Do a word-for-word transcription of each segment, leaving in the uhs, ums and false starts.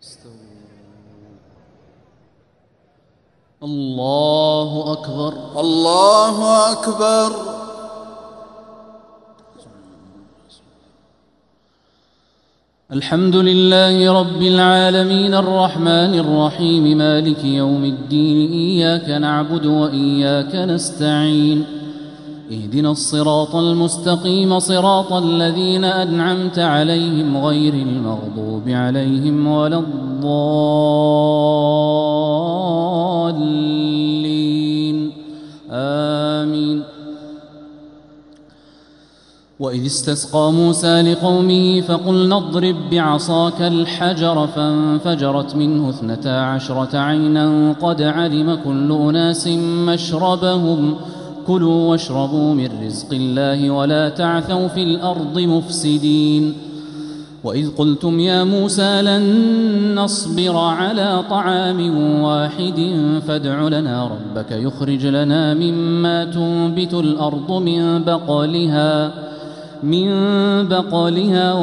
استووا. الله أكبر الله أكبر. الحمد لله رب العالمين الرحمن الرحيم مالك يوم الدين إياك نعبد وإياك نستعين اهدنا الصراط المستقيم صراط الذين أنعمت عليهم غير المغضوب عليهم ولا الضالين آمين. وإذ استسقى موسى لقومه فقلنا اضرب بعصاك الحجر فانفجرت منه اثنتا عشرة عينا قد علم كل أناس مشربهم كلوا واشربوا من رزق الله ولا تعثوا في الأرض مفسدين. وإذ قلتم يا موسى لن نصبر على طعام واحد فادع لنا ربك يخرج لنا مما تنبت الأرض من بقلها من بقلها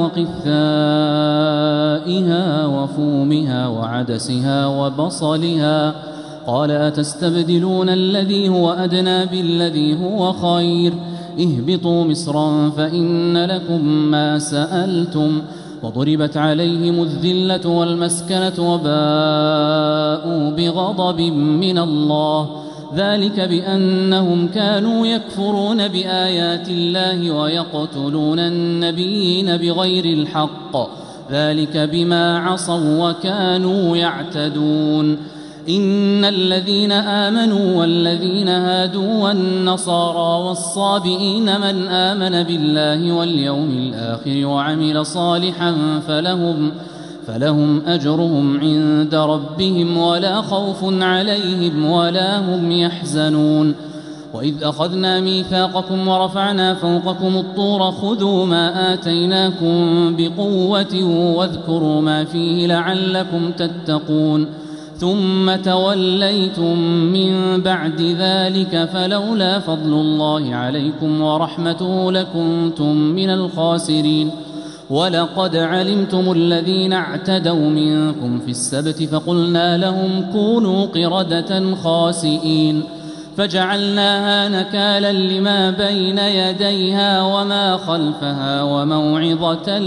وقثائها وفومها وعدسها وبصلها قال أتستبدلون الذي هو أدنى بالذي هو خير اهبطوا مصرا فإن لكم ما سألتم وضربت عليهم الذلة والمسكنة وباءوا بغضب من الله ذلك بأنهم كانوا يكفرون بآيات الله ويقتلون النبيين بغير الحق ذلك بما عصوا وكانوا يعتدون. إن الذين آمنوا والذين هادوا والنصارى والصابئين من آمن بالله واليوم الآخر وعمل صالحا فلهم فلهم أجرهم عند ربهم ولا خوف عليهم ولا هم يحزنون. وإذ أخذنا ميثاقكم ورفعنا فوقكم الطور خذوا ما آتيناكم بقوة واذكروا ما فيه لعلكم تتقون ثم توليتم من بعد ذلك فلولا فضل الله عليكم ورحمته لكنتم من الخاسرين. ولقد علمتم الذين اعتدوا منكم في السبت فقلنا لهم كونوا قردة خاسئين فجعلناها نكالا لما بين يديها وما خلفها وموعظة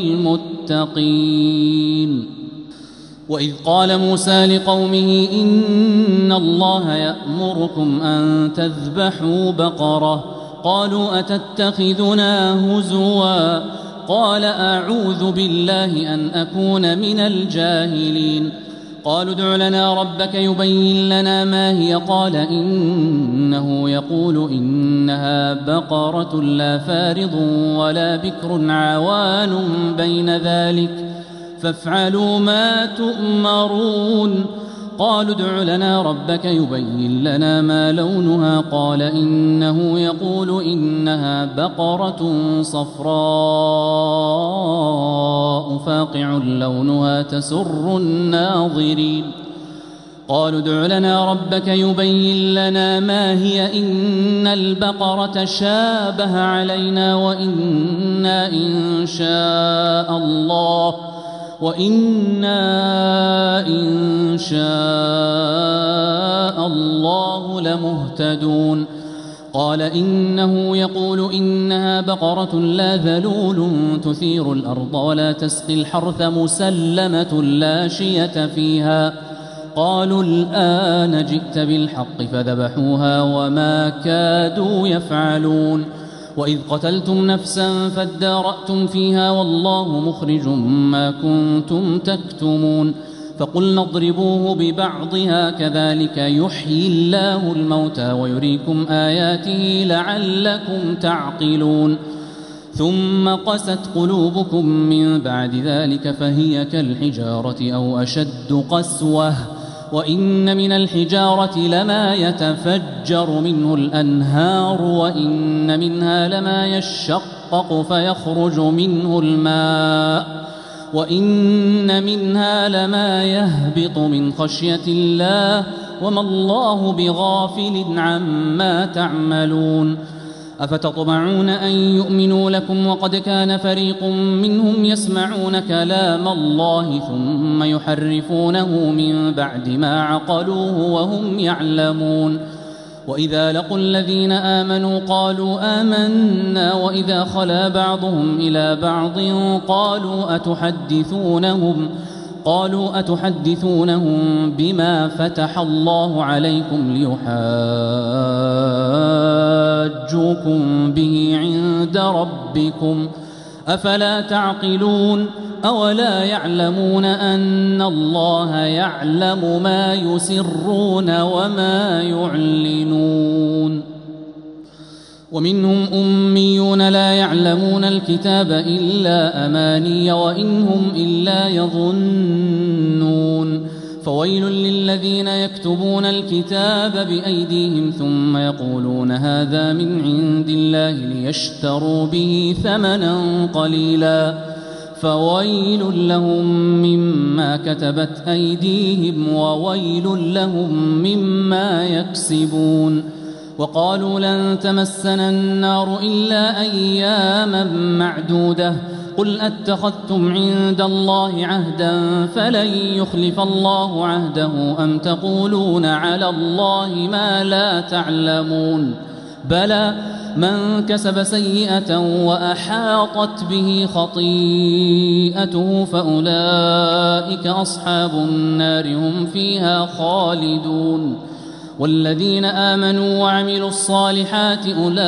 للمتقين. وإذ قال موسى لقومه إن الله يأمركم أن تذبحوا بقرة قالوا أتتخذنا هزوا قال أعوذ بالله أن أكون من الجاهلين. قالوا ادع لنا ربك يبين لنا ما هي قال إنه يقول إنها بقرة لا فارض ولا بكر عوان بين ذلك فافعلوا ما تؤمرون. قالوا ادع لنا ربك يبين لنا ما لونها قال إنه يقول إنها بقرة صفراء فاقع لونها تسر الناظرين. قالوا ادع لنا ربك يبين لنا ما هي إن البقرة شابه علينا وإنا إن شاء الله وإنا إن شاء الله لمهتدون. قال إنه يقول إنها بقرة لا ذلول تثير الأرض ولا تسقي الحرث مسلمة لا شية فيها. قالوا الآن جئت بالحق فذبحوها وما كادوا يفعلون. وإذ قتلتم نفسا فادارأتم فيها والله مخرج ما كنتم تكتمون. فقلنا اضربوه ببعضها كذلك يحيي الله الموتى ويريكم آياته لعلكم تعقلون. ثم قست قلوبكم من بعد ذلك فهي كالحجارة أو أشد قسوة وإن من الحجارة لما يتفجر منه الأنهار وإن منها لما يشقق فيخرج منه الماء وإن منها لما يهبط من خشية الله وما الله بغافل عما تعملون. أفتطمعون أن يؤمنوا لكم وقد كان فريق منهم يسمعون كلام الله ثم يحرفونه من بعد ما عقلوه وهم يعلمون وإذا لقوا الذين آمنوا قالوا آمنا وإذا خلا بعضهم إلى بعض قالوا أتحدثونهم قالوا أتحدثونهم بما فتح الله عليكم ليحاجوكم به عند ربكم أفلا تعقلون أولا يعلمون أن الله يعلم ما يسرون وما يعلنون ومنهم أميون لا يعلمون الكتاب إلا أماني وإن هم إلا يظنون فويل للذين يكتبون الكتاب بأيديهم ثم يقولون هذا من عند الله ليشتروا به ثمنا قليلا فويل لهم مما كتبت أيديهم وويل لهم مما يكسبون وقالوا لن تمسنا النار إلا أياما معدودة قل أتخذتم عند الله عهدا فلن يخلف الله عهده أم تقولون على الله ما لا تعلمون بلى من كسب سيئة وأحاطت به خطيئته فأولئك أصحاب النار هم فيها خالدون والذين آمنوا وعملوا الصالحات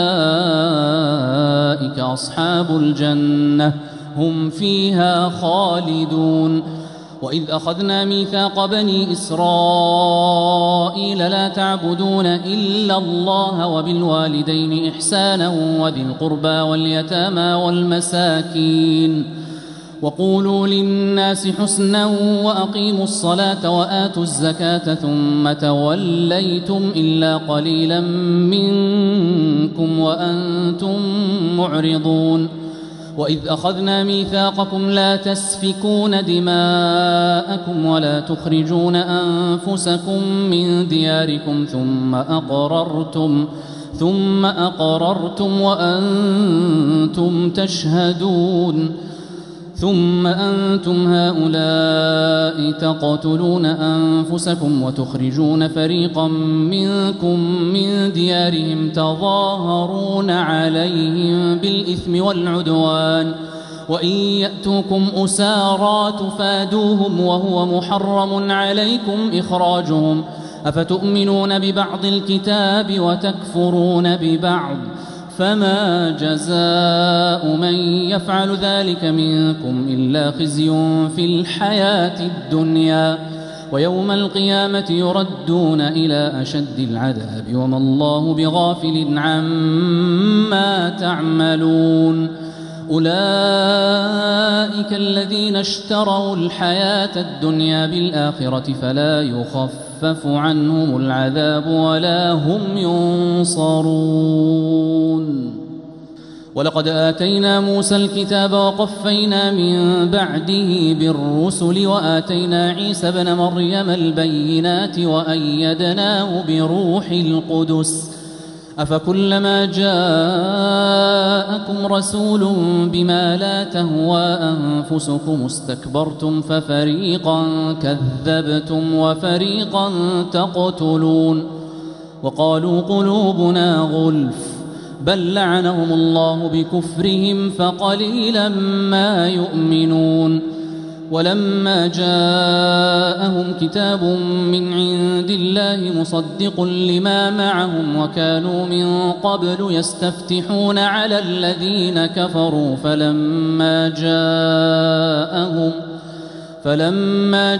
أولئك أصحاب الجنة هم فيها خالدون وإذ أخذنا ميثاق بني إسرائيل لا تعبدون إلا الله وبالوالدين إحسانا وذي القربى واليتامى والمساكين وقولوا للناس حسنا وأقيموا الصلاة وآتوا الزكاة ثم توليتم إلا قليلا منكم وأنتم معرضون وإذ أخذنا ميثاقكم لا تسفكون دماءكم ولا تخرجون أنفسكم من دياركم ثم أقررتم ثم أقررتم وأنتم تشهدون ثم أنتم هؤلاء تقتلون أنفسكم وتخرجون فريقا منكم من ديارهم تظاهرون عليهم بالإثم والعدوان وإن يأتوكم أسارى تفادوهم وهو محرم عليكم إخراجهم أفتؤمنون ببعض الكتاب وتكفرون ببعض فما جزاء من يفعل ذلك منكم إلا خزي في الحياة الدنيا ويوم القيامة يردون إلى أشد العذاب وما الله بغافل عما تعملون أولئك الذين اشتروا الحياة الدنيا بالآخرة فلا يخفف عنهم العذاب ولا هم ينصرون ولقد آتينا موسى الكتاب وقفينا من بعده بالرسل وآتينا عيسى ابن مريم البينات وأيدناه بروح القدس أفكلما جاءكم رسول بما لا تهوى أنفسكم استكبرتم ففريقا كذبتم وفريقا تقتلون وقالوا قلوبنا غلف بل لعنهم الله بكفرهم فقليلا ما يؤمنون ولما جاءهم كتاب من عند الله مصدق لما معهم وكانوا من قبل يستفتحون على الذين كفروا فلما جاءهم فلما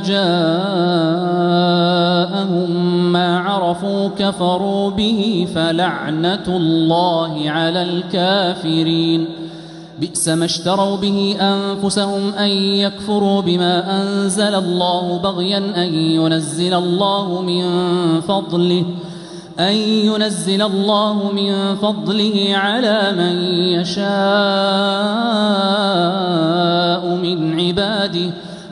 جاءهم ما عرفوا كفروا به فلعنة الله على الكافرين بئس ما اشتروا به أنفسهم أن يكفروا بما أنزل الله بغيا أن ينزل الله من فضله أن ينزل الله من فضله على من يشاء من عباده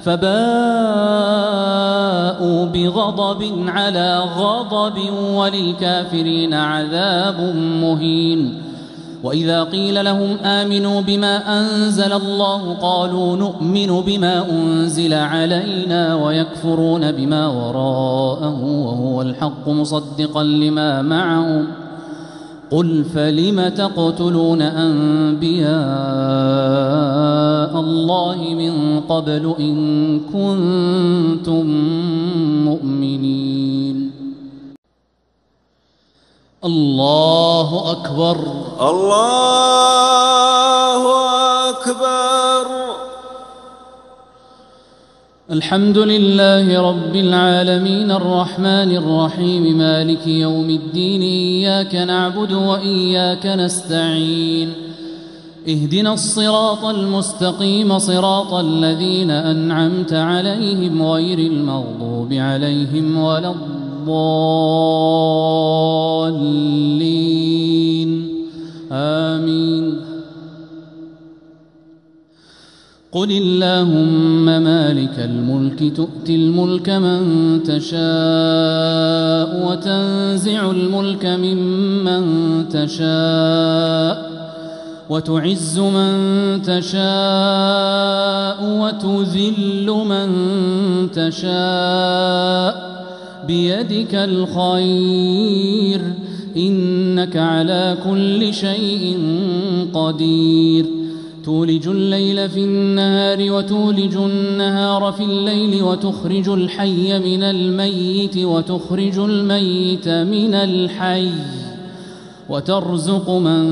فباءوا بغضب على غضب وللكافرين عذاب مهين وإذا قيل لهم آمنوا بما أنزل الله قالوا نؤمن بما أنزل علينا ويكفرون بما وراءه وهو الحق مصدقا لما معهم قل فلم تقتلون أنبياء الله من قبل إن كنتم مؤمنين. الله أكبر. الله أكبر. الحمد لله رب العالمين الرحمن الرحيم مالك يوم الدين إياك نعبد وإياك نستعين اهدنا الصراط المستقيم صراط الذين أنعمت عليهم غير المغضوب عليهم ولا الضالين آمين. قل اللهم مالك الملك تؤتي الملك من تشاء وتنزع الملك ممن تشاء وتعز من تشاء وتذل من تشاء بيدك الخير إنك على كل شيء قدير. تولج الليل في النهار وتولج النهار في الليل وتخرج الحي من الميت وتخرج الميت من الحي وترزق من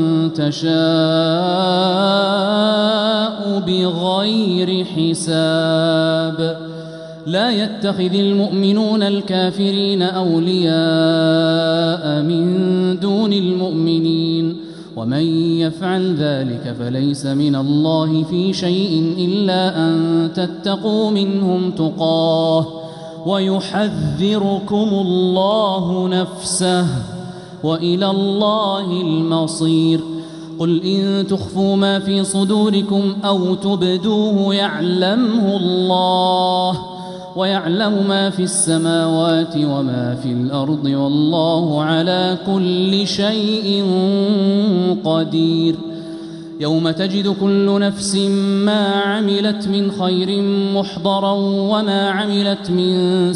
تشاء بغير حساب. لا يتخذ المؤمنون الكافرين أولياء من دون المؤمنين ومن يفعل ذلك فليس من الله في شيء إلا أن تتقوا منهم تقاه ويحذركم الله نفسه وإلى الله المصير. قل إن تخفوا ما في صدوركم أو تبدوه يعلمه الله ويعلم ما في السماوات وما في الأرض والله على كل شيء قدير. يوم تجد كل نفس ما عملت من خير محضرا وما عملت من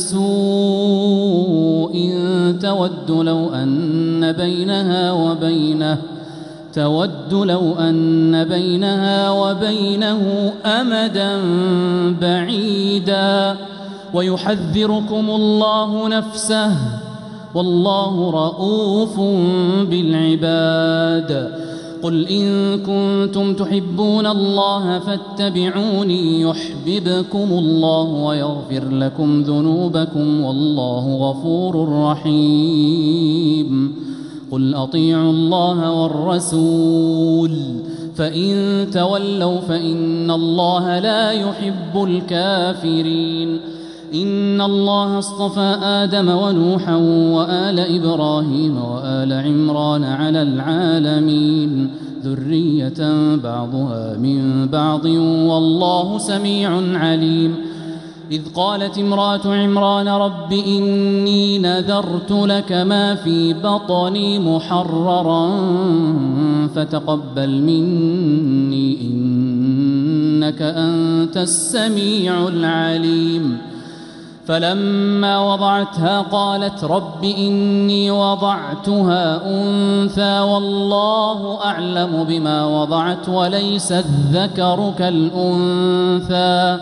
سوء تود لو أن بينها وبينه تود لو أن بينها وبينه أمدا بعيدا ويحذركم الله نفسه والله رؤوف بالعباد. قل إن كنتم تحبون الله فاتبعوني يحببكم الله ويغفر لكم ذنوبكم والله غفور رحيم. قل أطيعوا الله والرسول فإن تولوا فإن الله لا يحب الكافرين. إن الله اصطفى آدم ونوحا وآل إبراهيم وآل عمران على العالمين ذرية بعضها من بعض والله سميع عليم. إذ قالت امرأة عمران رب إني نذرت لك ما في بطني محررا فتقبل مني إنك أنت السميع العليم. فلما وضعتها قالت رب إني وضعتها أنثى والله أعلم بما وضعت وليس الذكر كالأنثى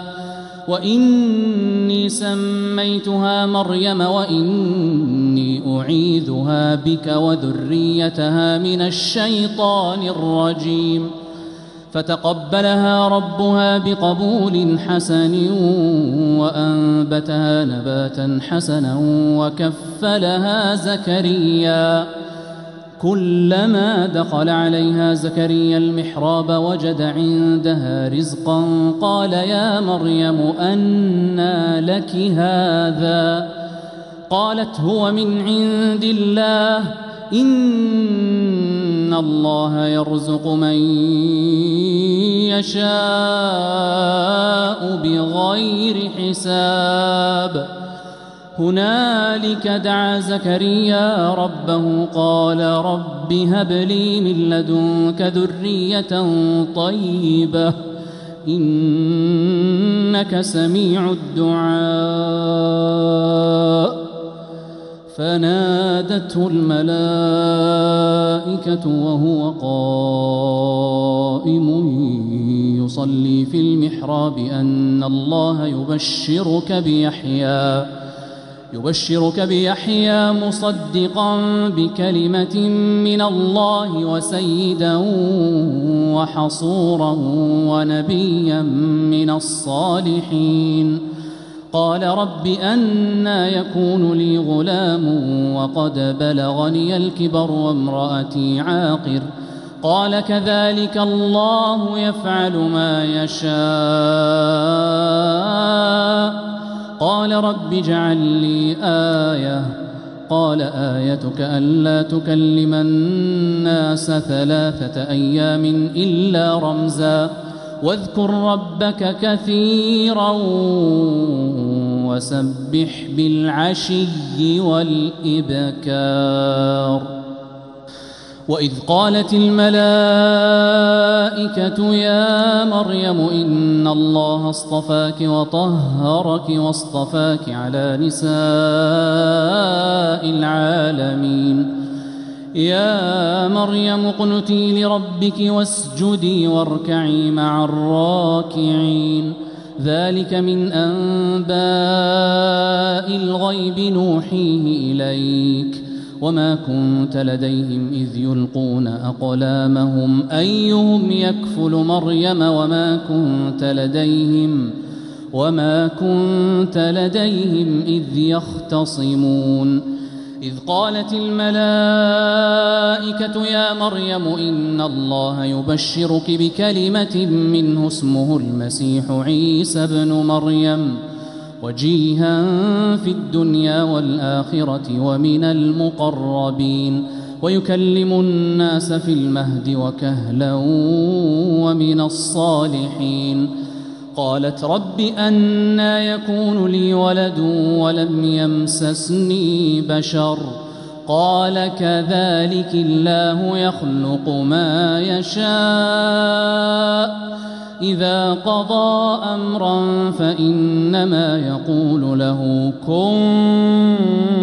وإني سميتها مريم وإني أعيذها بك وذريتها من الشيطان الرجيم. فتقبلها ربها بقبول حسن وأنبتها نباتا حسنا وكفلها زكريا. كلما دخل عليها زكريا المحراب وجد عندها رزقا قال يا مريم أنى لك هذا قالت هو من عند الله إن الله يرزق من يشاء بغير حساب. هنالك دعا زكريا ربه قال رب هب لي من لدنك ذرية طيبة إنك سميع الدعاء فنادته الملائكة وهو قائم يصلي في المحراب أن الله يبشرك بيحيى يبشرك بيحيى مصدقا بكلمة من الله وسيدا وحصورا ونبيا من الصالحين قال رب أنى يكون لي غلام وقد بلغني الكبر وامرأتي عاقر قال كذلك الله يفعل ما يشاء قال رب اجعل لي آية قال آيتك ألا تكلم الناس ثلاثة أيام إلا رمزا واذكر ربك كثيرا وسبح بالعشي والإبكار وإذ قالت الملائكة يا مريم إن الله اصطفاك وطهرك واصطفاك على نساء العالمين يا مريم اقنتي لربك واسجدي واركعي مع الراكعين ذلك من أنباء الغيب نوحيه إليك وما كنت لديهم إذ يلقون أقلامهم أيهم يكفل مريم وما كنت لديهم وما كنت لديهم إذ يختصمون إذ قالت الملائكة يا مريم إن الله يبشرك بكلمة منه اسمه المسيح عيسى ابن مريم وجيها في الدنيا والآخرة ومن المقربين ويكلم الناس في المهد وكهلا ومن الصالحين قالت رب أنى يكون لي ولد ولم يمسسني بشر قال كذلك الله يخلق ما يشاء إذا قضى أمرا فإنما يقول له كن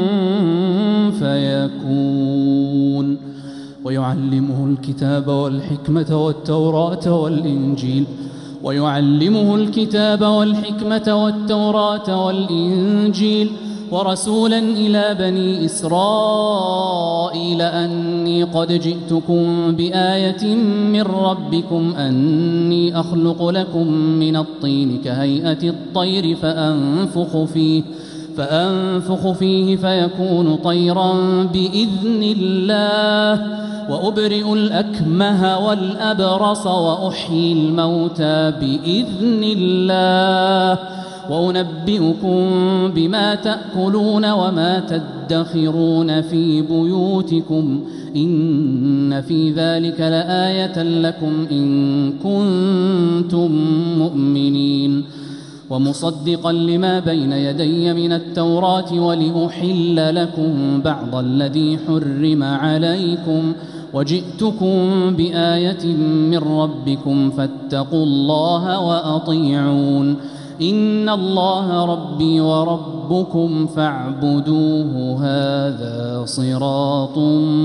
فيكون ويعلمه الكتاب والحكمة والتوراة والإنجيل ويعلمه الكتاب والحكمة والتوراة والإنجيل ورسولا إلى بني إسرائيل أني قد جئتكم بآية من ربكم أني أخلق لكم من الطين كهيئة الطير فأنفخ فيه فأنفخ فيه فيكون طيرا بإذن الله وأبرئ الأكمه والأبرص وأحيي الموتى بإذن الله وأنبئكم بما تأكلون وما تدخرون في بيوتكم إن في ذلك لآية لكم إن كنتم مؤمنين ومصدقا لما بين يدي من التوراة ولأحل لكم بعض الذي حرم عليكم وجئتكم بآية من ربكم فاتقوا الله وأطيعون إن الله ربي وربكم فاعبدوه هذا صراط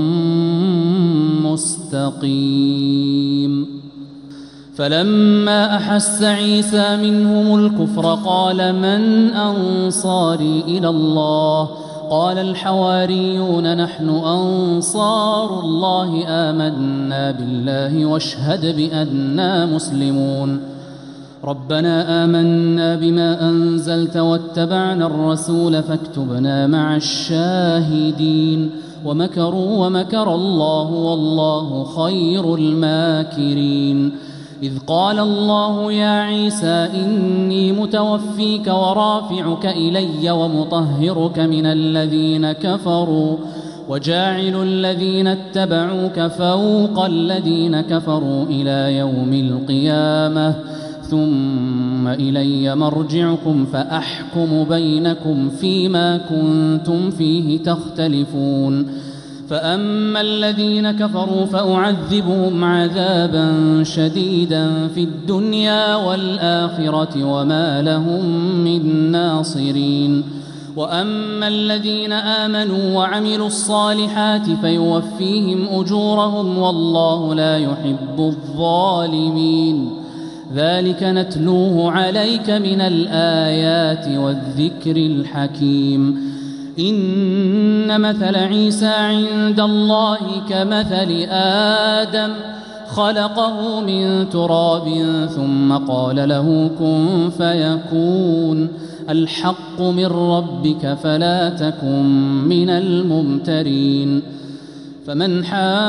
مستقيم فلما أحس عيسى منهم الكفر قال من أنصاري إلى الله قال الحواريون نحن أنصار الله آمنا بالله واشهد بأننا مسلمون ربنا آمنا بما أنزلت واتبعنا الرسول فاكتبنا مع الشاهدين ومكروا ومكر الله والله خير الماكرين إذ قال الله يا عيسى إني متوفيك ورافعك إلي ومطهرك من الذين كفروا وجاعل الذين اتبعوك فوق الذين كفروا إلى يوم القيامة ثم إلي مرجعكم فأحكم بينكم فيما كنتم فيه تختلفون فأما الذين كفروا فأعذبهم عذابا شديدا في الدنيا والآخرة وما لهم من ناصرين وأما الذين آمنوا وعملوا الصالحات فيوفيهم أجورهم والله لا يحب الظالمين ذلك نتلوه عليك من الآيات والذكر الحكيم إن مثل عيسى عند الله كمثل آدم خلقه من تراب ثم قال له كن فيكون الحق من ربك فلا تكن من الممترين فمن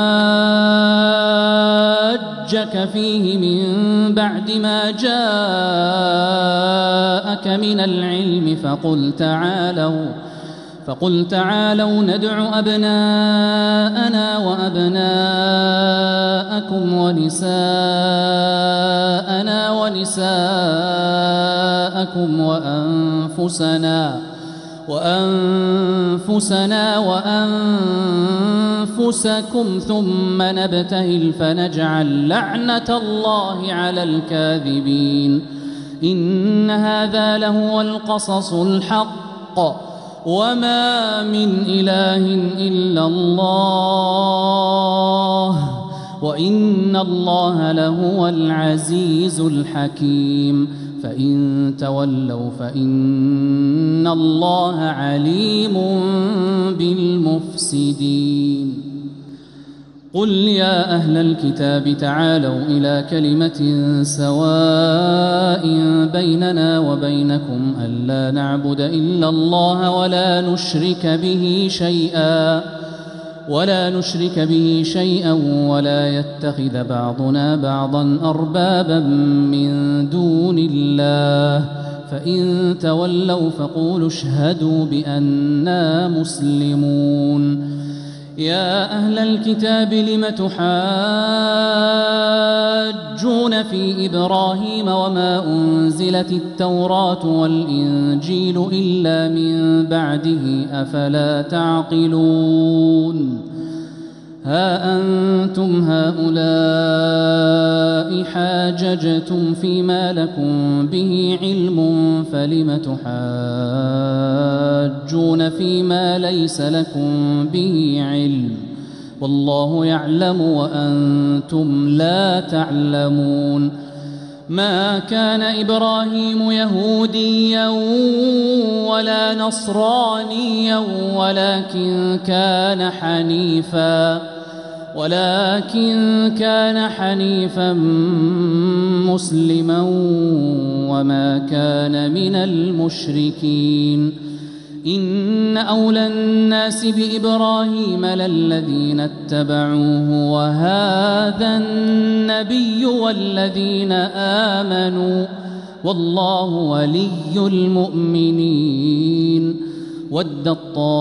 حاجك فيه من بعد ما جاءك من العلم فقل تعالوا فقل تعالوا ندع أبناءنا وأبناءكم ونساءنا ونساءكم وأنفسنا وأنفسنا وأنفسكم ثم نبتهل فنجعل لعنة الله على الكاذبين إن هذا لهو القصص الحق وما من إله إلا الله وإن الله لهو العزيز الحكيم فإن تولوا فإن الله عليم بالمفسدين قل يا أهل الكتاب تعالوا إلى كلمة سواء بيننا وبينكم ألا نعبد إلا الله ولا نشرك به شيئا ولا نشرك به شيئا ولا يتخذ بعضنا بعضا أربابا من دون الله فإن تولوا فقولوا اشهدوا بأننا مسلمون يا أهل الكتاب لم تحاجون في إبراهيم وما أنزلت التوراة والإنجيل إلا من بعده أفلا تعقلون ها أنتم هؤلاء حاججتم فيما لكم به علم فلم تحاجون فيما ليس لكم به علم والله يعلم وأنتم لا تعلمون ما كان إبراهيم يهوديا ولا نصرانيا ولكن كان حنيفا ولكن كان حنيفا مسلما وما كان من المشركين إن أولى الناس بإبراهيم للذين اتبعوه وهذا النبي والذين آمنوا والله ولي المؤمنين ودت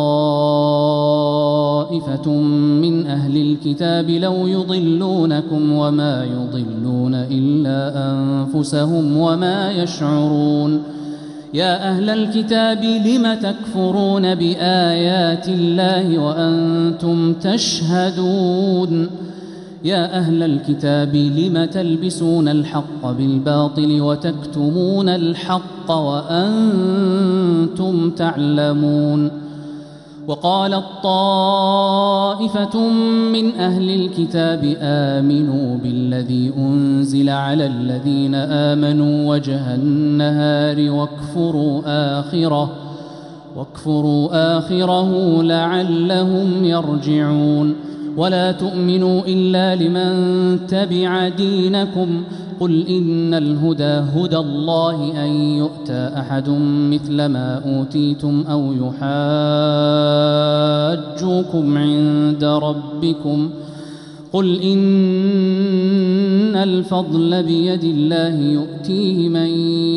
طائفة من أهل الكتاب لو يضلونكم وما يضلون إلا أنفسهم وما يشعرون يا أهل الكتاب لم تكفرون بآيات الله وأنتم تشهدون يا أهل الكتاب لم تلبسون الحق بالباطل وتكتمون الحق وأنتم تعلمون وقالت طائفة من أهل الكتاب آمنوا بالذي أنزل على الذين آمنوا وجه النهار واكفروا آخره واكفروا آخره لعلهم يرجعون ولا تؤمنوا إلا لمن تبع دينكم قل إن الهدى هدى الله أن يؤتى أحد مثل ما أوتيتم أو يحاجوكم عند ربكم قل إن الفضل بيد الله يؤتيه من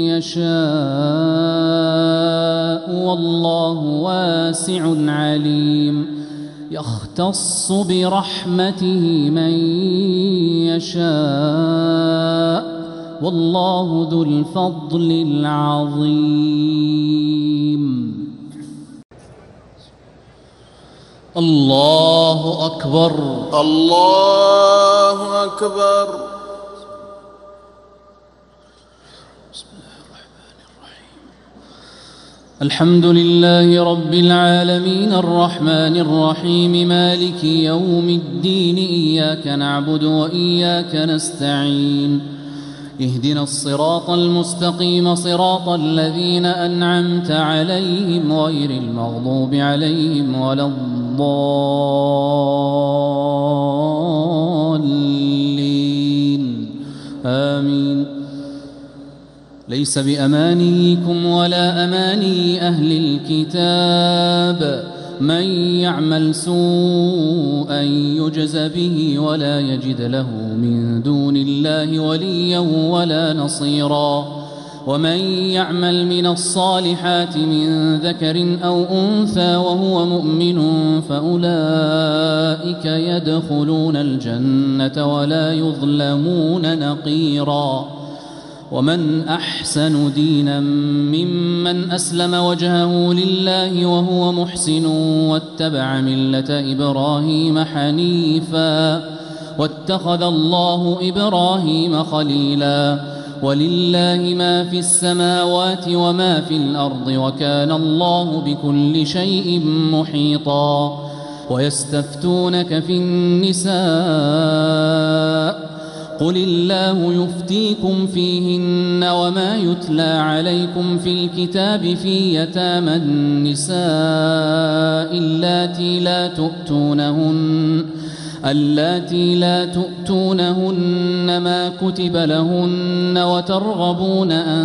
يشاء والله واسع عليم يختص برحمته من يشاء والله ذو الفضل العظيم. الله أكبر. الله أكبر. بسم الله الرحمن الرحيم. الحمد لله رب العالمين الرحمن الرحيم مالك يوم الدين، إياك نعبد وإياك نستعين، اهدنا الصراط المستقيم صراط الذين أنعمت عليهم غير المغضوب عليهم ولا الضالين آمين. ليس بأمانيكم ولا أماني أهل الكتاب، من يعمل سوءا يجز به ولا يجد له من دون الله وليا ولا نصيرا، ومن يعمل من الصالحات من ذكر أو أنثى وهو مؤمن فأولئك يدخلون الجنة ولا يظلمون نقيرا. ومن أحسن دينا ممن أسلم وجهه لله وهو محسن واتبع ملة إبراهيم حنيفا واتخذ الله إبراهيم خليلا. ولله ما في السماوات وما في الأرض وكان الله بكل شيء محيطا. ويستفتونك في النساء قل الله يفتيكم فيهن وما يتلى عليكم في الكتاب في يتامى النساء اللاتي لا تؤتونهن اللاتي لا تؤتونهن ما كتب لهن وترغبون أن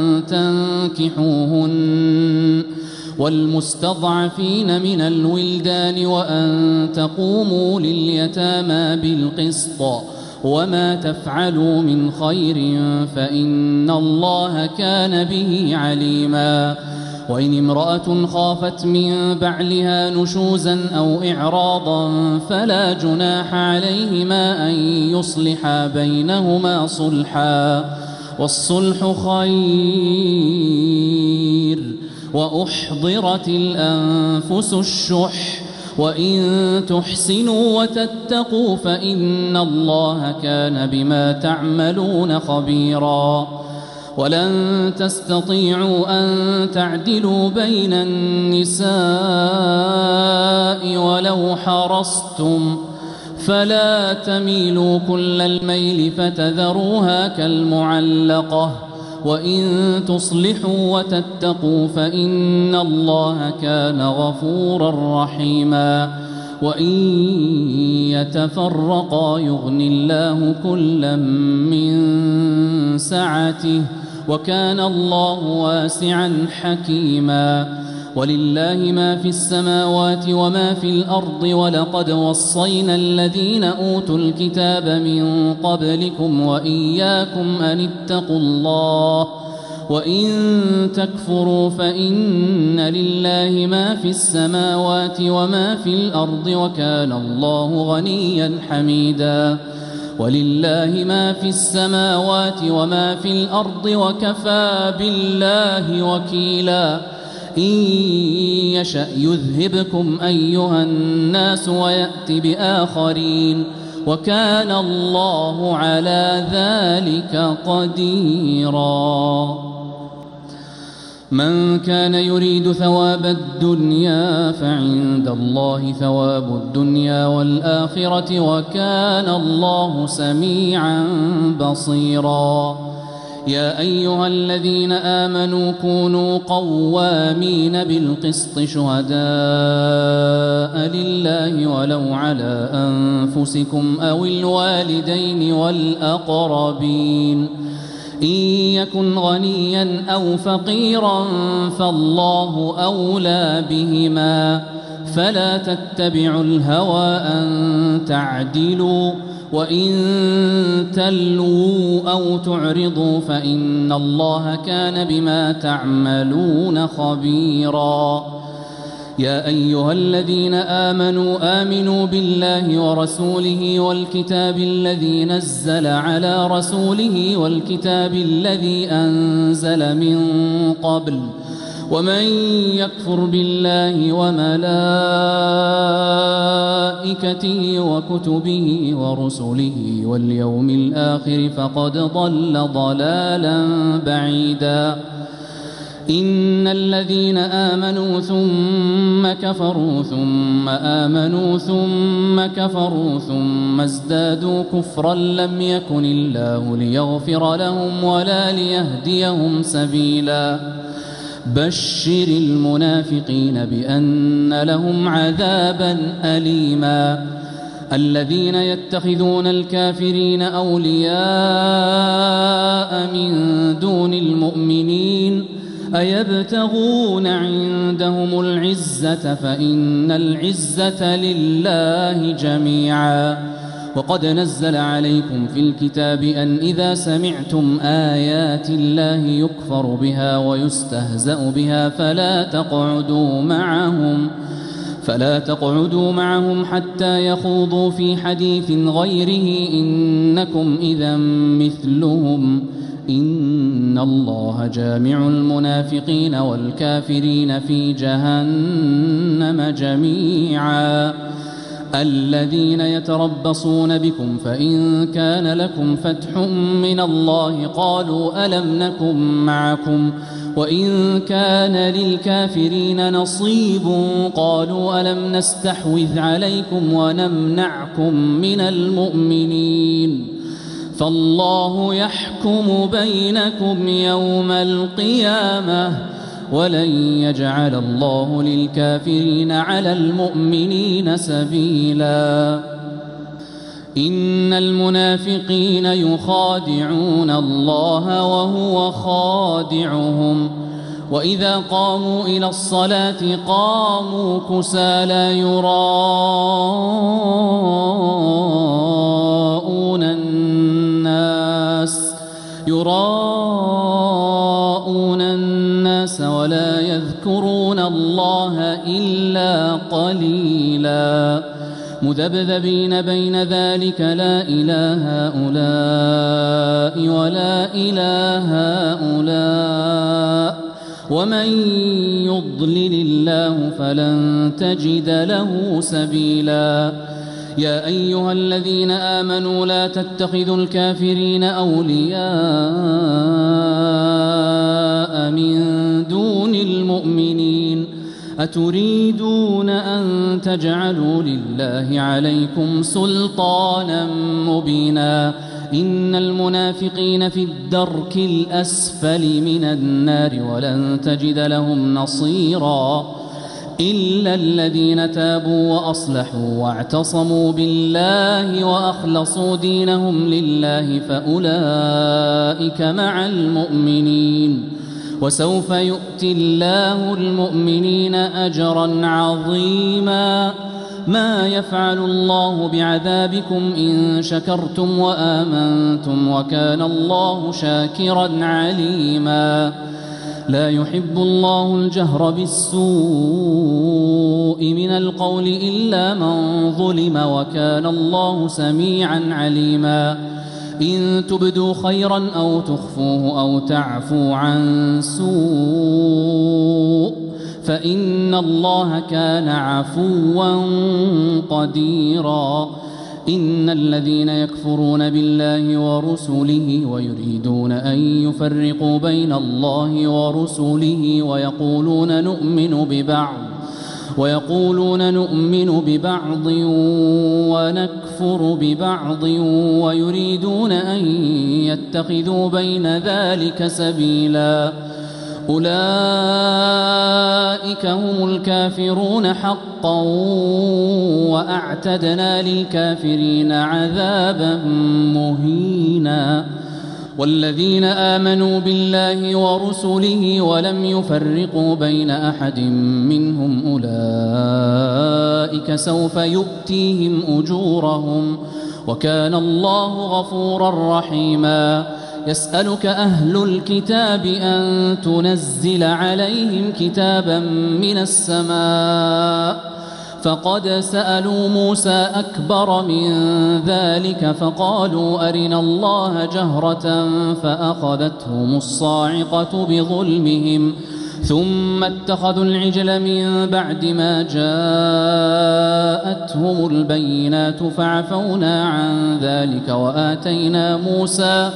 تنكحوهن والمستضعفين من الولدان وأن تقوموا لليتامى بالقسط وما تفعلوا من خير فإن الله كان به عليما. وإن امرأة خافت من بعلها نشوزا أو إعراضا فلا جناح عليهما أن يصلحا بينهما صلحا، والصلح خير. وأحضرت الأنفس الشح وإن تحسنوا وتتقوا فإن الله كان بما تعملون خبيرا. ولن تستطيعوا أن تعدلوا بين النساء ولو حرصتم، فلا تميلوا كل الميل فتذروها كالمعلقة، وإن تصلحوا وتتقوا فإن الله كان غفورا رحيما. وإن يتفرقا يغن الله كلا من سعته وكان الله واسعا حكيما. ولله ما في السماوات وما في الأرض ولقد وصينا الذين أوتوا الكتاب من قبلكم وإياكم أن اتقوا الله وإن تكفروا فإن لله ما في السماوات وما في الأرض وكان الله غنيا حميدا. ولله ما في السماوات وما في الأرض وكفى بالله وكيلا. إن يشأ يذهبكم أيها الناس ويأت بآخرين وكان الله على ذلك قديرا. من كان يريد ثواب الدنيا فعند الله ثواب الدنيا والآخرة وكان الله سميعا بصيرا. يا أيها الذين آمنوا كونوا قوامين بالقسط شهداء لله ولو على أنفسكم أو الوالدين والأقربين. إن يكن غنيا أو فقيرا فالله أولى بهما فلا تتبعوا الهوى أن تعدلوا وإن تلووا أو تعرضوا فإن الله كان بما تعملون خبيرا. يا أيها الذين آمنوا آمنوا بالله ورسوله والكتاب الذي نزل على رسوله والكتاب الذي أنزل من قبل ومن يكفر بالله وملائكته وكتبه ورسله واليوم الآخر فقد ضل ضلالا بعيدا إن الذين آمنوا ثم كفروا ثم آمنوا ثم كفروا ثم ازدادوا كفرا لم يكن الله ليغفر لهم ولا ليهديهم سبيلا بشر المنافقين بأن لهم عذابا أليما الذين يتخذون الكافرين أولياء من دون المؤمنين أيبتغون عندهم العزة فإن العزة لله جميعا وقد نزل عليكم في الكتاب أن إذا سمعتم آيات الله يكفر بها ويستهزأ بها فلا تقعدوا معهم فلا تقعدوا معهم حتى يخوضوا في حديث غيره إنكم إذا مثلهم إن الله جامع المنافقين والكافرين في جهنم جميعا الذين يتربصون بكم فإن كان لكم فتح من الله قالوا ألم نكن معكم وإن كان للكافرين نصيب قالوا ألم نستحوذ عليكم ونمنعكم من المؤمنين فالله يحكم بينكم يوم القيامة ولن يجعل الله للكافرين على المؤمنين سبيلا إن المنافقين يخادعون الله وهو خادعهم وإذا قاموا إلى الصلاة قاموا كسالى يراءون الناس يراءون الناس ولا يذكرون الله إلا قليلا مذبذبين بين ذلك لا إله هؤلاء ولا إله هؤلاء ومن يضلل الله فلن تجد له سبيلا يا أيها الذين آمنوا لا تتخذوا الكافرين أولياء من دون المؤمنين أتريدون أن تجعلوا لله عليكم سلطانا مبينا إن المنافقين في الدرك الأسفل من النار ولن تجد لهم نصيرا إلا الذين تابوا وأصلحوا واعتصموا بالله وأخلصوا دينهم لله فأولئك مع المؤمنين وسوف يؤتي الله المؤمنين أجرا عظيما ما يفعل الله بعذابكم إن شكرتم وآمنتم وكان الله شاكرا عليما لا يحب الله الجهر بالسوء من القول إلا من ظلم وكان الله سميعا عليما إن تبدوا خيرا أو تخفوه أو تعفوا عن سوء فإن الله كان عفوا قديرا إن الذين يكفرون بالله ورسله ويريدون أن يفرقوا بين الله ورسله ويقولون نؤمن ببعض ويقولون نؤمن ببعض ونكفر ببعض ويريدون أن يتخذوا بين ذلك سبيلا أولئك هم الكافرون حقا وأعتدنا للكافرين عذابا مهينا والذين آمنوا بالله ورسله ولم يفرقوا بين أحد منهم أولئك سوف يؤتيهم أجورهم وكان الله غفورا رحيما يسألك أهل الكتاب أن تنزل عليهم كتابا من السماء فقد سألوا موسى أكبر من ذلك فقالوا أرنا الله جهرة فأخذتهم الصاعقة بظلمهم ثم اتخذوا العجل من بعد ما جاءتهم البينات فعفونا عن ذلك وآتينا موسى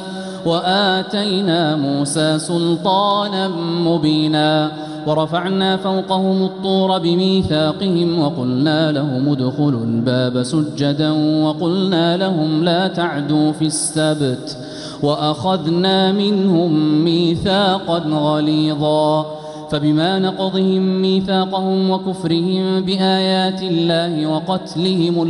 وآتينا موسى سلطانا مبينا ورفعنا فوقهم الطور بميثاقهم وقلنا لهم ادخلوا الباب سجدا وقلنا لهم لا تعدوا في السبت وأخذنا منهم ميثاقا غليظا فبما نقضهم ميثاقهم وكفرهم بآيات الله وقتلهم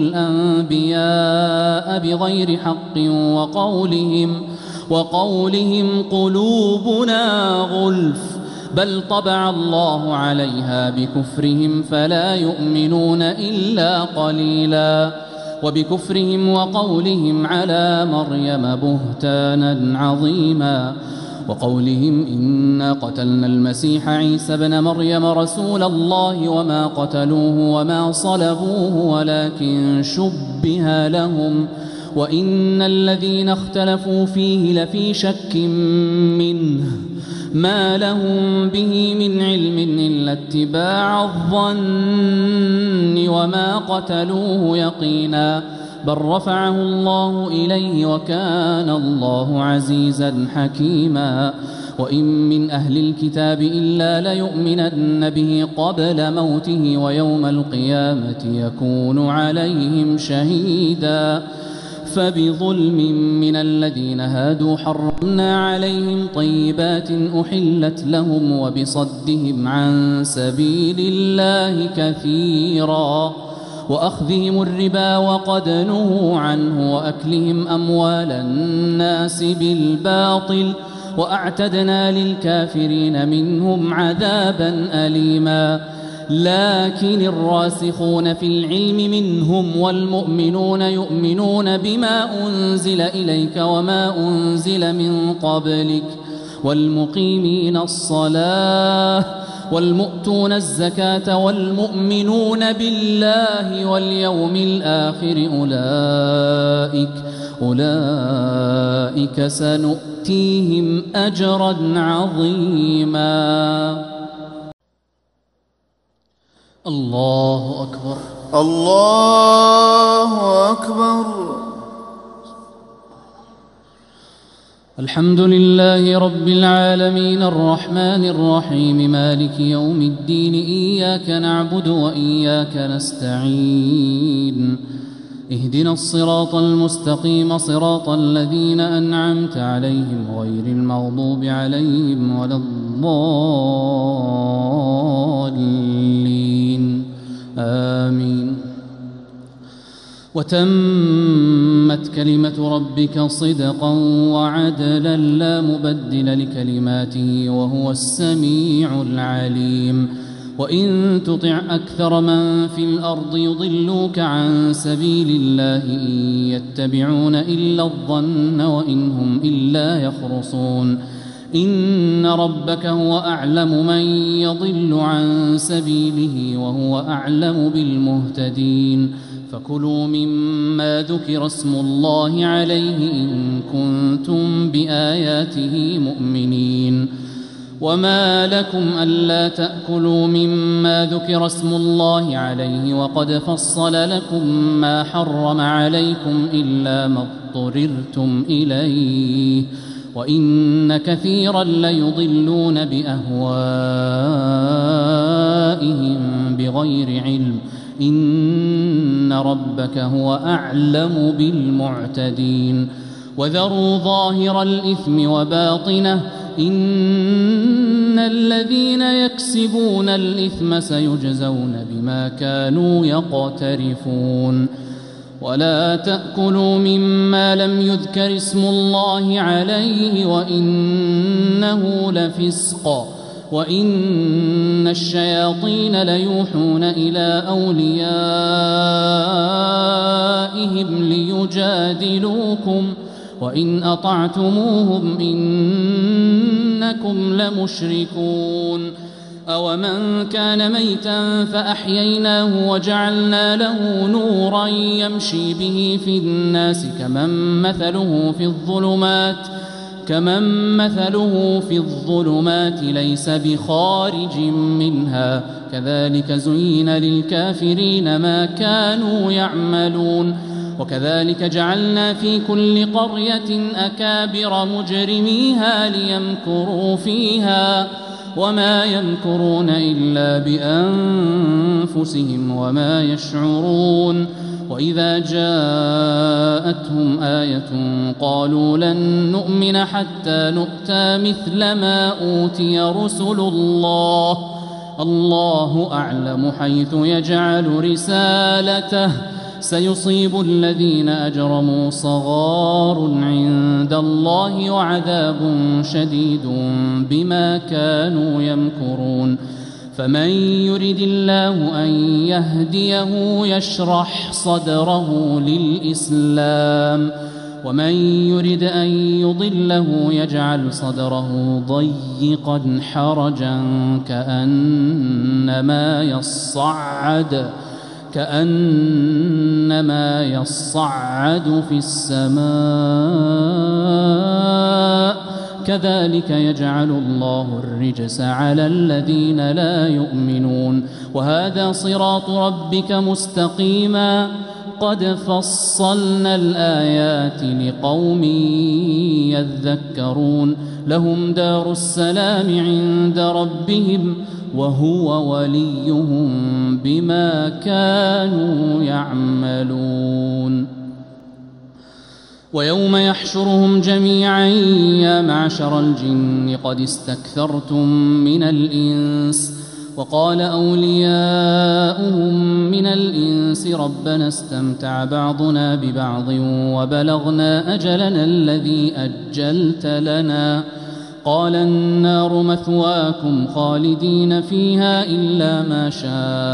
الأنبياء بغير حق وقولهم وقولهم قلوبنا غلف بل طبع الله عليها بكفرهم فلا يؤمنون إلا قليلا وبكفرهم وقولهم على مريم بهتانا عظيما وقولهم إنا قتلنا المسيح عيسى ابن مريم رسول الله وما قتلوه وما صلبوه ولكن شبه لهم وإن الذين اختلفوا فيه لفي شك منه ما لهم به من علم إلا اتباع الظن وما قتلوه يقينا بل رفعه الله إليه وكان الله عزيزا حكيما وإن من أهل الكتاب إلا ليؤمنن به قبل موته ويوم القيامة يكون عليهم شهيدا فبظلم من الذين هادوا حرمنا عليهم طيبات أحلت لهم وبصدهم عن سبيل الله كثيرا وأخذهم الربا وقد نهوا عنه وأكلهم أموال الناس بالباطل وأعتدنا للكافرين منهم عذابا أليما لكن الراسخون في العلم منهم والمؤمنون يؤمنون بما أنزل إليك وما أنزل من قبلك والمقيمين الصلاة والمؤتون الزكاة والمؤمنون بالله واليوم الآخر أولئك أولئك سنؤتيهم أجرا عظيما. الله أكبر الله أكبر. الحمد لله رب العالمين الرحمن الرحيم مالك يوم الدين إياك نعبد وإياك نستعين اهدنا الصراط المستقيم صراط الذين أنعمت عليهم غير المغضوب عليهم ولا الضالين آمين. وتمت كلمة ربك صدقا وعدلا لا مبدل لكلماته وهو السميع العليم. وإن تطع أكثر من في الأرض يضلوك عن سبيل الله إن يتبعون إلا الظن وإن هم إلا يخرصون إن ربك هو أعلم من يضل عن سبيله وهو أعلم بالمهتدين. فكلوا مما ذكر اسم الله عليه إن كنتم بآياته مؤمنين. وما لكم ألا تأكلوا مما ذكر اسم الله عليه وقد فصل لكم ما حرم عليكم إلا ما اضطررتم إليه وإن كثيرا ليضلون بأهوائهم بغير علم إن ربك هو أعلم بالمعتدين. وذروا ظاهر الإثم وباطنه إن الذين يكسبون الإثم سيجزون بما كانوا يقترفون. ولا تأكلوا مما لم يذكر اسم الله عليه وإنه لفسق وإن الشياطين ليوحون إلى أوليائهم ليجادلوكم وإن أطعتموهم إنكم لمشركون أومن كان ميتا فأحييناه وجعلنا له نورا يمشي به في الناس كمن مثله في الظلمات كمن مثله في الظلمات ليس بخارج منها كذلك زين للكافرين ما كانوا يعملون وكذلك جعلنا في كل قرية أكابر مجرميها ليمكروا فيها وما يمكرون إلا بأنفسهم وما يشعرون وإذا جاءتهم آية قالوا لن نؤمن حتى نؤتى مثل ما أوتي رسل الله الله أعلم حيث يجعل رسالته سيصيب الذين أجرموا صغار عند الله وعذاب شديد بما كانوا يمكرون فمن يرد الله أن يهديه يشرح صدره للإسلام ومن يرد أن يضله يجعل صدره ضيقا حرجا كأنما يصعد كأنما يصعد في السماء كذلك يجعل الله الرجس على الذين لا يؤمنون وهذا صراط ربك مستقيما قد فصلنا الآيات لقوم يذكرون لهم دار السلام عند ربهم وهو وليهم بما كانوا يعملون ويوم يحشرهم جميعا يا معشر الجن قد استكثرتم من الإنس وقال أولياؤهم من الإنس ربنا استمتع بعضنا ببعض وبلغنا أجلنا الذي أجلت لنا قال النار مثواكم خالدين فيها إلا ما شاء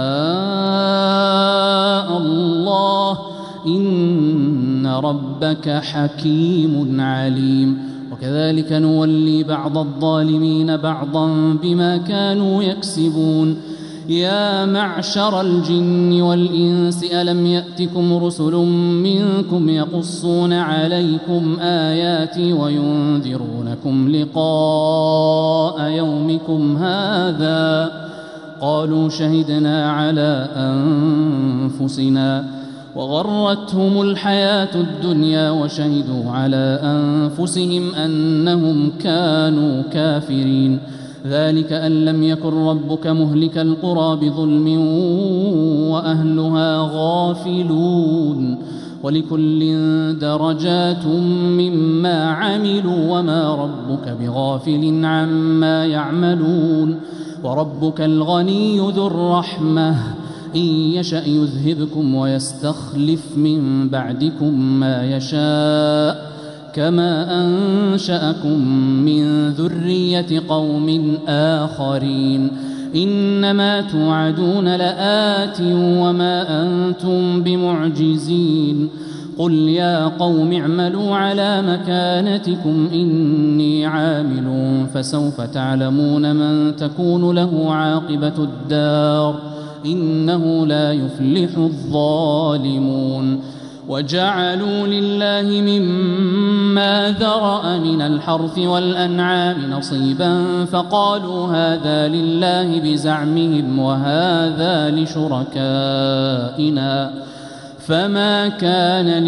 الله إن ربك حكيم عليم وكذلك نولي بعض الظالمين بعضا بما كانوا يكسبون يا معشر الجن والإنس ألم يأتكم رسل منكم يقصون عليكم آياتي وينذرونكم لقاء يومكم هذا قالوا شهدنا على أنفسنا وغرتهم الحياة الدنيا وشهدوا على أنفسهم أنهم كانوا كافرين ذلك أن لم يكن ربك مهلك القرى بظلم وأهلها غافلون ولكل درجات مما عملوا وما ربك بغافل عما يعملون وربك الغني ذو الرحمة إن يشأ يذهبكم ويستخلف من بعدكم ما يشاء كما أنشأكم من ذرية قوم آخرين إنما توعدون لآت وما أنتم بمعجزين قل يا قوم اعملوا على مكانتكم إني عامل فسوف تعلمون من تكون له عاقبة الدار إنه لا يفلح الظالمون وجعلوا لله مما ذرأ من الحرث والأنعام نصيبا فقالوا هذا لله بزعمهم وهذا لشركائنا فما كان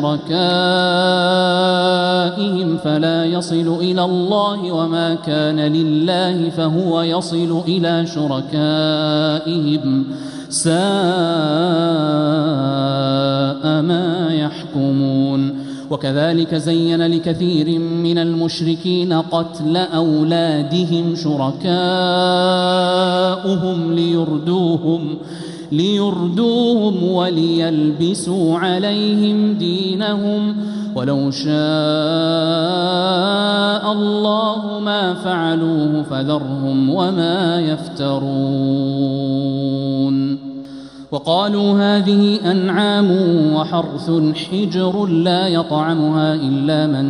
لشركائهم فلا يصل إلى الله وما كان لله فهو يصل إلى شركائهم ساء ما يحكمون وكذلك زين لكثير من المشركين قتل أولادهم شركاؤهم ليردوهم ليردوهم وليلبسوا عليهم دينهم ولو شاء الله ما فعلوه فذرهم وما يفترون وقالوا هذه أنعام وحرث حجر لا يطعمها إلا من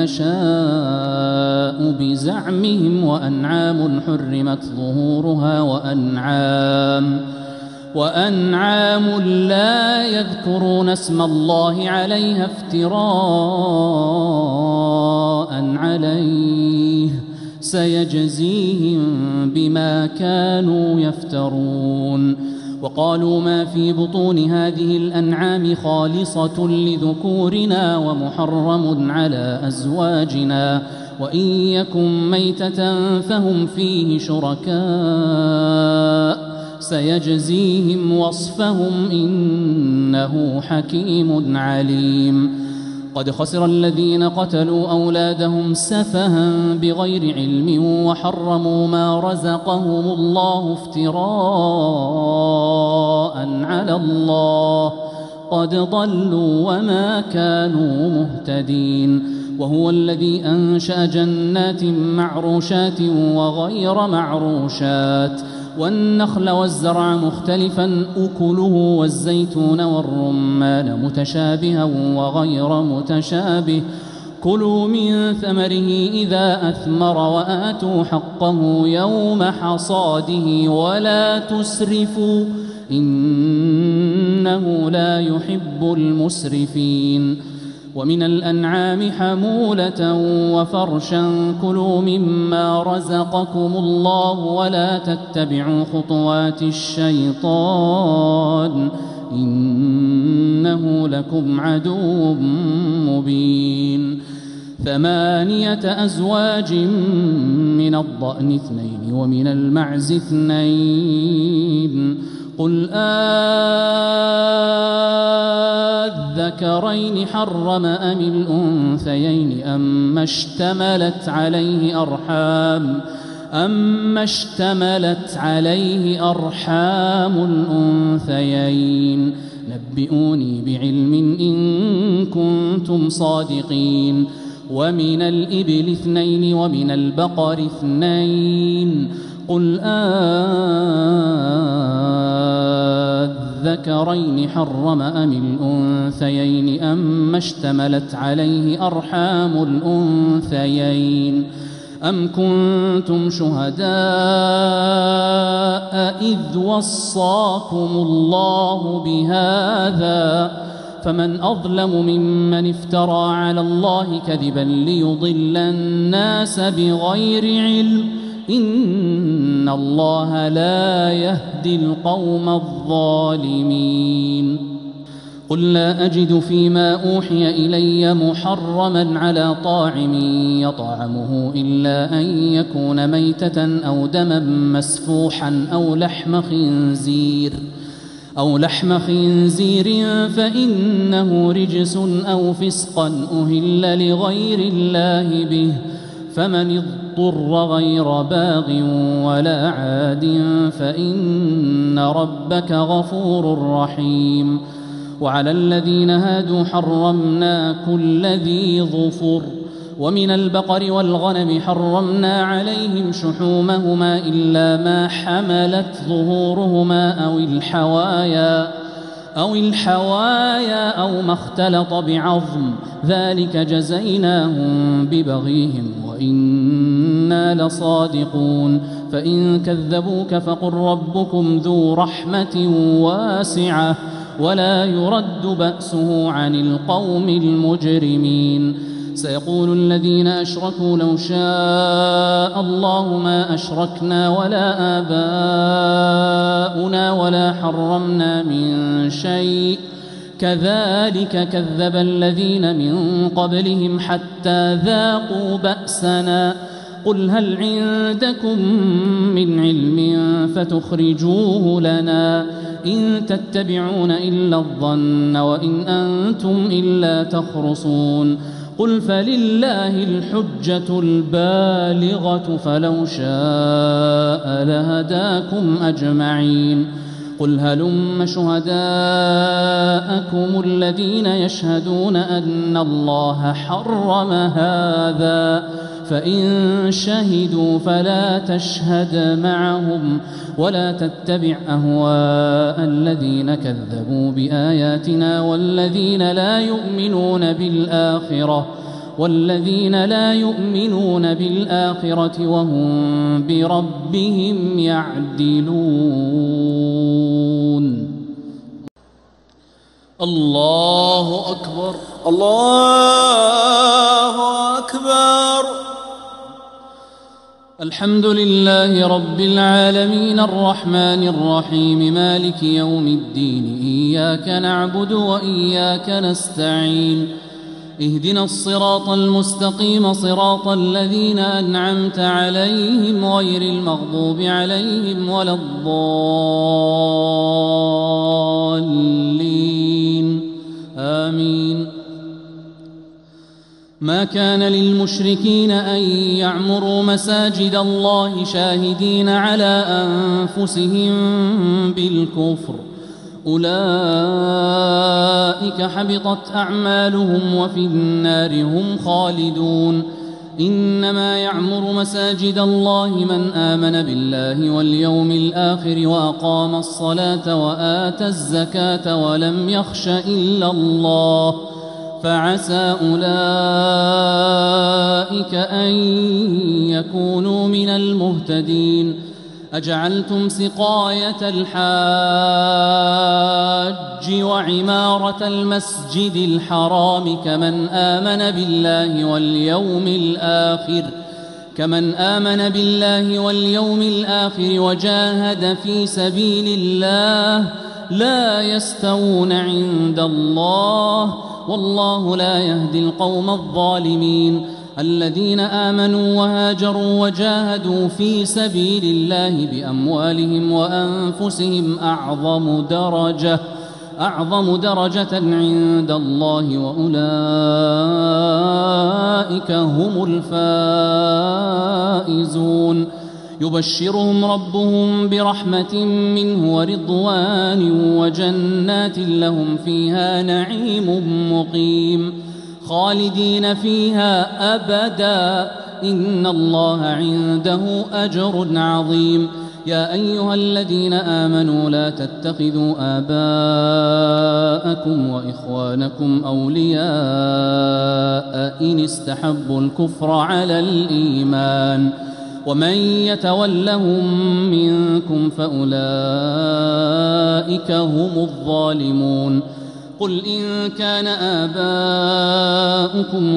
نشاء بزعمهم وأنعام حرمت ظهورها وأنعام وأنعام لا يذكرون اسم الله عليها افتراء عليه سيجزيهم بما كانوا يفترون. وقالوا ما في بطون هذه الأنعام خالصة لذكورنا ومحرم على أزواجنا وإن يكن ميتة فهم فيه شركاء سيجزيهم وصفهم إنه حكيم عليم. قد خسر الذين قتلوا أولادهم سفها بغير علم وحرموا ما رزقهم الله افتراء على الله قد ضلوا وما كانوا مهتدين. وهو الذي أنشأ جنات معروشات وغير معروشات والنخل والزرع مختلفا أكله والزيتون والرمان متشابها وغير متشابه كلوا من ثمره إذا أثمر وآتوا حقه يوم حصاده ولا تسرفوا إنه لا يحب المسرفين. ومن الأنعام حمولة وفرشا كلوا مما رزقكم الله ولا تتبعوا خطوات الشيطان إنه لكم عدو مبين. ثمانية أزواج من الضأن اثنين ومن المعز اثنين قل أذكرين حرم أم الأنثيين أما اشتملت عليه أرحام أما اشتملت عليه أرحام الأنثيين نبئوني بعلم إن كنتم صادقين. ومن الإبل اثنين ومن البقر اثنين قل أذكرين حرم أم الأنثيين أما اشتملت عليه أرحام الأنثيين أم كنتم شهداء إذ وصاكم الله بهذا فمن أظلم ممن افترى على الله كذبا ليضل الناس بغير علم إن الله لا يهدي القوم الظالمين. قل لا أجد فيما أوحي إلي محرما على طاعم يطعمه إلا أن يكون ميتة أو دما مسفوحا أو لحم خنزير أو لحم خنزير فإنه رجس أو فسقا أهل لغير الله به فمن اضطر غير باغ ولا عاد فإن ربك غفور رحيم. وعلى الذين هادوا حرمنا كل ذي ظفر ومن البقر والغنم حرمنا عليهم شحومهما إلا ما حملت ظهورهما أو الحوايا أو الحوايا أو ما اختلط بعظم ذلك جزيناهم ببغيهم وإنا لصادقون. فإن كذبوك فقل ربكم ذو رحمة واسعة ولا يرد بأسه عن القوم المجرمين. سيقول الذين أشركوا لو شاء الله ما أشركنا ولا آباؤنا ولا حرمنا من شيء كذلك كذب الذين من قبلهم حتى ذاقوا بأسنا قل هل عندكم من علم فتخرجوه لنا إن تتبعون إلا الظن وإن أنتم إلا تخرصون. قل فلله الحجة البالغة فلو شاء لهداكم أجمعين. قل هلم شهداءكم الذين يشهدون أن الله حرم هذا فإن شهدوا فلا تشهد معهم ولا تتبع أهواء الذين كذبوا بآياتنا والذين لا يؤمنون بالآخرة والذين لا يؤمنون بالآخرة وهم بربهم يعدلون. الله أكبر. الله أكبر. الحمد لله رب العالمين الرحمن الرحيم مالك يوم الدين إياك نعبد وإياك نستعين اهدنا الصراط المستقيم صراط الذين أنعمت عليهم غير المغضوب عليهم ولا الضالين آمين. ما كان للمشركين أن يعمروا مساجد الله شاهدين على أنفسهم بالكفر أولئك حبطت أعمالهم وفي النار هم خالدون. إنما يعمر مساجد الله من آمن بالله واليوم الآخر وأقام الصلاة وآتى الزكاة ولم يخش إلا الله فعسى أولئك أن يكونوا من المهتدين. أجعلتم سقاية الحاج وعمارة المسجد الحرام كمن آمن بالله واليوم الآخر كمن آمن بالله واليوم الآخر وجاهد في سبيل الله لا يستوون عند الله والله لا يهدي القوم الظالمين. الذين آمنوا وهاجروا وجاهدوا في سبيل الله بأموالهم وأنفسهم أعظم درجة أعظم درجة عند الله وأولئك هم الفائزون. يبشرهم ربهم برحمة منه ورضوان وجنات لهم فيها نعيم مقيم خالدين فيها أبدا إن الله عنده أجر عظيم. يا أيها الذين آمنوا لا تتخذوا آباءكم وإخوانكم أولياء إن استحبوا الكفر على الإيمان ومن يتولهم منكم فأولئك هم الظالمون. قل إن كان آباؤكم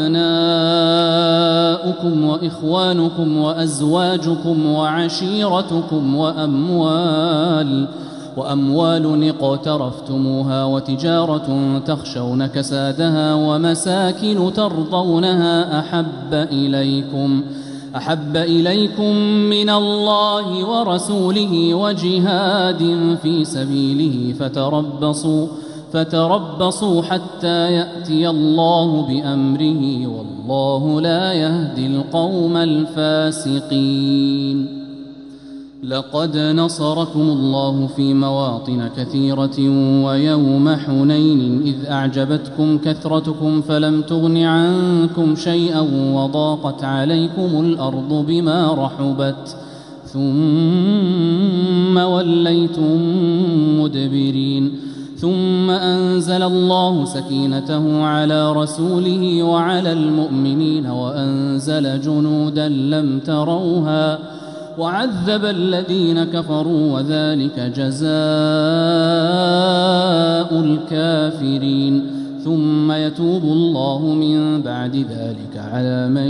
وأبناؤكم وإخوانكم وأزواجكم وعشيرتكم وأموال وأموال اقترفتموها وتجارة تخشون كسادها ومساكن ترضونها أحب إليكم أحب إليكم من الله ورسوله وجهاد في سبيله فتربصوا فتربصوا حتى يأتي الله بأمره والله لا يهدي القوم الفاسقين. لقد نصركم الله في مواطن كثيرة ويوم حنين إذ أعجبتكم كثرتكم فلم تغن عنكم شيئا وضاقت عليكم الأرض بما رحبت ثم وليتم مدبرين. ثم أنزل الله سكينته على رسوله وعلى المؤمنين وأنزل جنودا لم تروها وعذب الذين كفروا وذلك جزاء الكافرين. ثم يتوب الله من بعد ذلك على من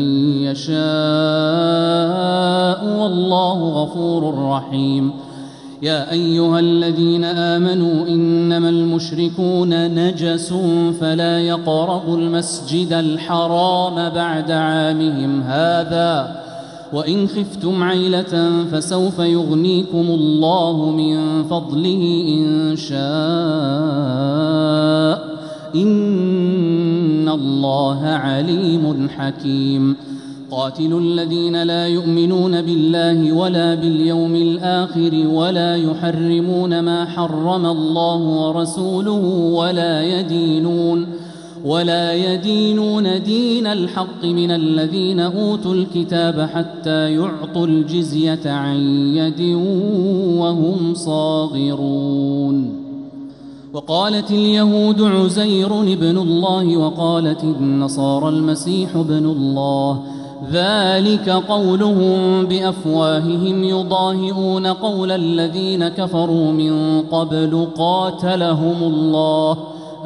يشاء والله غفور رحيم. يا أيها الذين آمنوا إنما المشركون نجس فلا يقربوا المسجد الحرام بعد عامهم هذا وإن خفتم عيلة فسوف يغنيكم الله من فضله إن شاء إن الله عليم حكيم. قاتلوا الذين لا يؤمنون بالله ولا باليوم الآخر ولا يحرمون ما حرم الله ورسوله ولا يدينون ولا يدينون دين الحق من الذين أوتوا الكتاب حتى يعطوا الجزية عن يد وهم صاغرون. وقالت اليهود عزير ابن الله وقالت النصارى المسيح ابن الله، ذلك قولهم بأفواههم يضاهئون قول الذين كفروا من قبل قاتلهم الله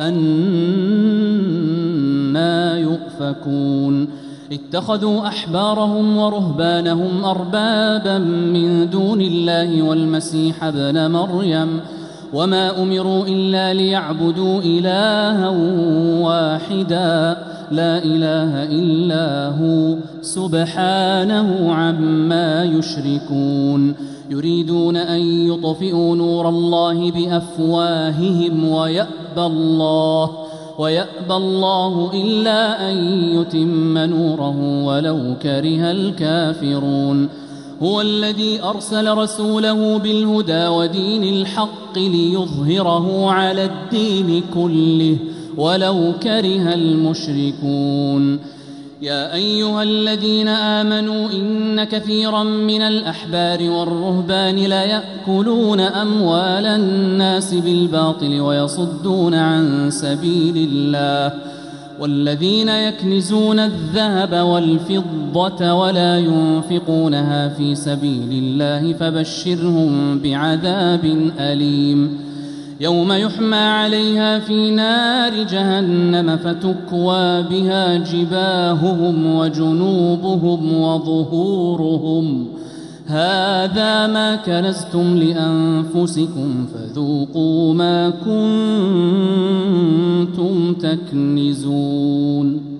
أنى يؤفكون. اتخذوا أحبارهم ورهبانهم أربابا من دون الله والمسيح ابن مريم وما أمروا إلا ليعبدوا إلها واحدا لا إله إلا هو سبحانه عما يشركون. يريدون أن يطفئوا نور الله بأفواههم ويأبى الله ويأبى الله إلا أن يتم نوره ولو كره الكافرون. هو الذي أرسل رسوله بالهدى ودين الحق ليظهره على الدين كله ولو كره المشركون. يا أيها الذين آمنوا إن كثيرا من الأحبار والرهبان ليأكلون أموال الناس بالباطل ويصدون عن سبيل الله، والذين يكنزون الذهب والفضة ولا ينفقونها في سبيل الله فبشرهم بعذاب أليم يوم يحمى عليها في نار جهنم فتكوى بها جباههم وجنوبهم وظهورهم هذا ما كنزتم لأنفسكم فذوقوا ما كنتم تكنزون.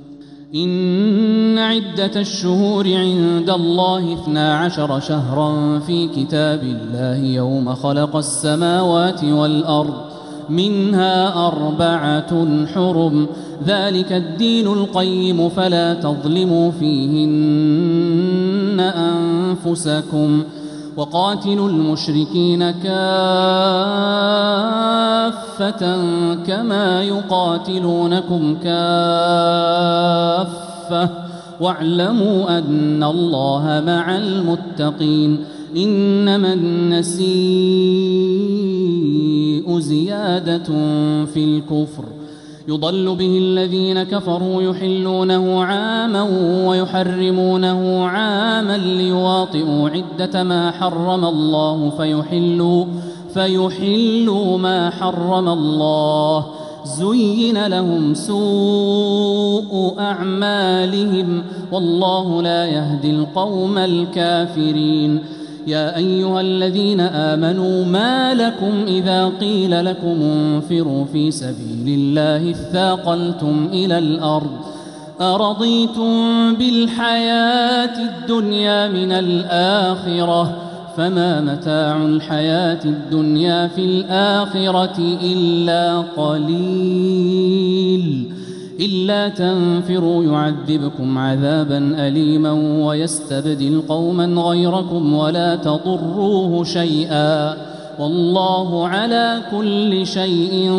إن عدة الشهور عند الله اثنا عشر شهرا في كتاب الله يوم خلق السماوات والأرض منها أربعة حرم ذلك الدين القيم فلا تظلموا فيهن أنفسكم وقاتلوا المشركين كافة كما يقاتلونكم كافة واعلموا أن الله مع المتقين. إنما النسيء زيادة في الكفر يضل به الذين كفروا يحلونه عاما ويحرمونه عاما ليواطئوا عدة ما حرم الله فيحلوا, فيحلوا ما حرم الله. زين لهم سوء أعمالهم والله لا يهدي القوم الكافرين. يا أيها الذين آمنوا ما لكم إذا قيل لكم انفروا في سبيل الله اثاقلتم إلى الأرض أرضيتم بالحياة الدنيا من الآخرة فما متاع الحياة الدنيا في الآخرة إلا قليل. إلا تنفروا يعذبكم عذابا أليما ويستبدل قوما غيركم ولا تضروه شيئا والله على كل شيء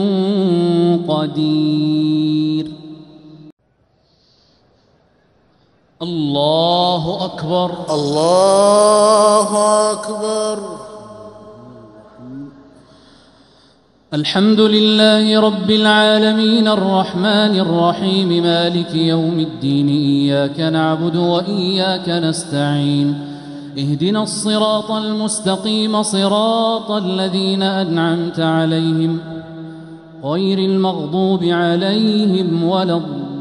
قدير. الله أكبر الله أكبر. الحمد لله رب العالمين الرحمن الرحيم مالك يوم الدين إياك نعبد وإياك نستعين اهدنا الصراط المستقيم صراط الذين أنعمت عليهم غير المغضوب عليهم ولا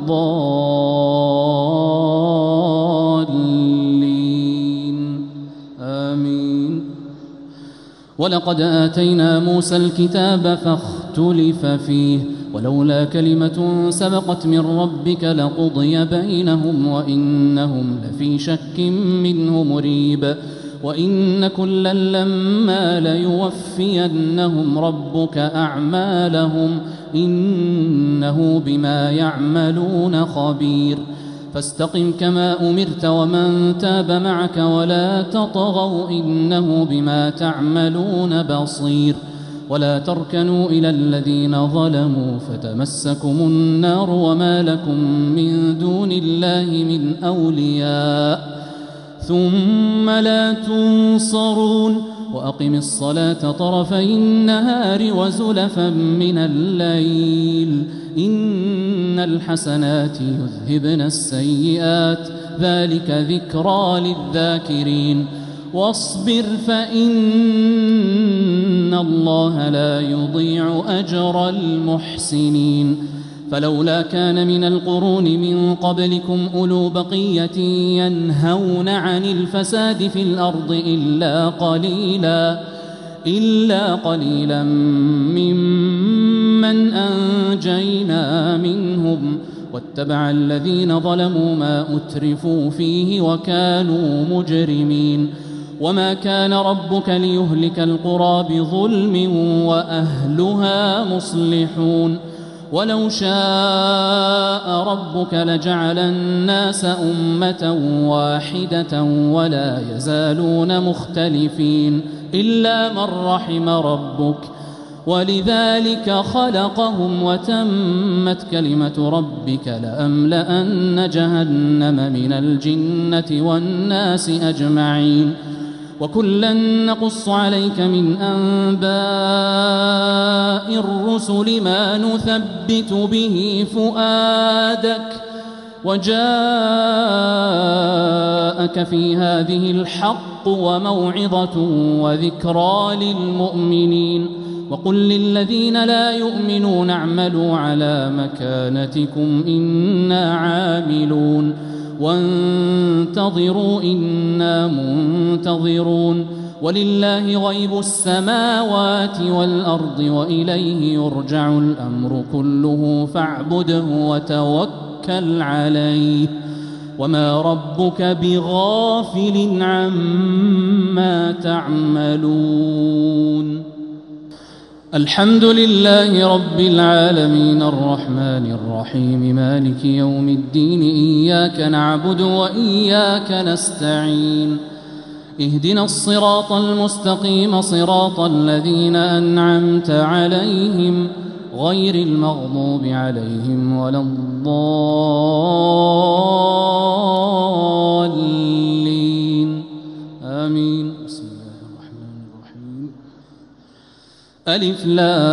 الضالين آمين. ولقد آتينا موسى الكتاب فاختلف فيه ولولا كلمة سبقت من ربك لقضي بينهم وإنهم لفي شك منه مريب. وإن كلا لما ليوفينهم ربك أعمالهم إنه بما يعملون خبير. فاستقم كما أمرت ومن تاب معك ولا تطغوا إنه بما تعملون بصير. ولا تركنوا إلى الذين ظلموا فتمسكم النار وما لكم من دون الله من أولياء ثم لا تنصرون وأقم الصلاة طرفي النهار وزلفا من الليل إن الحسنات يذهبن السيئات ذلك ذكرى للذاكرين واصبر فإن الله لا يضيع أجر المحسنين فلولا كان من القرون من قبلكم أولو بقية ينهون عن الفساد في الأرض إلا قليلا إلا قليلا ممن أنجينا منهم واتبع الذين ظلموا ما أترفوا فيه وكانوا مجرمين وما كان ربك ليهلك القرى بظلم وأهلها مصلحون ولو شاء ربك لجعل الناس أمة واحدة ولا يزالون مختلفين إلا من رحم ربك ولذلك خلقهم وتمت كلمة ربك لأملأن جهنم من الجنة والناس أجمعين وكلا نقص عليك من أنباء الرسل ما نثبت به فؤادك وجاءك في هذه الحق وموعظة وذكرى للمؤمنين وقل للذين لا يؤمنون اعملوا على مكانتكم إنا عاملون وانتظروا إنا منتظرون ولله غيب السماوات والأرض وإليه يرجع الأمر كله فاعبده وتوكل عليه وما ربك بغافل عما تعملون الحمد لله رب العالمين الرحمن الرحيم مالك يوم الدين إياك نعبد وإياك نستعين اهدنا الصراط المستقيم صراط الذين أنعمت عليهم غير المغضوب عليهم ولا الضالين آمين بسم الله الرحمن الرحيم ألف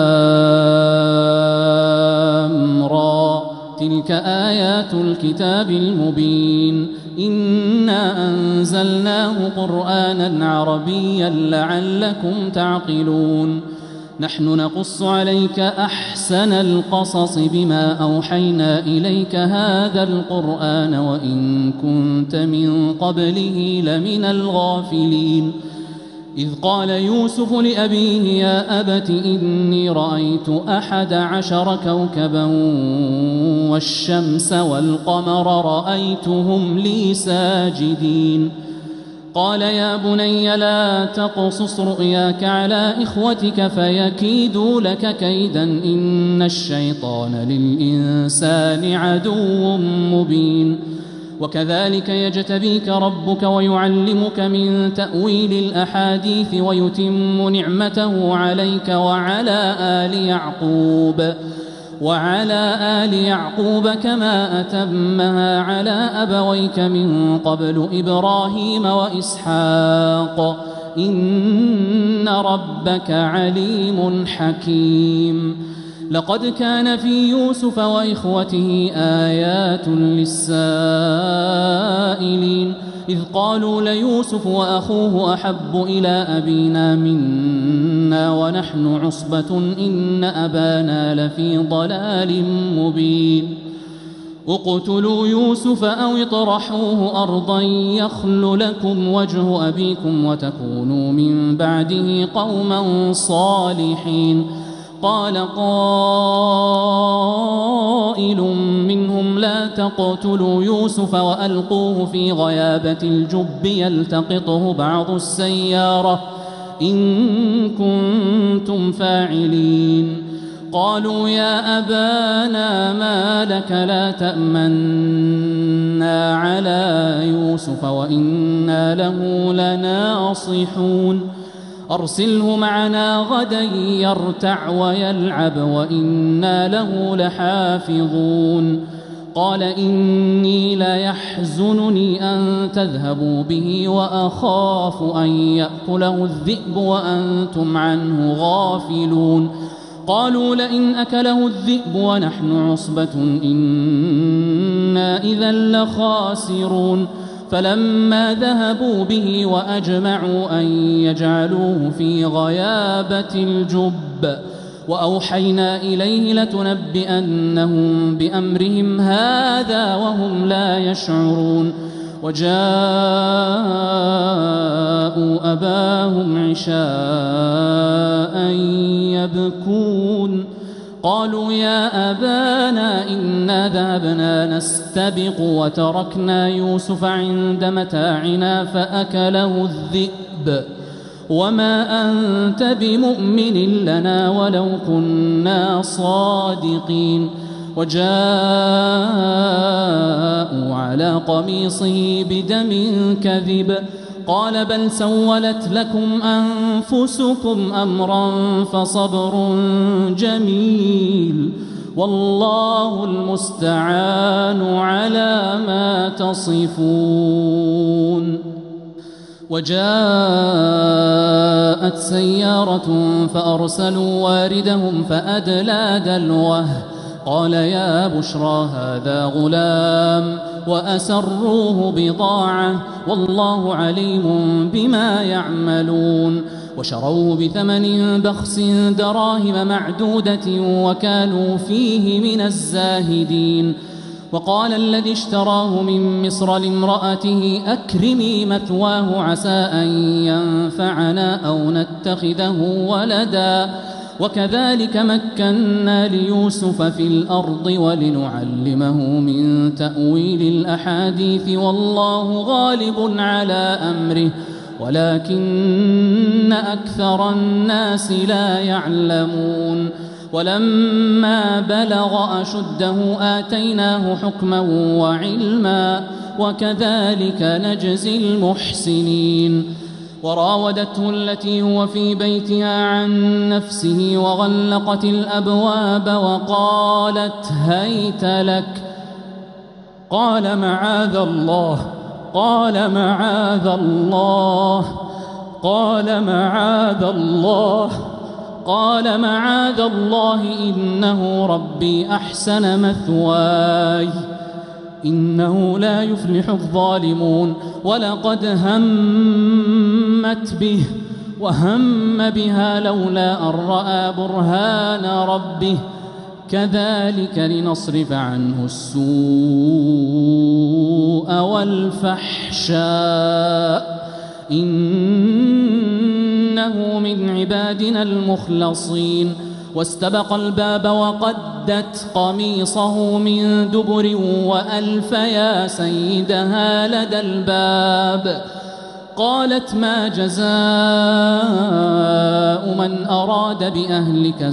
لام را تلك آيات الكتاب المبين إنا أنزلناه قرآنا عربيا لعلكم تعقلون نحن نقص عليك أحسن القصص بما أوحينا إليك هذا القرآن وإن كنت من قبله لمن الغافلين إذ قال يوسف لأبيه يا أبت إني رأيت أحد عشر كوكبا والشمس والقمر رأيتهم لي ساجدين قال يا بني لا تقصص رؤياك على إخوتك فيكيدوا لك كيدا إن الشيطان للإنسان عدو مبين وكذلك يجتبيك ربك ويعلمك من تأويل الأحاديث ويتم نعمته عليك وعلى آل يعقوب وعلى آل يعقوب كما أتمها على أبويك من قبل إبراهيم وإسحاق إن ربك عليم حكيم لقد كان في يوسف وإخوته آيات للسائلين إذ قالوا ليوسف وأخوه أحب إلى أبينا منا ونحن عصبة إن أبانا لفي ضلال مبين اقتلوا يوسف أو اطرحوه أرضا يخل لكم وجه أبيكم وتكونوا من بعده قوما صالحين قال قائل منهم لا تقتلوا يوسف وألقوه في غيابة الجب يلتقطه بعض السيارة إن كنتم فاعلين قالوا يا أبانا ما لك لا تأمنا على يوسف وإنا له لناصحون أرسله معنا غدا يرتع ويلعب وإنا له لحافظون قال إني ليحزنني أن تذهبوا به وأخاف أن يأكله الذئب وأنتم عنه غافلون قالوا لئن أكله الذئب ونحن عصبة إنا إذا لخاسرون فلما ذهبوا به وأجمعوا أن يجعلوه في غيابة الجب وأوحينا إليه لتنبئنهم بأمرهم هذا وهم لا يشعرون وجاءوا أباهم عشاء يبكون قالوا يا أبانا إنا ذهبنا نستبق وتركنا يوسف عند متاعنا فأكله الذئب وما أنت بمؤمن لنا ولو كنا صادقين وجاءوا على قميصه بدم كذب قال بل سولت لكم أنفسكم أمرا فصبر جميل والله المستعان على ما تصفون وجاءت سيارة فأرسلوا واردهم فأدلى دلوه قال يا بشرى هذا غلام وأسروه بضاعة والله عليم بما يعملون وشروه بثمن بخس دراهم معدودة وكانوا فيه من الزاهدين وقال الذي اشتراه من مصر لامرأته أكرمي مثواه عسى أن ينفعنا أو نتخذه ولدا وكذلك مكنا ليوسف في الأرض ولنعلمه من تأويل الأحاديث والله غالب على أمره ولكن أكثر الناس لا يعلمون ولما بلغ أشده آتيناه حكما وعلما وكذلك نجزي المحسنين وراودته التي هو في بيتها عن نفسه وغلقت الأبواب وقالت هيت لك قال معاذ الله قال معاذ الله قال معاذ الله قال معاذ الله إنه ربي أحسن مثواي إنه لا يفلح الظالمون ولقد همت به وهم بها لولا أن رأى برهان ربه كذلك لنصرف عنه السوء والفحشاء إنه من عبادنا المخلصين واستبق الباب وقدت قميصه من دبر وألف يا سيدها لدى الباب قالت ما جزاء من أراد بأهلك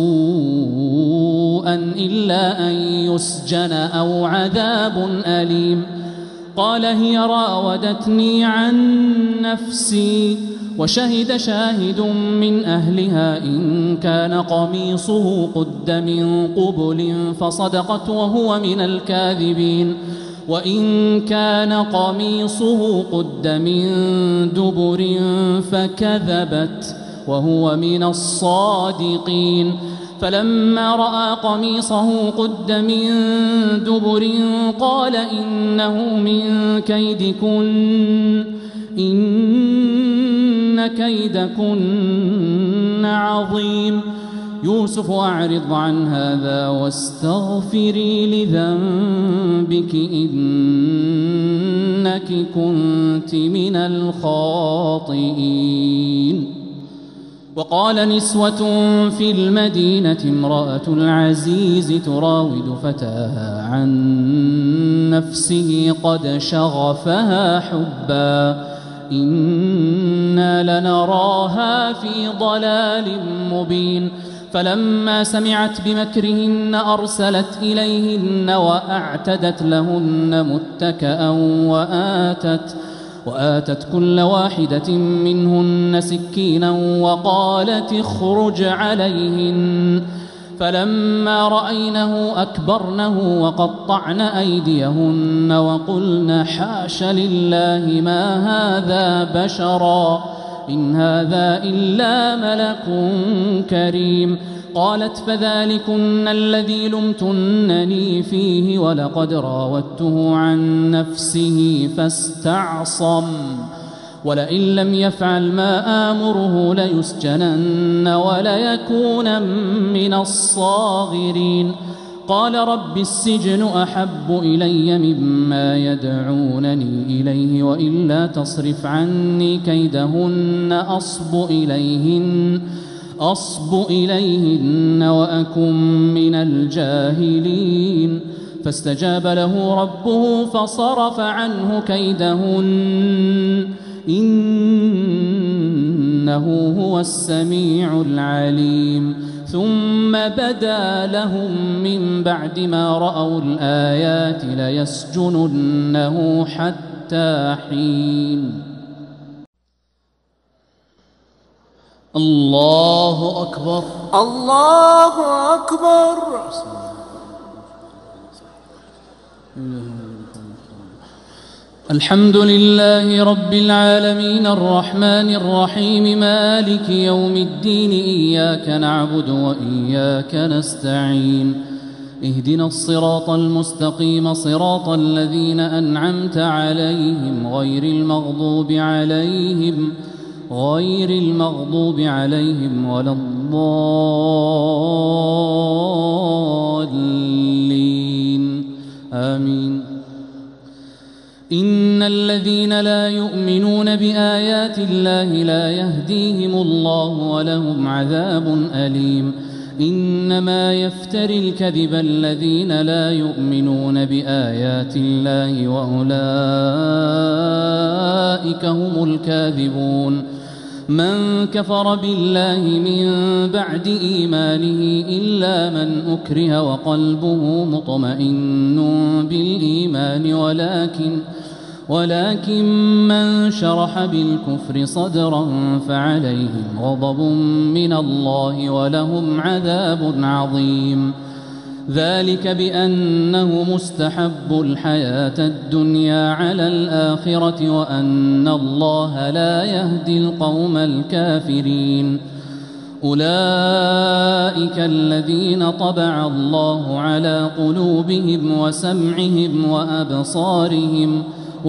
سوءا إلا أن يسجن أو عذاب أليم قال هي راودتني عن نفسي وشهد شاهد من أهلها إن كان قميصه قد من قبل فصدقت وهو من الكاذبين وإن كان قميصه قد من دبر فكذبت وهو من الصادقين فلما رأى قميصه قد من دبر قال إنه من كيدكن إن كيدكن عظيم يوسف أعرض عن هذا واستغفري لذنبك إنك كنت من الخاطئين وقال نسوة في المدينة امرأة العزيز تراود فتاها عن نفسه قد شغفها حبا إنا لنراها في ضلال مبين فلما سمعت بمكرهن أرسلت إليهن وأعتدت لهن متكأ وآتت وآتت كل واحدة منهن سكينا وقالت اخرج عليهن فلما رأينه أكبرنه وقطعن أيديهن وقلن حاش لله ما هذا بشرا إن هذا إلا ملك كريم. قالت فذلكن الذي لمتنني فيه ولقد راودته عن نفسه فاستعصم ولئن لم يفعل ما آمره ليسجنن وليكون من الصاغرين. قال رب السجن أحب إلي مما يدعونني إليه وإلا تصرف عني كيدهن أصب إليهن أصب إليهن وأكن من الجاهلين. فاستجاب له ربه فصرف عنه كيدهن إنه هو السميع العليم. ثم بدا لهم من بعد ما رأوا الآيات ليسجننه حتى حين. الله أكبر الله أكبر. الحمد لله رب العالمين الرحمن الرحيم مالك يوم الدين إياك نعبد وإياك نستعين اهدنا الصراط المستقيم صراط الذين أنعمت عليهم غير المغضوب عليهم غير المغضوب عليهم ولا الضالين آمين. إن الذين لا يؤمنون بآيات الله لا يهديهم الله ولهم عذاب أليم. إنما يفتري الكذب الذين لا يؤمنون بآيات الله وأولئك هم الكاذبون. من كفر بالله من بعد إيمانه إلا من أكره وقلبه مطمئن بالإيمان ولكن ولكن من شرح بالكفر صدرا فعليهم غضب من الله ولهم عذاب عظيم. ذلك بأنه مستحب الحياة الدنيا على الآخرة وأن الله لا يهدي القوم الكافرين. أولئك الذين طبع الله على قلوبهم وسمعهم وأبصارهم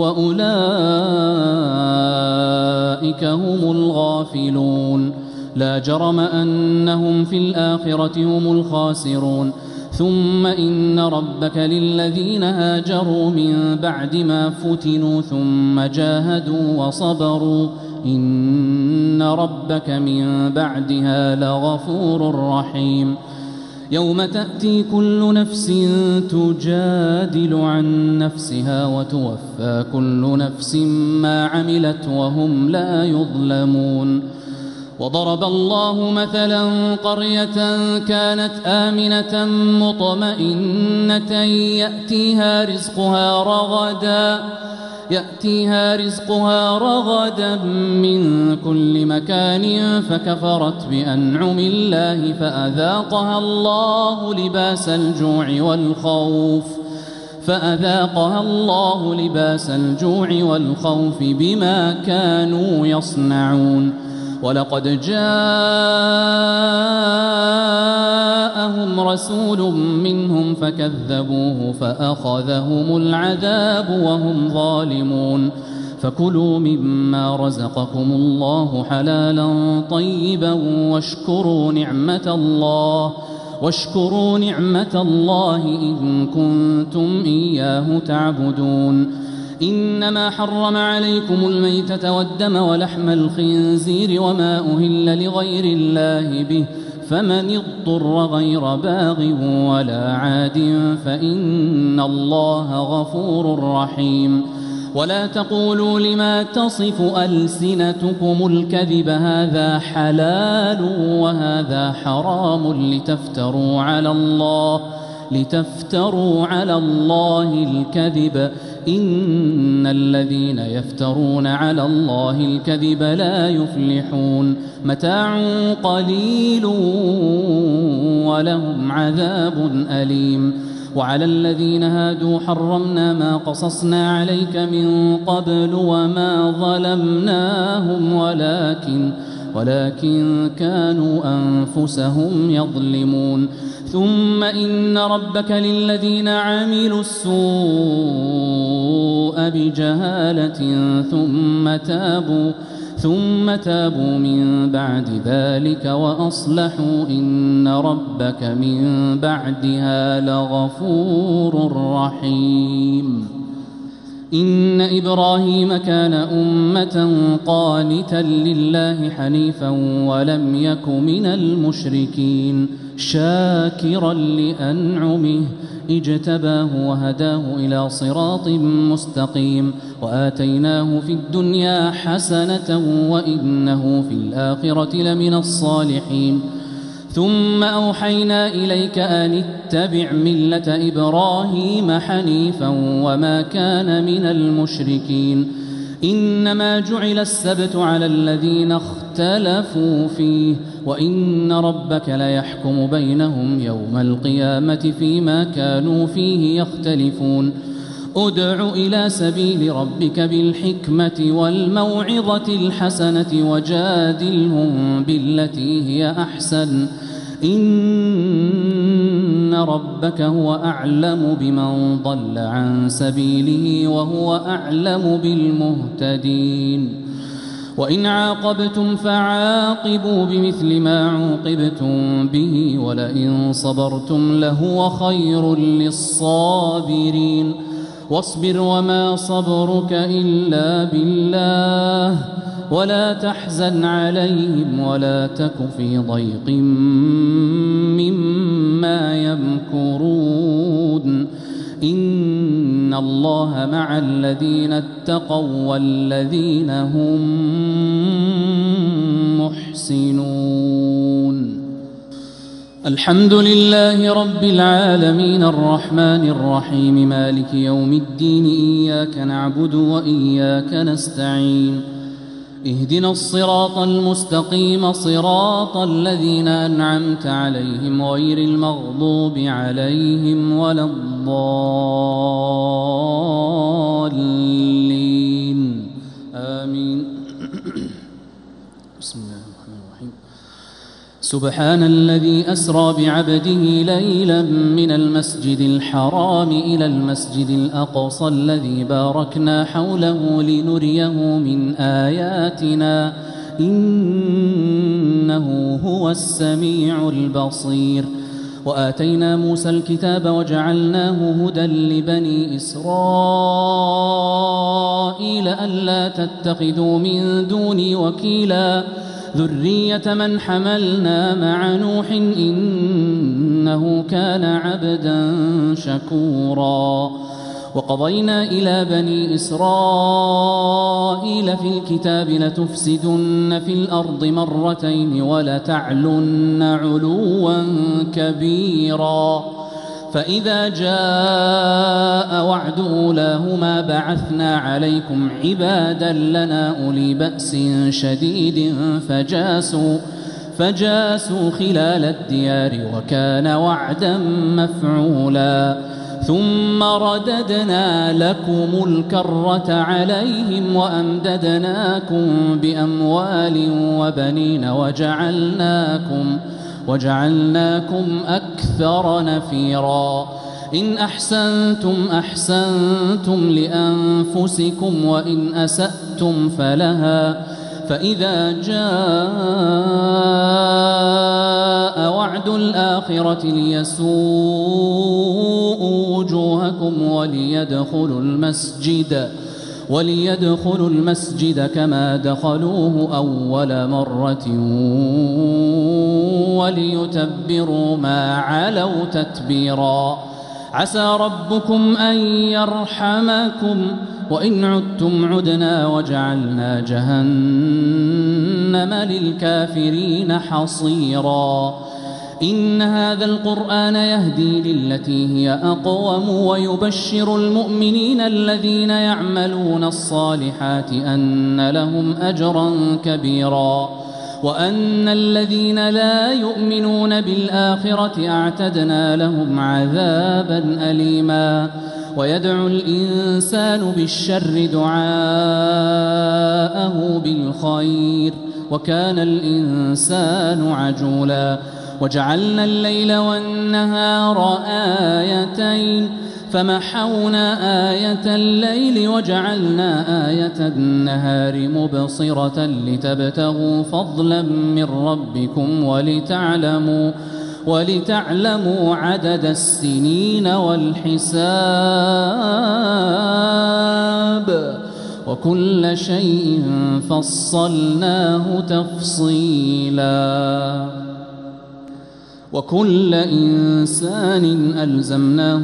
وأولئك هم الغافلون. لا جرم أنهم في الآخرة هم الخاسرون. ثم إن ربك للذين هاجروا من بعد ما فتنوا ثم جاهدوا وصبروا إن ربك من بعدها لغفور رحيم. يوم تأتي كل نفس تجادل عن نفسها وتوفى كل نفس ما عملت وهم لا يظلمون. وضرب الله مثلا قرية كانت آمنة مطمئنة يأتيها رزقها رغدا يأتيها رزقها رغدا من كل مكان فكفرت بأنعم الله فأذاقها الله لباس الجوع والخوف فأذاقها الله لباس الجوع والخوف بما كانوا يصنعون. ولقد جاءهم رسول منهم فكذبوه فأخذهم العذاب وهم ظالمون. فكلوا مما رزقكم الله حلالا طيبا واشكروا نعمة الله واشكروا نعمة الله إن كنتم إياه تعبدون. إنما حرم عليكم الميتة والدم ولحم الخنزير وما أهل لغير الله به فمن اضطر غير باغ ولا عاد فإن الله غفور رحيم. ولا تقولوا لما تصف ألسنتكم الكذب هذا حلال وهذا حرام لتفتروا على الله لتفتروا على الله الكذب إن الذين يفترون على الله الكذب لا يفلحون متاع قليل ولهم عذاب أليم وعلى الذين هادوا حرمنا ما قصصنا عليك من قبل وما ظلمناهم ولكن ولكن كانوا أنفسهم يظلمون ثم إن ربك للذين عملوا السوء بجهالة ثم تابوا ثم تابوا من بعد ذلك وأصلحوا إن ربك من بعدها لغفور رحيم إن إبراهيم كان أمة قانتا لله حنيفا ولم يك من المشركين شاكرا لأنعمه اجتباه وهداه إلى صراط مستقيم وآتيناه في الدنيا حسنة وإنه في الآخرة لمن الصالحين ثم أوحينا إليك أن اتبع ملة إبراهيم حنيفا وما كان من المشركين إنما جعل السبت على الذين اختلفوا فيه وإن ربك ليحكم بينهم يوم القيامة فيما كانوا فيه يختلفون ادع إلى سبيل ربك بالحكمة والموعظة الحسنة وجادلهم بالتي هي أحسن إن ربك هو أعلم بمن ضل عن سبيله وهو أعلم بالمهتدين وإن عاقبتم فعاقبوا بمثل ما عوقبتم به ولئن صبرتم لهو خير للصابرين واصبر وما صبرك إلا بالله ولا تحزن عليهم ولا تك في ضيق مما يمكرون إن الله مع الذين اتقوا والذين هم محسنون الحمد لله رب العالمين الرحمن الرحيم مالك يوم الدين إياك نعبد وإياك نستعين اهدنا الصراط المستقيم صراط الذين أنعمت عليهم غير المغضوب عليهم ولا الضالين آمين بسم الله الرحمن الرحيم سبحان الذي أسرى بعبده ليلا من المسجد الحرام إلى المسجد الأقصى الذي باركنا حوله لنريه من آياتنا إنه هو السميع البصير وآتينا موسى الكتاب وجعلناه هدى لبني إسرائيل ألا تتخذوا من دوني وكيلا ذرية من حملنا مع نوح إنه كان عبدا شكورا وقضينا إلى بني إسرائيل في الكتاب لتفسدن في الأرض مرتين ولتعلن علوا كبيرا فإذا جاء وعد أولاهما بعثنا عليكم عبادا لنا أولي بأس شديد فجاسوا فجاسوا خلال الديار وكان وعدا مفعولا ثم رددنا لكم الكرة عليهم وأمددناكم بأموال وبنين وجعلناكم وجعلناكم أكثر نفيرا إن أحسنتم أحسنتم لأنفسكم وإن أسأتم فلها فإذا جاء وعد الآخرة ليسوءوا وجوهكم وليدخلوا المسجد وليدخلوا المسجد كما دخلوه أول مرة وليتبروا ما علوا تتبيرا عسى ربكم أن يرحمكم وإن عدتم عدنا وجعلنا جهنم للكافرين حصيرا إن هذا القرآن يهدي للتي هي أقوم ويبشر المؤمنين الذين يعملون الصالحات أن لهم أجرا كبيرا وأن الذين لا يؤمنون بالآخرة أعتدنا لهم عذابا أليما ويدعو الإنسان بالشر دعاءه بالخير وكان الإنسان عجولا وجعلنا الليل والنهار آيتين فمحونا آية الليل وجعلنا آية النهار مبصرة لتبتغوا فضلا من ربكم ولتعلموا ولتعلموا عدد السنين والحساب وكل شيء فصلناه تفصيلا وكل إنسان ألزمناه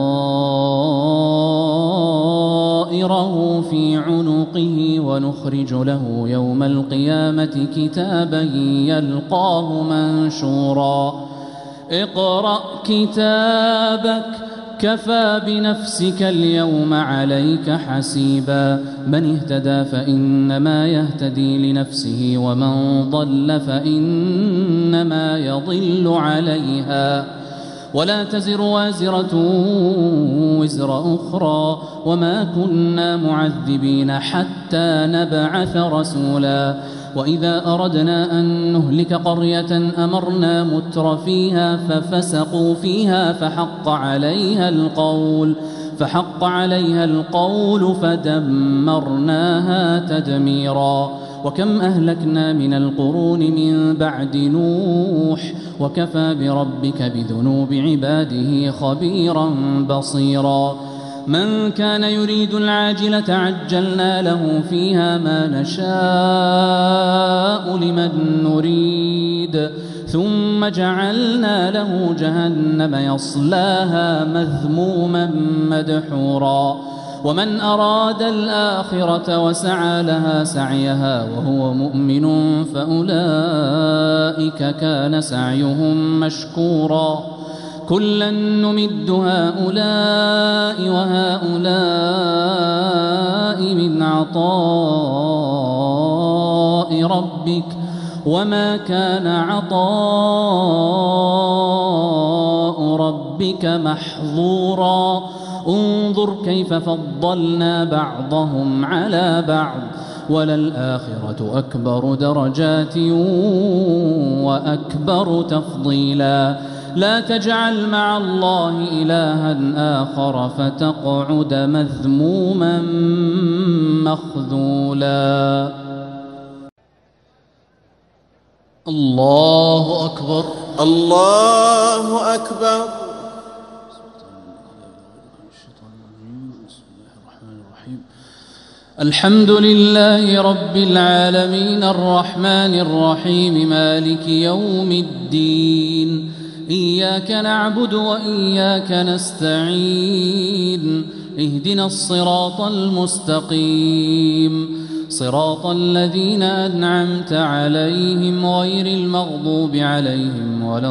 طائره في عنقه ونخرج له يوم القيامة كتابا يلقاه منشورا اقرأ كتابك كفى بنفسك اليوم عليك حسيبا من اهتدى فإنما يهتدي لنفسه ومن ضل فإنما يضل عليها ولا تزر وازرة وزر أخرى وما كنا معذبين حتى نبعث رسولا وإذا أردنا أن نهلك قرية أمرنا متر فيها ففسقوا فيها فحق عليها القول فحق عليها القول فدمرناها تدميرا وكم أهلكنا من القرون من بعد نوح وكفى بربك بذنوب عباده خبيرا بصيرا من كان يريد العاجلة عجلنا له فيها ما نشاء لمن نريد ثم جعلنا له جهنم يصلاها مذموما مدحورا ومن أراد الآخرة وسعى لها سعيها وهو مؤمن فأولئك كان سعيهم مشكورا كلا نمد هؤلاء وهؤلاء من عطاء ربك وما كان عطاء ربك محظورا انظر كيف فضلنا بعضهم على بعض وللآخرة أكبر درجات وأكبر تفضيلا لا تجعل مع الله إلها آخر فتقعد مذموما مخذولا الله أكبر الله أكبر الحمد لله رب العالمين الرحمن الرحيم مالك يوم الدين إياك نعبد وإياك نستعين اهدنا الصراط المستقيم صراط الذين أنعمت عليهم غير المغضوب عليهم ولا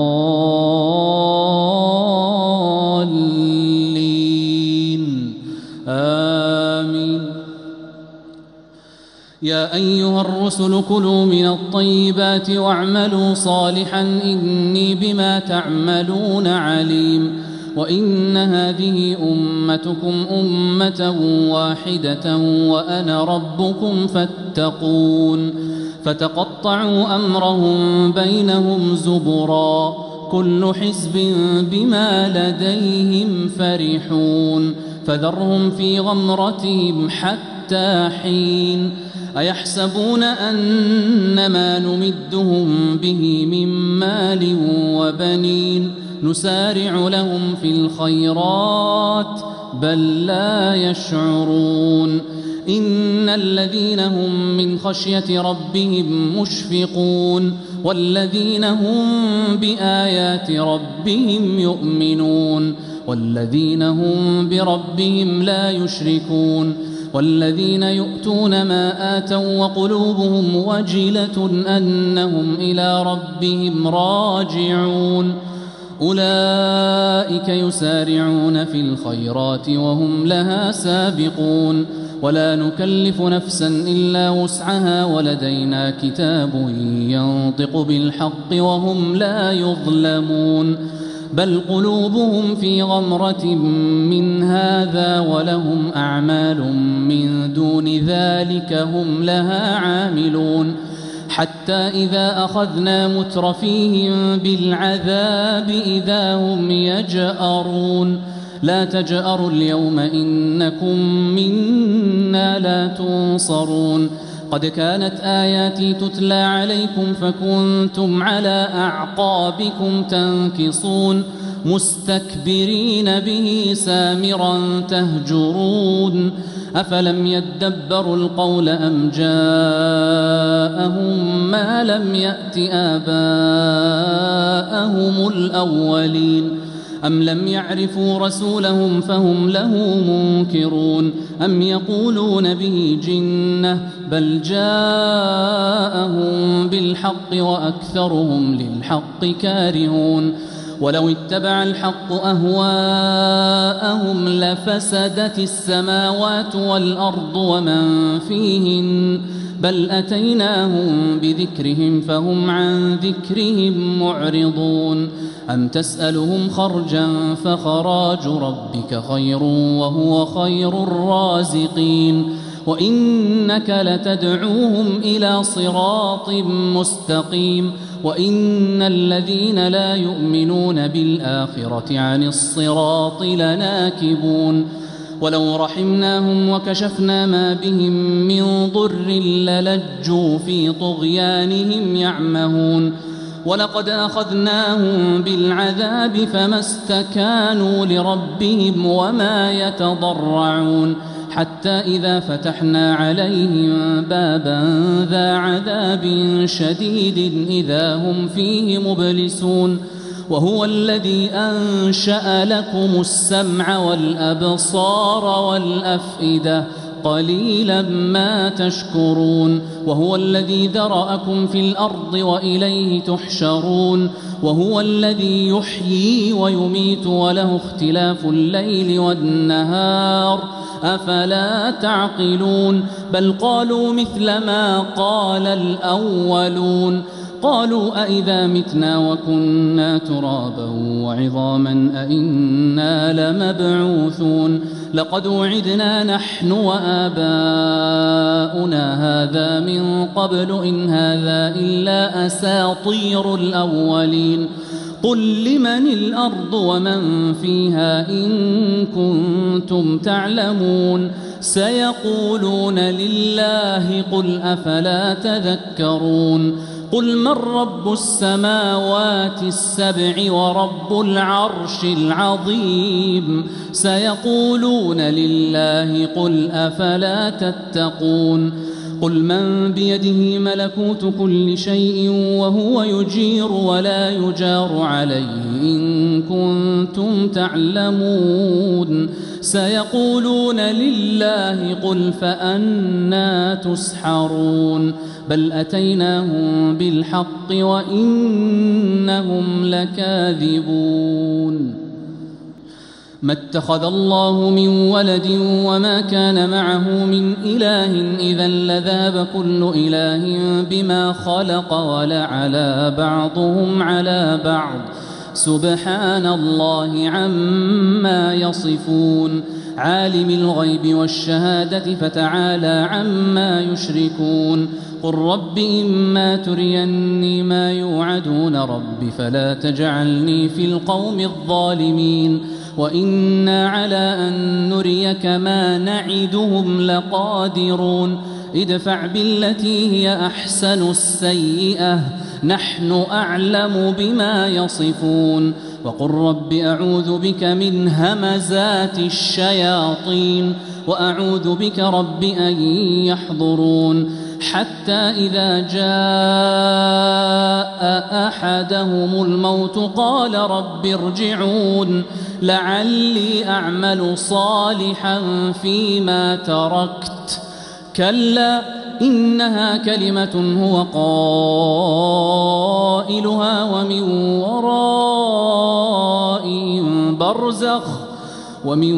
الضالين آمين يا أيها الرسل كلوا من الطيبات واعملوا صالحا إني بما تعملون عليم وإن هذه أمتكم أمة واحدة وأنا ربكم فاتقون فتقطعوا أمرهم بينهم زبرا كل حزب بما لديهم فرحون فذرهم في غمرتهم حتى حين أيحسبون أن ما نمدهم به من مال وبنين نسارع لهم في الخيرات بل لا يشعرون إن الذين هم من خشية ربهم مشفقون والذين هم بآيات ربهم يؤمنون والذين هم بربهم لا يشركون والذين يؤتون ما آتوا وقلوبهم وجلة أنهم إلى ربهم راجعون أولئك يسارعون في الخيرات وهم لها سابقون ولا نكلف نفسا إلا وسعها ولدينا كتاب ينطق بالحق وهم لا يظلمون بل قلوبهم في غمرة من هذا ولهم أعمال من دون ذلك هم لها عاملون حتى إذا أخذنا مترفيهم بالعذاب إذا هم يجأرون لا تجأروا اليوم إنكم منا لا تنصرون قد كانت آياتي تتلى عليكم فكنتم على أعقابكم تنكصون مستكبرين به سامرا تهجرون أفلم يدبروا القول أم جاءهم ما لم يأت آباءهم الأولين أم لم يعرفوا رسولهم فهم له منكرون أم يقولون به جنة بل جاءهم بالحق وأكثرهم للحق كارهون ولو اتبع الحق أهواءهم لفسدت السماوات والأرض ومن فيهن بل أتيناهم بذكرهم فهم عن ذكرهم معرضون أم تسألهم خرجا فخراج ربك خير وهو خير الرازقين وإنك لتدعوهم إلى صراط مستقيم وإن الذين لا يؤمنون بالآخرة عن الصراط لناكبون ولو رحمناهم وكشفنا ما بهم من ضر للجوا في طغيانهم يعمهون ولقد أخذناهم بالعذاب فما استكانوا لربهم وما يتضرعون حتى إذا فتحنا عليهم بابا ذا عذاب شديد إذا هم فيه مبلسون وهو الذي أنشأ لكم السمع والأبصار والأفئدة قليلا ما تشكرون وهو الذي ذرأكم في الأرض وإليه تحشرون وهو الذي يحيي ويميت وله اختلاف الليل والنهار أفلا تعقلون بل قالوا مثل ما قال الأولون قالوا أئذا متنا وكنا ترابا وعظاما أئنا لمبعوثون لقد وعدنا نحن وآباؤنا هذا من قبل إن هذا إلا أساطير الأولين قل لمن الأرض ومن فيها إن كنتم تعلمون سيقولون لله قل أفلا تذكرون قل من رب السماوات السبع ورب العرش العظيم سيقولون لله قل أفلا تتقون قل من بيده ملكوت كل شيء وهو يجير ولا يجار عليه إن كنتم تعلمون سيقولون لله قل فأنى تسحرون بل أتيناهم بالحق وإنهم لكاذبون ما اتخذ الله من ولد وما كان معه من إله إذا لذهب كل إله بما خلق ولعلى بعضهم على بعض سبحان الله عما يصفون عالم الغيب والشهادة فتعالى عما يشركون قل رب إما تريني ما يوعدون رب فلا تجعلني في القوم الظالمين وإنا على أن نريك ما نعدهم لقادرون ادفع بالتي هي أحسن السيئة نحن أعلم بما يصفون وقل رب أعوذ بك من همزات الشياطين وأعوذ بك رب أن يحضرون حتى إذا جاء أحدهم الموت قال رب ارجعون لعلي أعمل صالحا فيما تركت كلا إنها كلمة هو قائلها ومن ورائهم برزخ ومن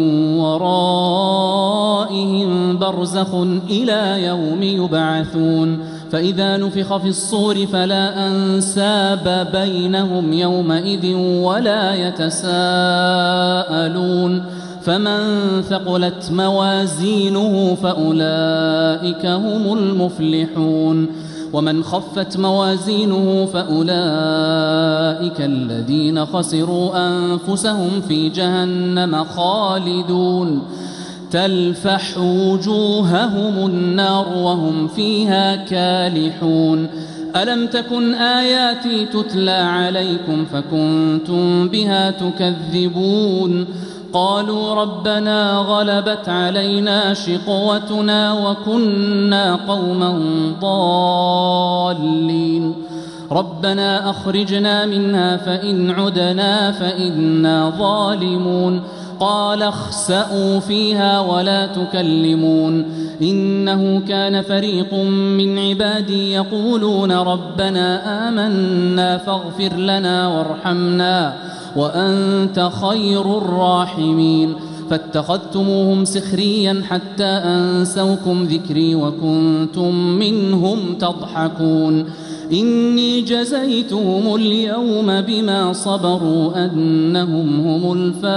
ورائهم برزخ إلى يوم يبعثون فإذا نفخ في الصور فلا أنساب بينهم يومئذ ولا يتساءلون فمن ثقلت موازينه فأولئك هم المفلحون ومن خفت موازينه فأولئك الذين خسروا أنفسهم في جهنم خالدون تلفح وجوههم النار وهم فيها كالحون ألم تكن آياتي تتلى عليكم فكنتم بها تكذبون قالوا ربنا غلبت علينا شقوتنا وكنا قوما ضالين ربنا أخرجنا منها فإن عدنا فإنا ظالمون قال اخسأوا فيها ولا تكلمون إنه كان فريق من عبادي يقولون ربنا آمنا فاغفر لنا وارحمنا وأنت خير الراحمين فاتخذتموهم سخريا حتى أنسوكم ذكري وكنتم منهم تضحكون إني جزيتهم اليوم بما صبروا أنهم هم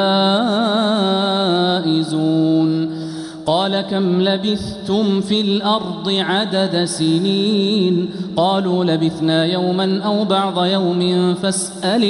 الفائزون قال كم لبثتم في الأرض عدد سنين قالوا لبثنا يوما أو بعض يوم فاسأل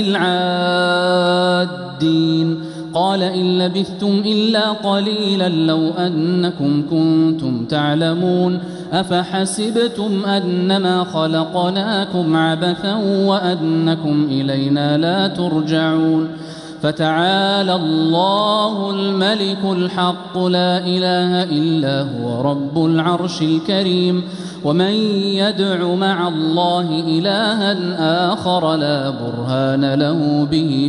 العادين قال إن لبثتم إلا قليلا لو أنكم كنتم تعلمون أفحسبتم أنما خلقناكم عبثا وأنكم إلينا لا ترجعون فتعالى الله الملك الحق لا إله إلا هو رب العرش الكريم ومن يدع مع الله إلها آخر لا برهان له به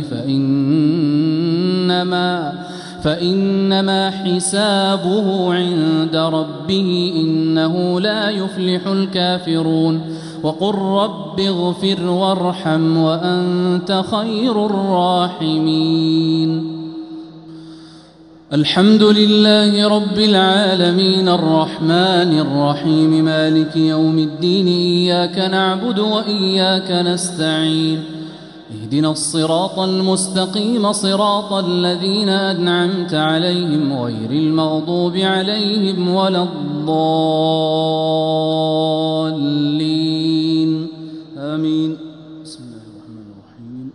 فإنما فإنما حسابه عند ربه إنه لا يفلح الكافرون وقل رب اغفر وارحم وأنت خير الراحمين الحمد لله رب العالمين الرحمن الرحيم مالك يوم الدين إياك نعبد وإياك نستعين اهدنا الصراط المستقيم صراط الذين أنعمت عليهم غير المغضوب عليهم ولا الضالين آمين بسم الله الرحمن الرحيم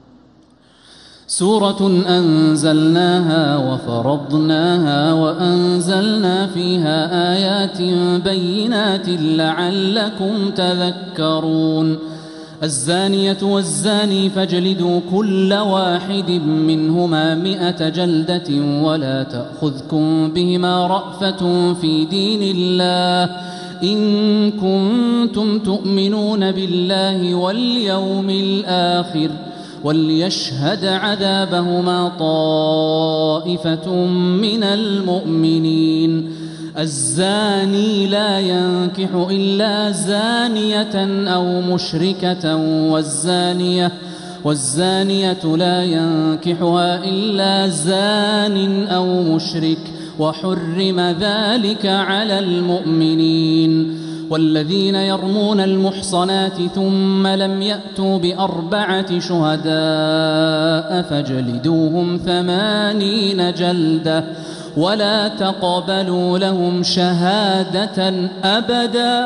سورة أنزلناها وفرضناها وأنزلنا فيها آيات بينات لعلكم تذكرون الزانية والزاني فاجلدوا كل واحد منهما مئة جلدة ولا تأخذكم بهما رأفة في دين الله إن كنتم تؤمنون بالله واليوم الآخر وليشهد عذابهما طائفة من المؤمنين الزاني لا ينكح إلا زانية أو مشركة والزانية والزانية لا ينكحها إلا زان أو مشرك وحرم ذلك على المؤمنين والذين يرمون المحصنات ثم لم يأتوا بأربعة شهداء فاجلدوهم ثمانين جلدة ولا تقبلوا لهم شهادة أبدا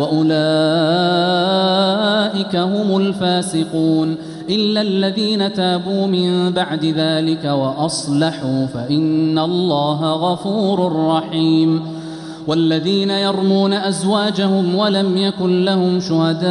وأولئك هم الفاسقون إلا الذين تابوا من بعد ذلك وأصلحوا فإن الله غفور رحيم والذين يرمون أزواجهم ولم يكن لهم شهداء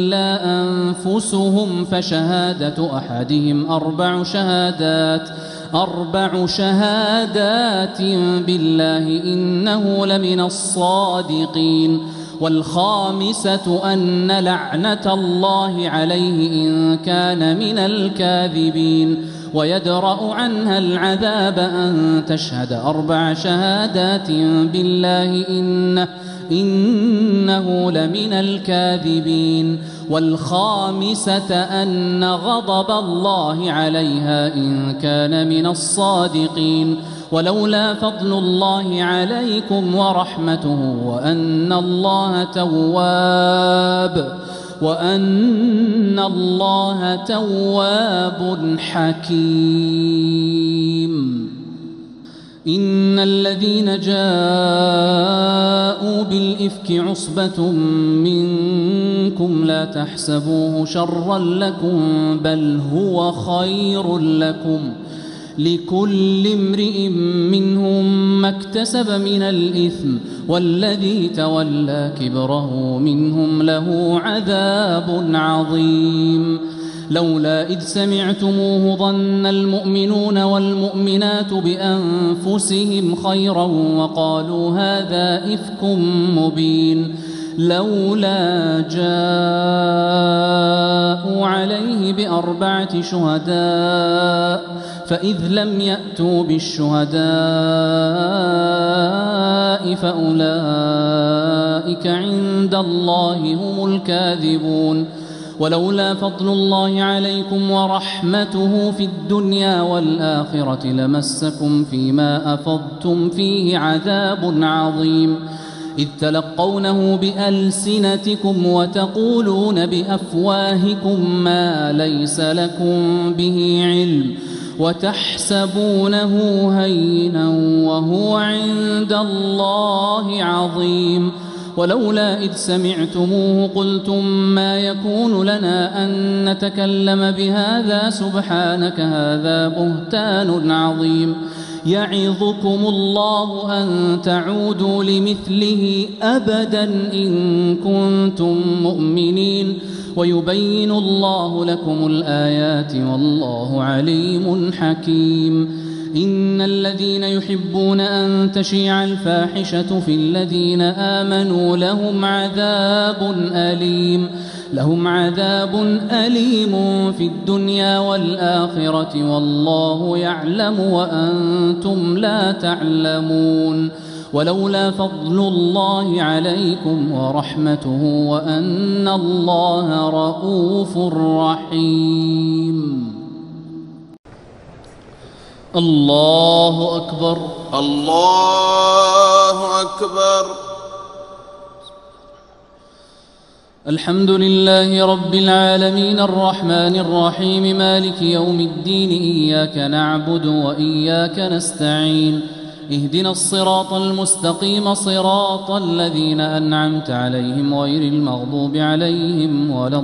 إلا أنفسهم فشهادة أحدهم أربع شهادات أربع شهادات بالله إنه لمن الصادقين والخامسة أن لعنة الله عليه إن كان من الكاذبين ويدرأ عنها العذاب أن تشهد أربع شهادات بالله إنه, إنه لمن الكاذبين والخامسة أن غضب الله عليها إن كان من الصادقين ولولا فضل الله عليكم ورحمته وأن الله تواب وأن الله تواب حكيم. إن الذين جاءوا بالإفك عصبة منكم لا تحسبوه شرا لكم بل هو خير لكم لكل امرئ منهم ما اكتسب من الإثم والذي تولى كبره منهم له عذاب عظيم. لولا إذ سمعتموه ظن المؤمنون والمؤمنات بأنفسهم خيرا وقالوا هذا إفك مبين لولا جاءوا عليه بأربعة شهداء فإذ لم يأتوا بالشهداء فأولئك عند الله هم الكاذبون. ولولا فضل الله عليكم ورحمته في الدنيا والآخرة لمسكم فيما أفضتم فيه عذاب عظيم إذ تلقونه بألسنتكم وتقولون بأفواهكم ما ليس لكم به علم وتحسبونه هينا وهو عند الله عظيم. ولولا إذ سمعتموه قلتم ما يكون لنا أن نتكلم بهذا سبحانك هذا بهتان عظيم يعظكم الله أن تعودوا لمثله أبدا إن كنتم مؤمنين ويبين الله لكم الآيات والله عليم حكيم. إن الذين يحبون أن تشيع الفاحشة في الذين آمنوا لهم عذاب أليم لهم عذاب أليم في الدنيا والآخرة والله يعلم وأنتم لا تعلمون. ولولا فضل الله عليكم ورحمته وأن الله رؤوف رحيم. الله أكبر الله أكبر. الحمد لله رب العالمين الرحمن الرحيم مالك يوم الدين إياك نعبد وإياك نستعين اهدنا الصراط المستقيم صراط الذين أنعمت عليهم غير المغضوب عليهم ولا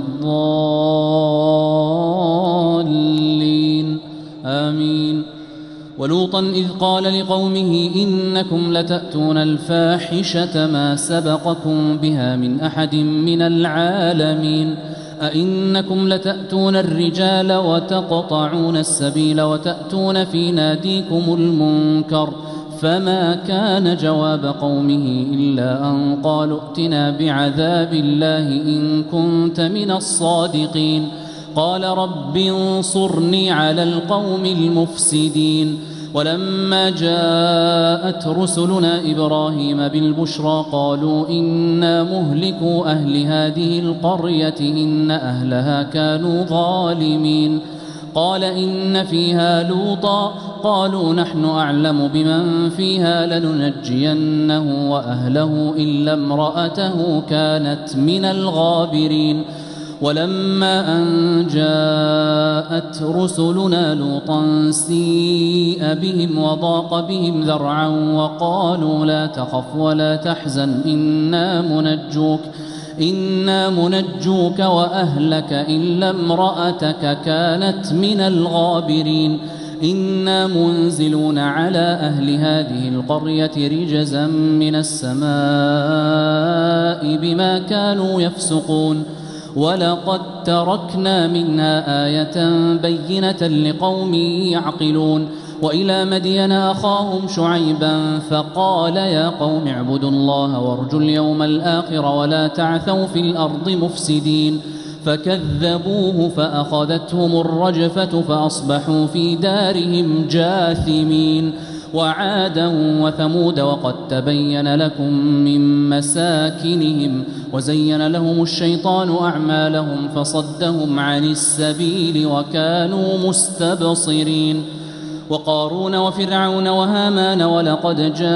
الضالين آمين. ولوطا إذ قال لقومه إنكم لتأتون الفاحشة ما سبقكم بها من أحد من العالمين أئنكم لتأتون الرجال وتقطعون السبيل وتأتون في ناديكم المنكر فما كان جواب قومه إلا أن قالوا ائتنا بعذاب الله إن كنت من الصادقين قال رب انصرني على القوم المفسدين. ولما جاءت رسلنا إبراهيم بالبشرى قالوا إنا مهلكو أهل هذه القرية إن أهلها كانوا ظالمين قال إن فيها لوطا قالوا نحن أعلم بمن فيها لننجينه وأهله إلا امرأته كانت من الغابرين. ولما أن جاءت رسلنا لوطا سيء بهم وضاق بهم ذرعا وقالوا لا تخف ولا تحزن إنا منجوك إنا منجوك وأهلك إلا امرأتك كانت من الغابرين إنا منزلون على أهل هذه القرية رجزا من السماء بما كانوا يفسقون ولقد تركنا منها آية بينة لقوم يعقلون وإلى مدين أخاهم شعيبا فقال يا قوم اعبدوا الله وارجوا اليوم الآخر ولا تعثوا في الأرض مفسدين فكذبوه فأخذتهم الرجفة فأصبحوا في دارهم جاثمين وعادا وثمود وقد تبين لكم من مساكنهم وزين لهم الشيطان أعمالهم فصدهم عن السبيل وكانوا مستبصرين وقارون وفرعون وهامان ولقد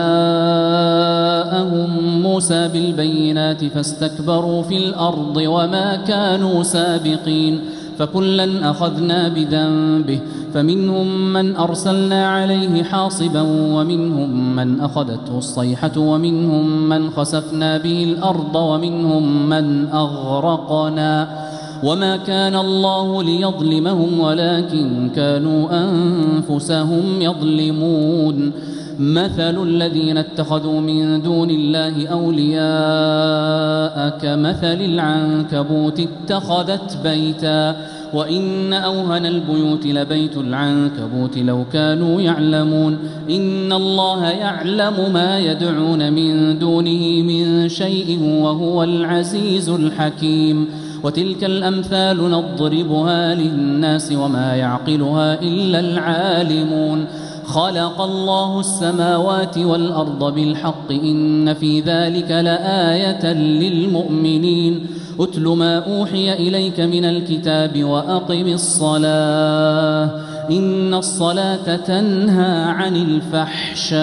جاءهم موسى بالبينات فاستكبروا في الأرض وما كانوا سابقين فكلا أخذنا بذنبه فمنهم من أرسلنا عليه حاصبا ومنهم من أخذته الصيحة ومنهم من خسفنا به الأرض ومنهم من أغرقنا وما كان الله ليظلمهم ولكن كانوا أنفسهم يظلمون مثل الذين اتخذوا من دون الله أولياء كمثل العنكبوت اتخذت بيتا وإن أوهن البيوت لبيت العنكبوت لو كانوا يعلمون إن الله يعلم ما يدعون من دونه من شيء وهو العزيز الحكيم وتلك الأمثال نضربها للناس وما يعقلها إلا العالمون خلق الله السماوات والأرض بالحق إن في ذلك لآية للمؤمنين أتل ما أوحي إليك من الكتاب وأقم الصلاة إن الصلاة تنهى عن الفحشاء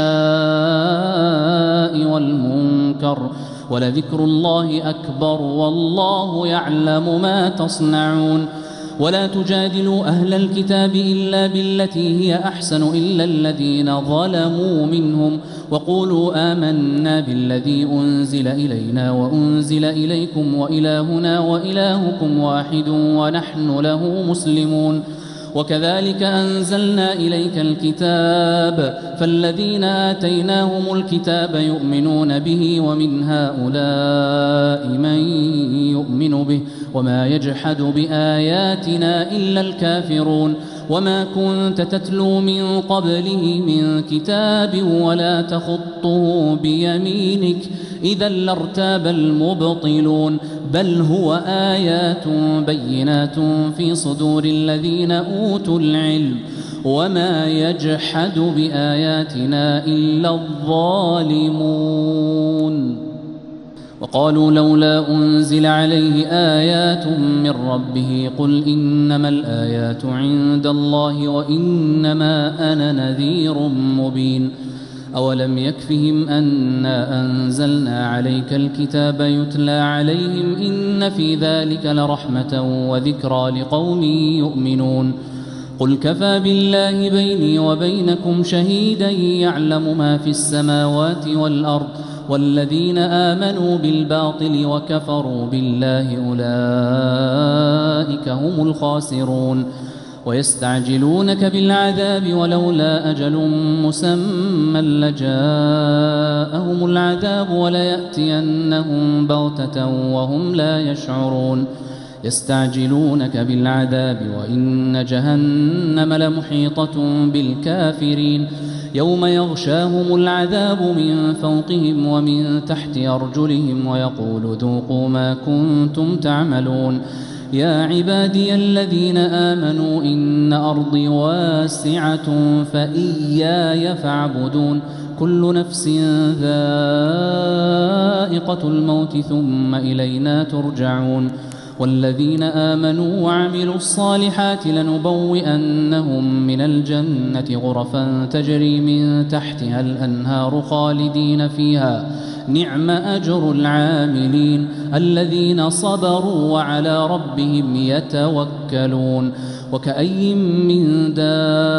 والمنكر ولذكر الله أكبر والله يعلم ما تصنعون ولا تجادلوا أهل الكتاب إلا بالتي هي أحسن إلا الذين ظلموا منهم وقولوا آمنا بالذي أنزل إلينا وأنزل إليكم وإلهنا وإلهكم واحد ونحن له مسلمون وكذلك أنزلنا إليك الكتاب فالذين آتيناهم الكتاب يؤمنون به ومن هؤلاء من يؤمن به وما يجحد بآياتنا إلا الكافرون وما كنت تتلو من قبله من كتاب ولا تخطه بيمينك إذا لارتاب المبطلون بل هو آيات بينات في صدور الذين أوتوا العلم وما يجحد بآياتنا إلا الظالمون وقالوا لولا أنزل عليه آيات من ربه قل إنما الآيات عند الله وإنما أنا نذير مبين أولم يكفهم أنا أنزلنا عليك الكتاب يتلى عليهم إن في ذلك لرحمة وذكرى لقوم يؤمنون قل كفى بالله بيني وبينكم شهيدا يعلم ما في السماوات والأرض والذين آمنوا بالباطل وكفروا بالله أولئك هم الخاسرون ويستعجلونك بالعذاب ولولا أجل مسمى لجاءهم العذاب وليأتينهم بغتة وهم لا يشعرون يستعجلونك بالعذاب وإن جهنم لمحيطة بالكافرين يوم يغشاهم العذاب من فوقهم ومن تحت أرجلهم ويقول ذوقوا ما كنتم تعملون يا عبادي الذين آمنوا إن أرضي واسعة فإياي فاعبدون كل نفس ذائقة الموت ثم إلينا ترجعون والذين آمنوا وعملوا الصالحات لنبوئنهم من الجنة غرفا تجري من تحتها الأنهار خالدين فيها نعم أجر العاملين الذين صبروا وعلى ربهم يتوكلون وكأي من دابة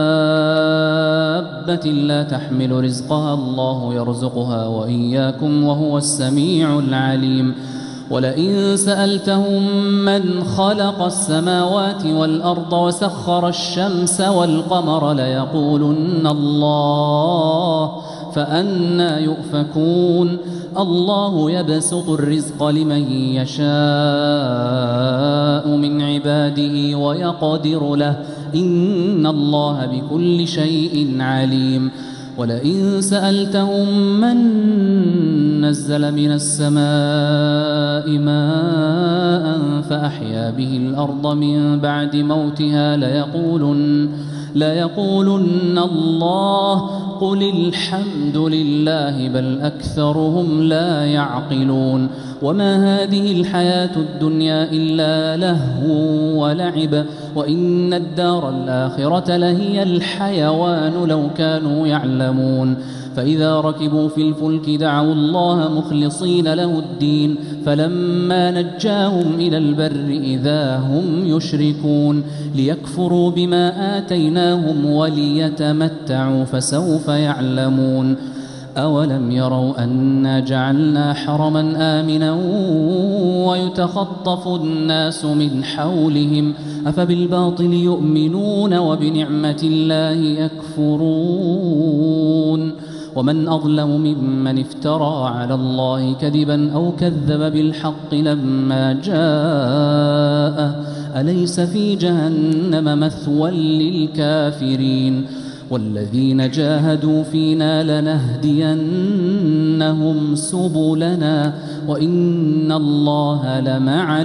لا تحمل رزقها الله يرزقها وإياكم وهو السميع العليم ولئن سألتهم من خلق السماوات والأرض وسخر الشمس والقمر ليقولن الله فأنى يؤفكون الله يبسط الرزق لمن يشاء من عباده ويقدر له إن الله بكل شيء عليم. ولئن سألتهم من نزل من السماء ماء فأحيا به الأرض من بعد موتها ليقولن, ليقولن الله قل الحمد لله بل أكثرهم لا يعقلون. وما هذه الحياة الدنيا إلا لهو ولعب وإن الدار الآخرة لهي الحيوان لو كانوا يعلمون. فإذا ركبوا في الفلك دعوا الله مخلصين له الدين فلما نجاهم إلى البر إذا هم يشركون ليكفروا بما آتيناهم وليتمتعوا فسوف يعلمون. أولم يروا أنا جعلنا حرما آمنا ويتخطف الناس من حولهم أفبالباطل يؤمنون وبنعمة الله يكفرون. ومن أظلم ممن افترى على الله كذبا أو كذب بالحق لما جاءه أليس في جهنم مثوى للكافرين. والذين جاهدوا فينا لنهدينهم سبلنا وإن الله لمع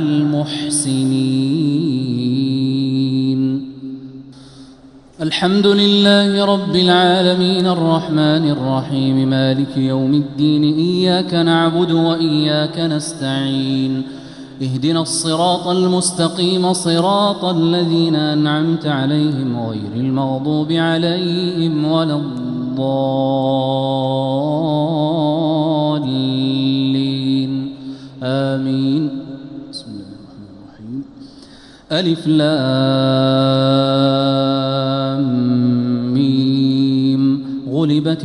المحسنين. الحمد لله رب العالمين الرحمن الرحيم مالك يوم الدين إياك نعبد وإياك نستعين اهدنا الصراط المستقيم صراط الذين أنعمت عليهم غير المغضوب عليهم ولا الضالين آمين. بسم الله الرحمن الرحيم. ألف لام ميم غلبت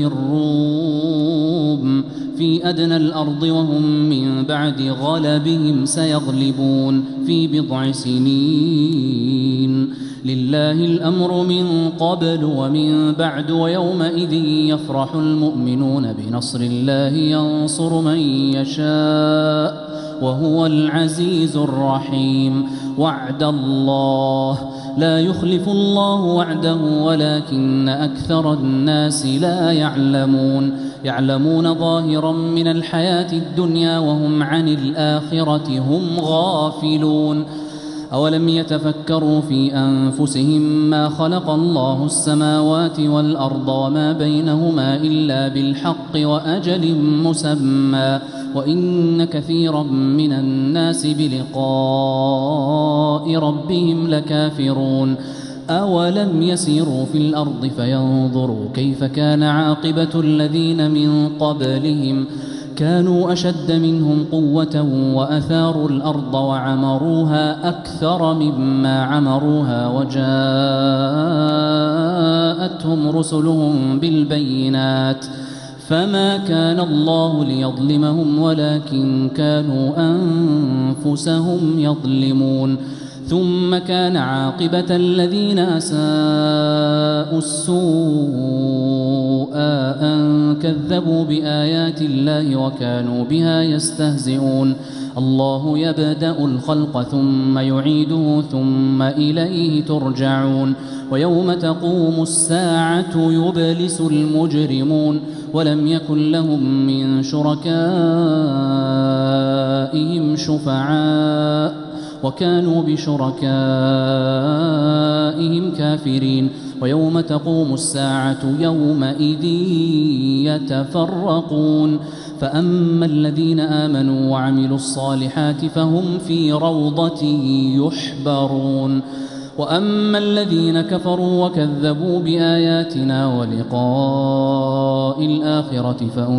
الروم في أدنى الأرض وهم من بعد غلبهم سيغلبون في بضع سنين لله الأمر من قبل ومن بعد ويومئذ يفرح المؤمنون بنصر الله ينصر من يشاء وهو العزيز الرحيم. وعد الله لا يخلف الله وعده ولكن أكثر الناس لا يعلمون يعلمون ظاهرا من الحياة الدنيا وهم عن الآخرة هم غافلون. أولم يتفكروا في أنفسهم ما خلق الله السماوات والأرض وما بينهما إلا بالحق وأجل مسمى وإن كثيرا من الناس بلقاء ربهم لكافرون. أولم يسيروا في الأرض فينظروا كيف كان عاقبة الذين من قبلهم كانوا أشد منهم قوة وأثاروا الأرض وعمروها أكثر مما عمروها وجاءتهم رسلهم بالبينات فما كان الله ليظلمهم ولكن كانوا أنفسهم يظلمون. ثم كان عاقبة الذين أساءوا السوء أن كذبوا بآيات الله وكانوا بها يستهزئون. الله يبدأ الخلق ثم يعيده ثم إليه ترجعون. ويوم تقوم الساعة يبلس المجرمون ولم يكن لهم من شركائهم شفعاء وكانوا بشركائهم كافرين. ويوم تقوم الساعة يومئذ يتفرقون فأما الذين آمنوا وعملوا الصالحات فهم في روضة يحبرون وأما الذين كفروا وكذبوا بآياتنا ولقاء الآخرة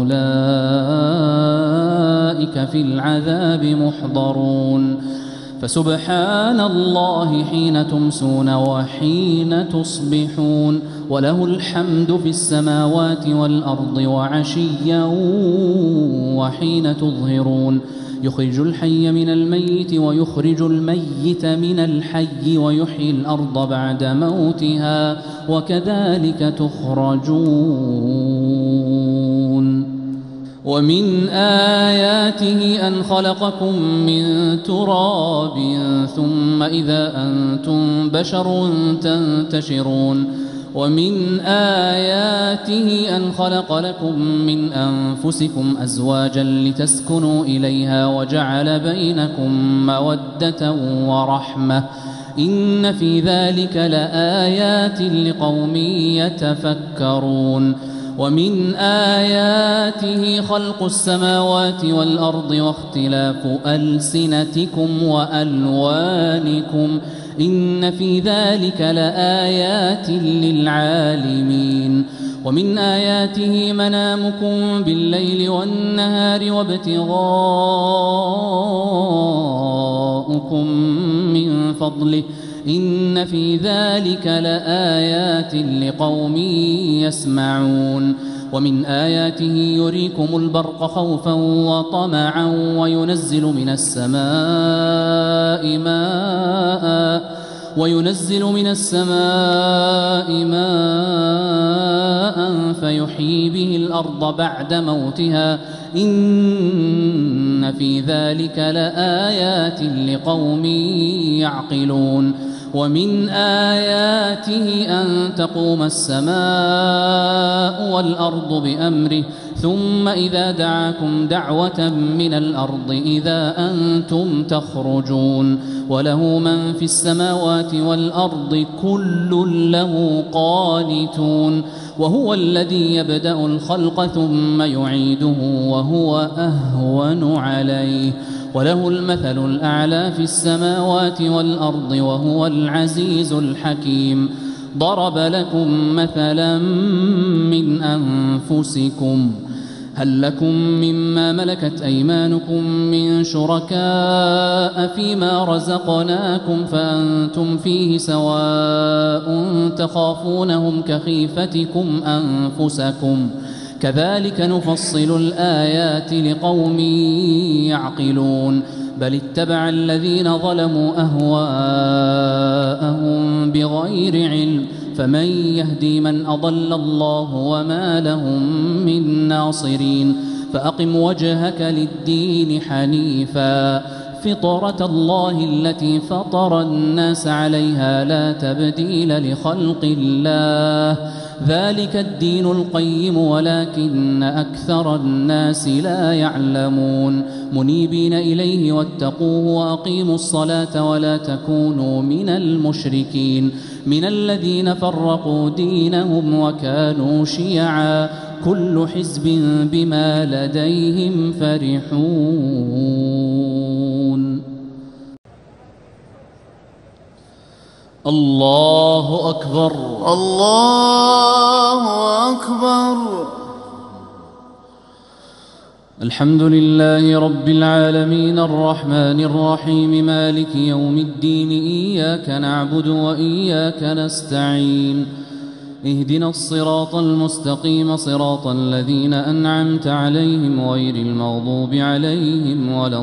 فأولئك في العذاب محضرون. فسبحان الله حين تمسون وحين تصبحون وله الحمد في السماوات والأرض وعشيا وحين تظهرون. يخرج الحي من الميت ويخرج الميت من الحي ويحيي الأرض بعد موتها وكذلك تخرجون. ومن آياته أن خلقكم من تراب ثم إذا أنتم بشر تنتشرون ومن آياته أن خلق لكم من أنفسكم أزواجا لتسكنوا إليها وجعل بينكم مودة ورحمة إن في ذلك لآيات لقوم يتفكرون ومن آياته خلق السماوات والأرض واختلاف ألسنتكم وألوانكم إن في ذلك لآيات للعالمين ومن آياته منامكم بالليل والنهار وابتغاؤكم من فضله إن في ذلك لآيات لقوم يسمعون ومن آياته يريكم البرق خوفا وطمعا وينزل من السماء ماء وينزل من السماء ماء فيحيي به الأرض بعد موتها إن في ذلك لآيات لقوم يعقلون ومن آياته أن تقوم السماء والأرض بأمره ثم إذا دعاكم دعوة من الأرض إذا أنتم تخرجون وله من في السماوات والأرض كل له قانتون وهو الذي يبدأ الخلق ثم يعيده وهو أهون عليه وله المثل الأعلى في السماوات والأرض وهو العزيز الحكيم ضرب لكم مثلا من أنفسكم هل لكم مما ملكت أيمانكم من شركاء فيما رزقناكم فأنتم فيه سواء تخافونهم كخيفتكم أنفسكم كذلك نفصل الآيات لقوم يعقلون بل اتبع الذين ظلموا أهواءهم بغير علم فمن يهدي من أضل الله وما لهم من ناصرين فأقم وجهك للدين حنيفا فطرة الله التي فطر الناس عليها لا تبديل لخلق الله ذلك الدين القيم ولكن أكثر الناس لا يعلمون منيبين إليه واتقوه وأقيموا الصلاة ولا تكونوا من المشركين من الذين فرقوا دينهم وكانوا شيعا كل حزب بما لديهم فرحون الله أكبر الله أكبر الحمد لله رب العالمين الرحمن الرحيم مالك يوم الدين إياك نعبد وإياك نستعين اهدنا الصراط المستقيم صراط الذين أنعمت عليهم غير المغضوب عليهم ولا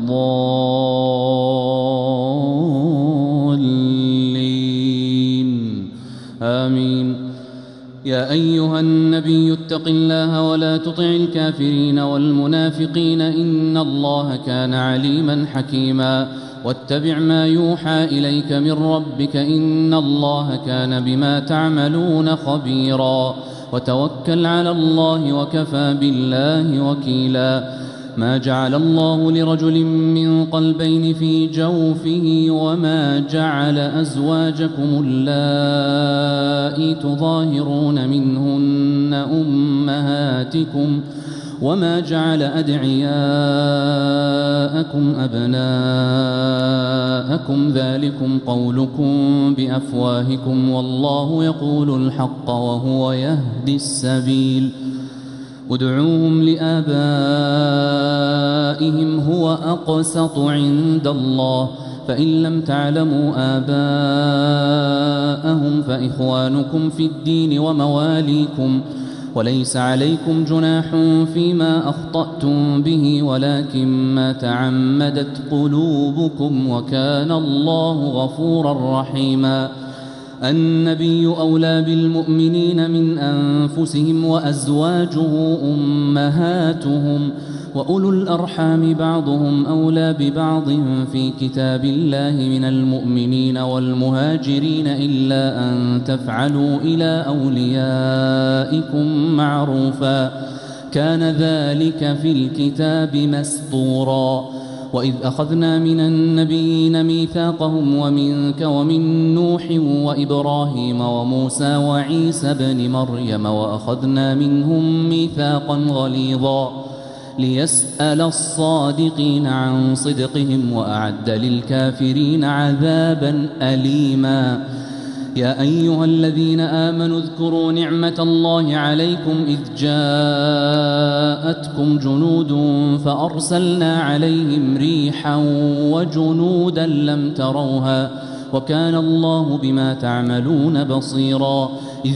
الضالين آمين يا أيها النبي اتق الله ولا تطع الكافرين والمنافقين إن الله كان عليما حكيما واتبع ما يوحى إليك من ربك إن الله كان بما تعملون خبيرا وتوكل على الله وكفى بالله وكيلا ما جعل الله لرجل من قلبين في جوفه وما جعل أزواجكم اللائي تظاهرون منهن أمهاتكم وما جعل أدعياءكم أبناءكم ذلكم قولكم بأفواهكم والله يقول الحق وهو يهدي السبيل ادعوهم لآبائهم هو أقسط عند الله فإن لم تعلموا آباءهم فإخوانكم في الدين ومواليكم وليس عليكم جناح فيما أخطأتم به ولكن ما تعمدت قلوبكم وكان الله غفورا رحيما النبي أولى بالمؤمنين من أنفسهم وأزواجه أمهاتهم وأولو الأرحام بعضهم أولى ببعض في كتاب الله من المؤمنين والمهاجرين إلا أن تفعلوا إلى أوليائكم معروفا كان ذلك في الكتاب مسطورا وإذ أخذنا من النبيين ميثاقهم ومنك ومن نوح وإبراهيم وموسى وعيسى بن مريم وأخذنا منهم ميثاقا غليظا ليسأل الصادقين عن صدقهم وأعد للكافرين عذابا أليما يا أيها الذين آمنوا اذكروا نعمة الله عليكم إذ جاءتكم جنود فأرسلنا عليهم ريحا وجنودا لم تروها وكان الله بما تعملون بصيرا إذ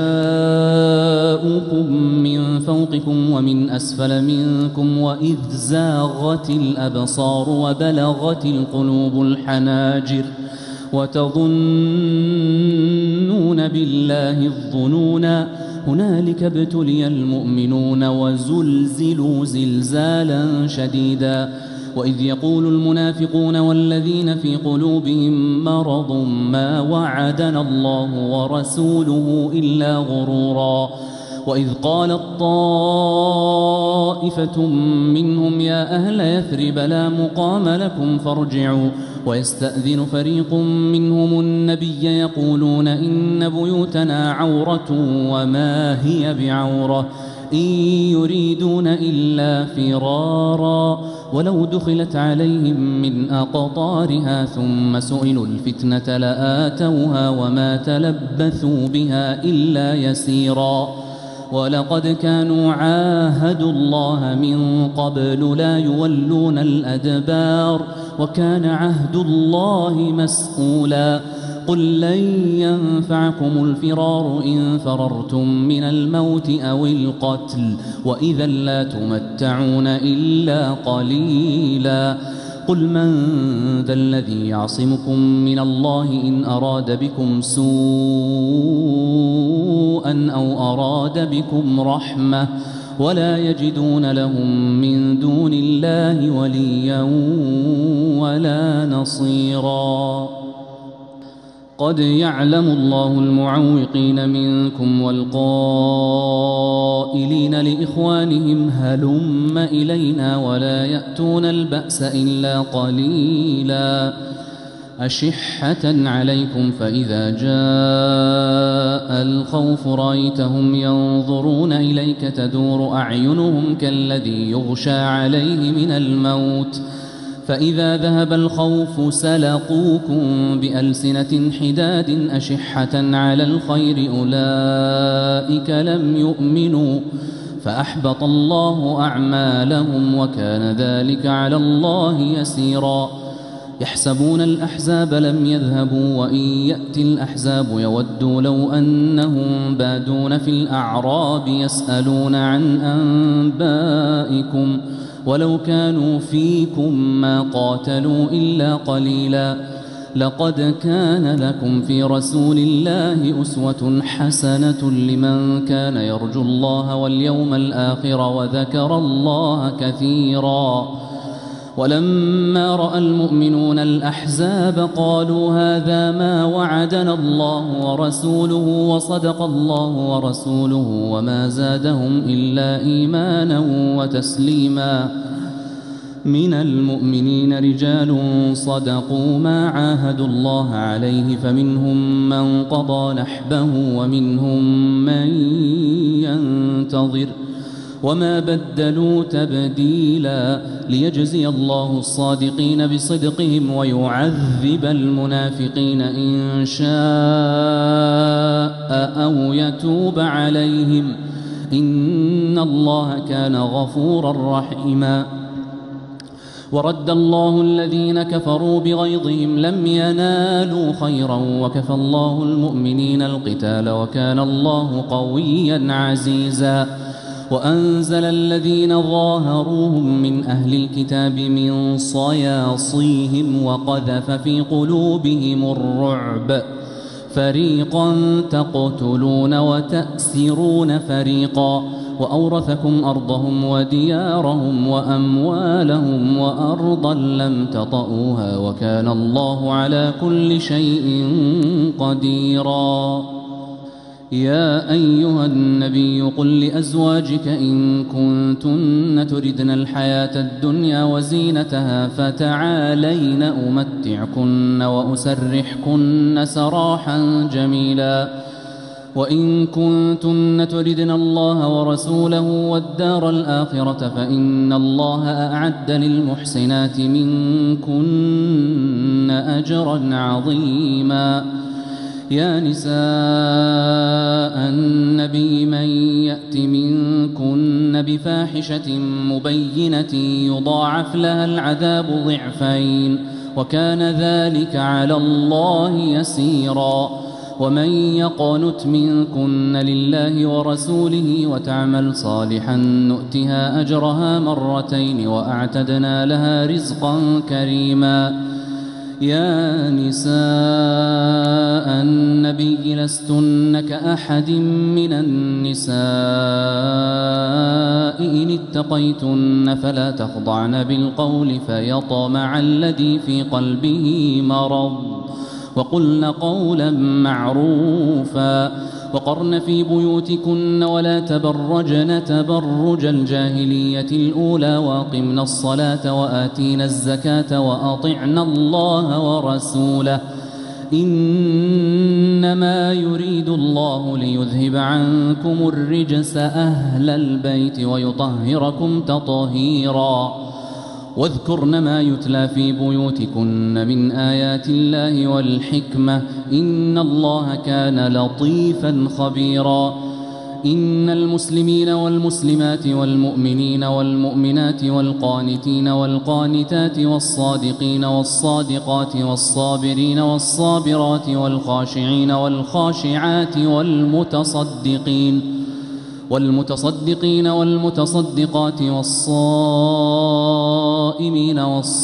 جاءوكم من فوقكم ومن أسفل منكم وإذ زاغت الأبصار وبلغت القلوب الحناجر وتظنون بالله الظنونا هنالك ابتلي المؤمنون وزلزلوا زلزالا شديدا وإذ يقول المنافقون والذين في قلوبهم مرض ما وعدنا الله ورسوله إلا غرورا وإذ قالت طائفة منهم يا أهل يثرب لا مقام لكم فارجعوا ويستأذن فريق منهم النبي يقولون إن بيوتنا عورة وما هي بعورة إن يريدون إلا فرارا ولو دخلت عليهم من أقطارها ثم سئلوا الفتنة لآتوها وما تلبثوا بها إلا يسيرا ولقد كانوا عاهدوا الله من قبل لا يولون الأدبار وكان عهد الله مسؤولا قل لن ينفعكم الفرار إن فررتم من الموت أو القتل وإذا لا تمتعون إلا قليلا قل من ذا الذي يعصمكم من الله إن أراد بكم سوءا أو أراد بكم رحمة ولا يجدون لهم من دون الله وليا ولا نصيرا قد يعلم الله المعوقين منكم والقائلين لإخوانهم هلم إلينا ولا يأتون البأس إلا قليلا أشحة عليكم فإذا جاء الخوف رأيتهم ينظرون إليك تدور أعينهم كالذي يغشى عليه من الموت فإذا ذهب الخوف سلقوكم بألسنة حداد أشحة على الخير أولئك لم يؤمنوا فأحبط الله أعمالهم وكان ذلك على الله يسيرا يحسبون الأحزاب لم يذهبوا وإن يأتي الأحزاب يودوا لو أنهم بادون في الأعراب يسألون عن أنبائكم ولو كانوا فيكم ما قاتلوا إلا قليلا لقد كان لكم في رسول الله أسوة حسنة لمن كان يرجو الله واليوم الآخر وذكر الله كثيرا ولما رأى المؤمنون الأحزاب قالوا هذا ما وعدنا الله ورسوله وصدق الله ورسوله وما زادهم إلا إيمانا وتسليما من المؤمنين رجال صدقوا ما عاهدوا الله عليه فمنهم من قضى نحبه ومنهم من ينتظر وما بدلوا تبديلا ليجزي الله الصادقين بصدقهم ويعذب المنافقين إن شاء أو يتوب عليهم إن الله كان غفورا رحيما ورد الله الذين كفروا بغيظهم لم ينالوا خيرا وكفى الله المؤمنين القتال وكان الله قويا عزيزا وأنزل الذين ظاهروهم من أهل الكتاب من صياصيهم وقذف في قلوبهم الرعب فريقا تقتلون وتأسرون فريقا وأورثكم أرضهم وديارهم وأموالهم وأرضا لم تطئوها وكان الله على كل شيء قديرا. يا أيها النبي قل لأزواجك إن كنتن تردن الحياة الدنيا وزينتها فتعالين أمتعكن وأسرحكن سراحا جميلا وإن كنتن تردن الله ورسوله والدار الآخرة فإن الله أعد للمحسنات منكن أجرا عظيما. يا نساء النبي من يأت منكن بفاحشة مبينة يضاعف لها العذاب ضعفين وكان ذلك على الله يسيرا. ومن يقنت منكن لله ورسوله وتعمل صالحا نؤتها أجرها مرتين وأعتدنا لها رزقا كريما. يا نساء النبي لستن كأحد من النساء إن اتقيتن فلا تخضعن بالقول فيطمع الذي في قلبه مرض وقلن قولا معروفا وقرن في بيوتكن ولا تبرجن تبرج الجاهلية الأولى وأقمن الصلاة وآتين الزكاة وأطعن الله ورسوله إنما يريد الله ليذهب عنكم الرجس أهل البيت ويطهركم تطهيرا. واذكرن ما يتلى في بيوتكن من آيات الله والحكمة إن الله كان لطيفا خبيرا. إن المسلمين والمسلمات والمؤمنين والمؤمنات والقانتين والقانتات والصادقين والصادقات والصابرين والصابرات والخاشعين والخاشعات والمتصدقين والمتصدقين والمتصدقات والصائمين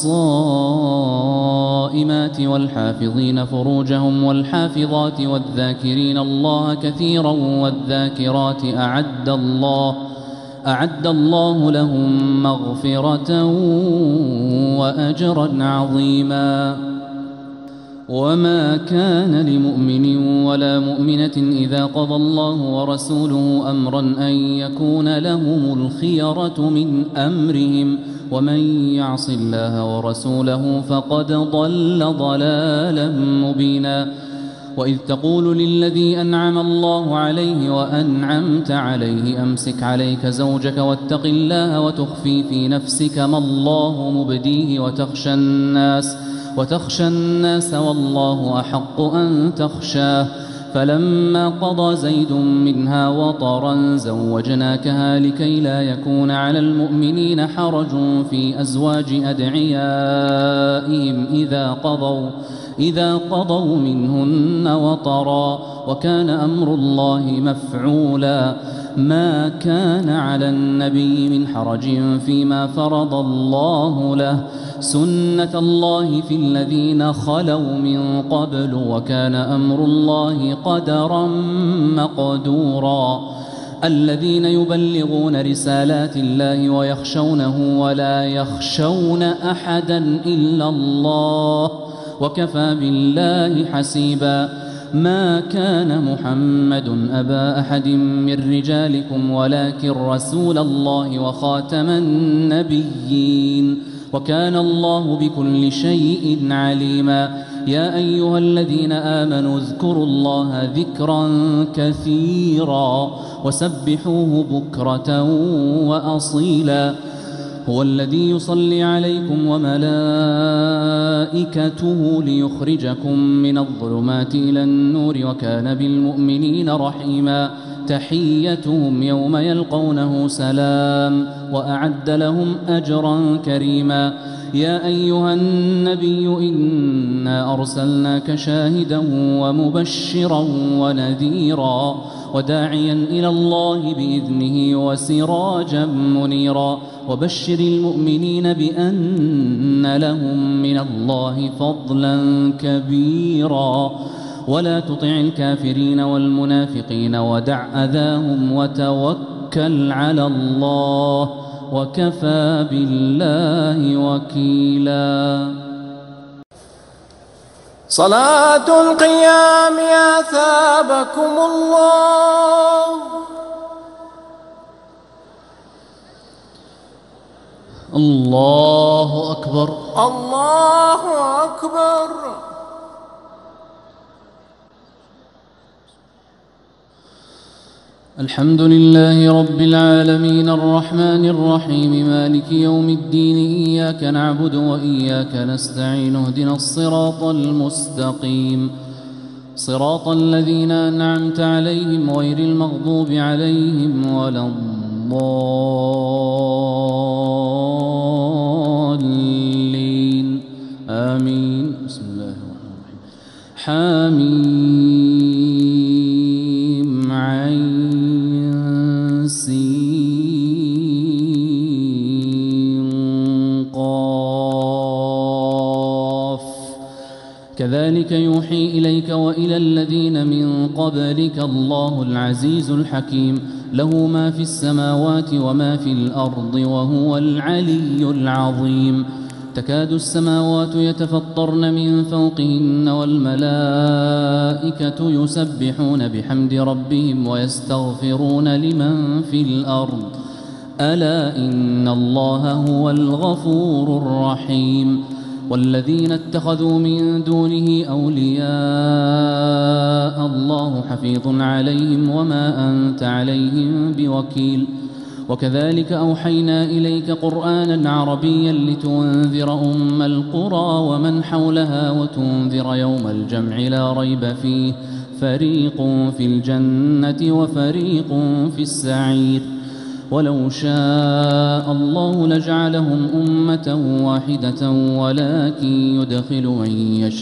والصائمات والحافظين فروجهم والحافظات والذاكرين الله كثيرا والذاكرات أعد الله أعد الله لهم مغفرة وأجرا عظيما. وما كان لمؤمن ولا مؤمنة إذا قضى الله ورسوله أمرا أن يكون لهم الخيرة من أمرهم ومن يعص الله ورسوله فقد ضل ضلالا مبينا. وإذ تقول للذي أنعم الله عليه وأنعمت عليه أمسك عليك زوجك واتق الله وتخفي في نفسك ما الله مبديه وتخشى الناس وتخشى الناس والله أحق أن تخشاه فلما قضى زيد منها وطرا زوجناكها لكي لا يكون على المؤمنين حرج في أزواج أدعيائهم إذا قضوا إذا قضوا منهن وطرا وكان أمر الله مفعولا. ما كان على النبي من حرج فيما فرض الله له سنة الله في الذين خلوا من قبل وكان أمر الله قدرا مقدورا. الذين يبلغون رسالات الله ويخشونه ولا يخشون أحدا إلا الله وكفى بالله حسيبا. ما كان محمد أبا أحد من رجالكم ولكن رسول الله وخاتم النبيين وكان الله بكل شيء عليما. يا أيها الذين آمنوا اذكروا الله ذكرا كثيرا وسبحوه بكرة وأصيلا. هو الذي يصلي عليكم وملائكته ليخرجكم من الظلمات إلى النور وكان بالمؤمنين رحيما. تحيتهم يوم يلقونه سلام وأعد لهم أجرا كريما. يا أيها النبي إنا أرسلناك شاهدا ومبشرا ونذيرا وداعيا إلى الله بإذنه وسراجا منيرا. وبشر المؤمنين بأن لهم من الله فضلا كبيرا. ولا تطع الكافرين والمنافقين ودع أذاهم وتوكل على الله وكفى بالله وكيلا. صلاة القيام أثابكم الله. الله أكبر الله أكبر. الحمد لله رب العالمين الرحمن الرحيم مالك يوم الدين إياك نعبد وإياك نستعين اهدنا الصراط المستقيم صراط الذين أنعمت عليهم غير المغضوب عليهم ولا الضالين آمين. بسم الله الرحمن الرحيم. حميم عين قاف كذلك يوحي إليك وإلى الذين من قبلك الله العزيز الحكيم له ما في السماوات وما في الأرض وهو العلي العظيم. تكاد السماوات يتفطرن من فوقهن والملائكة يسبحون بحمد ربهم ويستغفرون لمن في الأرض ألا إن الله هو الغفور الرحيم. والذين اتخذوا من دونه أولياء الله حفيظ عليهم وما أنت عليهم بوكيل. وكذلك أوحينا إليك قرآنا عربيا لتنذر أم القرى ومن حولها وتنذر يوم الجمع لا ريب فيه فريق في الجنة وفريق في السعير. ولو شاء الله لجعلهم أمة واحدة ولكن يدخل من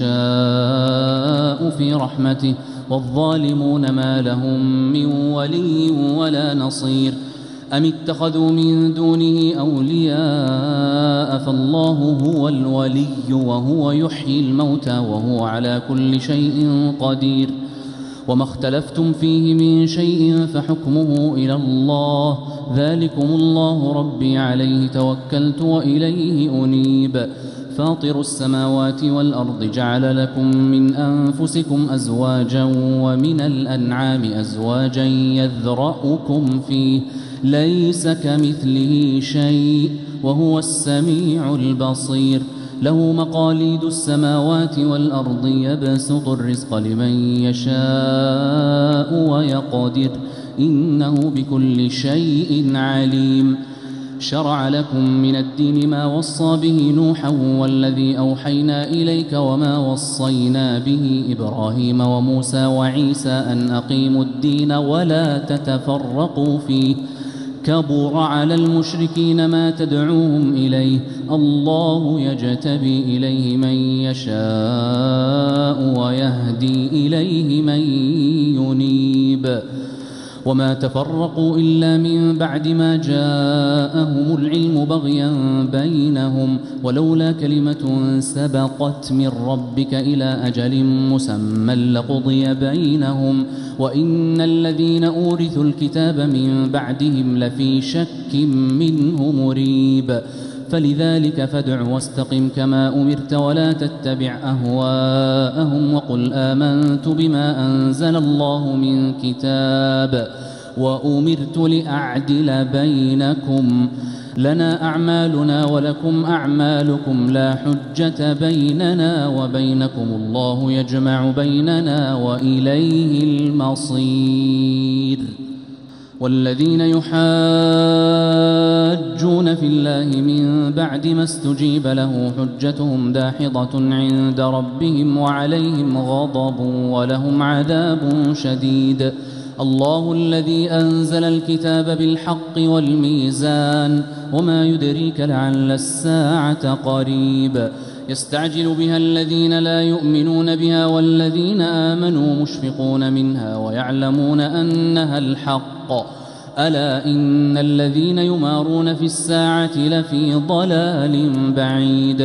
يشاء في رحمته والظالمون ما لهم من ولي ولا نصير. أم اتخذوا من دونه أولياء فالله هو الولي وهو يحيي الموتى وهو على كل شيء قدير. وما اختلفتم فيه من شيء فحكمه إلى الله ذلكم الله ربي عليه توكلت وإليه أنيب. فاطر السماوات والأرض جعل لكم من أنفسكم أزواجا ومن الأنعام أزواجا يذرأكم فيه ليس كمثله شيء وهو السميع البصير. له مقاليد السماوات والأرض يبسط الرزق لمن يشاء ويقدر إنه بكل شيء عليم. شرع لكم من الدين ما وصى به نوحا والذي أوحينا إليك وما وصينا به إبراهيم وموسى وعيسى أن أقيموا الدين ولا تتفرقوا فيه كبر على المشركين ما تدعوهم إليه الله يجتبي إليه من يشاء ويهدي إليه من ينيب. وما تفرقوا إلا من بعد ما جاءهم العلم بغيا بينهم ولولا كلمة سبقت من ربك إلى أجل مسمى لقضي بينهم وإن الذين أورثوا الكتاب من بعدهم لفي شك منه مريب. فلذلك فادع واستقم كما أمرت ولا تتبع أهواءهم وقل آمنت بما أنزل الله من كتاب وأمرت لأعدل بينكم لنا أعمالنا ولكم أعمالكم لا حجة بيننا وبينكم الله يجمع بيننا وإليه المصير. والذين يحاجون في الله من بعد ما استجيب له حجتهم داحضة عند ربهم وعليهم غضب ولهم عذاب شديد. الله الذي أنزل الكتاب بالحق والميزان وما يدريك لعل الساعة قريب. يستعجل بها الذين لا يؤمنون بها والذين آمنوا مشفقون منها ويعلمون أنها الحق ألا إن الذين يمارون في الساعة لفي ضلال بعيد.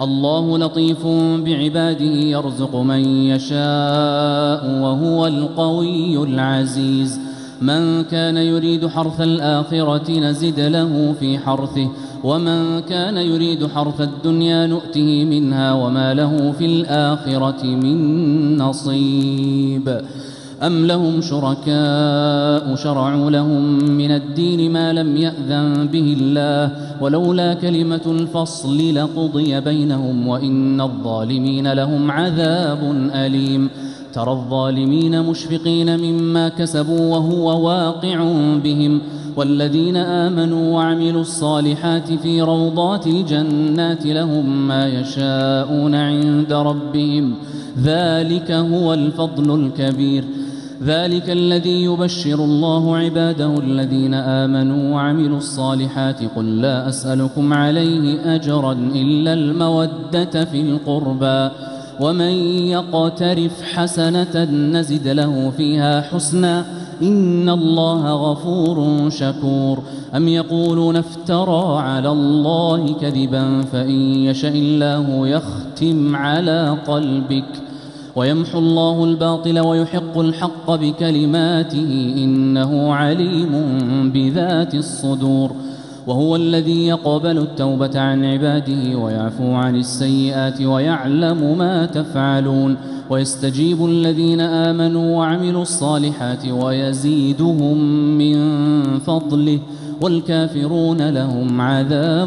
الله لطيف بعباده يرزق من يشاء وهو القوي العزيز من كان يريد حرث الآخرة نزد له في حرثه ومن كان يريد حرث الدنيا نؤته منها وما له في الآخرة من نصيب أم لهم شركاء شرعوا لهم من الدين ما لم يأذن به الله ولولا كلمة الفصل لقضي بينهم وإن الظالمين لهم عذاب أليم ترى الظالمين مشفقين مما كسبوا وهو واقع بهم والذين آمنوا وعملوا الصالحات في روضات الجنات لهم ما يشاءون عند ربهم ذلك هو الفضل الكبير ذلك الذي يبشر الله عباده الذين آمنوا وعملوا الصالحات قل لا أسألكم عليه أجرا إلا المودة في القربى ومن يقترف حسنة نزد له فيها حسنا إن الله غفور شكور أم يقولون افترى على الله كذبا فإن يشاء الله يختم على قلبك ويمحو الله الباطل ويحق الحق بكلماته إنه عليم بذات الصدور وهو الذي يقبل التوبة عن عباده ويعفو عن السيئات ويعلم ما تفعلون ويستجيب الذين آمنوا وعملوا الصالحات ويزيدهم من فضله والكافرون لهم عذاب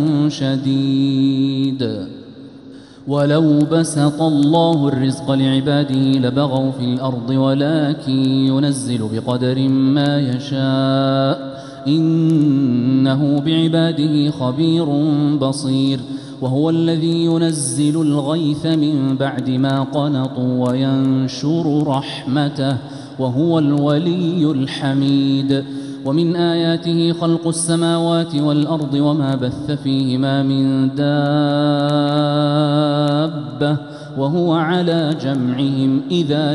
شديد ولو بسط الله الرزق لعباده لبغوا في الأرض ولكن ينزل بقدر ما يشاء إنه بعباده خبير بصير وهو الذي ينزل الغيث من بعد ما قنطوا وينشر رحمته وهو الولي الحميد ومن آياته خلق السماوات والأرض وما بث فيهما من دابة وهو على جمعهم إذا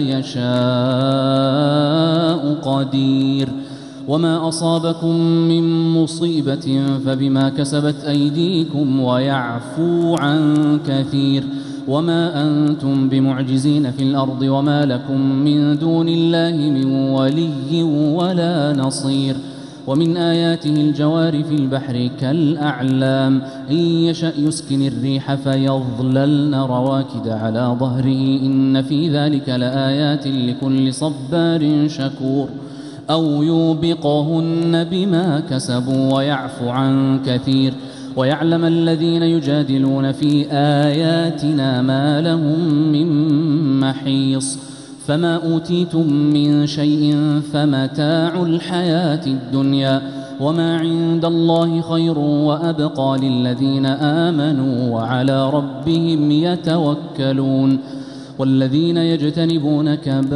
يشاء قدير وما أصابكم من مصيبة فبما كسبت أيديكم ويعفو عن كثير وما أنتم بمعجزين في الأرض وما لكم من دون الله من ولي ولا نصير ومن آياته الجوار في البحر كالأعلام إن يشأ يسكن الريح فيظللن رواكد على ظهره إن في ذلك لآيات لكل صبار شكور أو يوبقهن بما كسبوا ويعفو عن كثير ويعلم الذين يجادلون في آياتنا ما لهم من محيص فما أوتيتم من شيء فمتاع الحياة الدنيا وما عند الله خير وأبقى للذين آمنوا وعلى ربهم يتوكلون والذين يجتنبون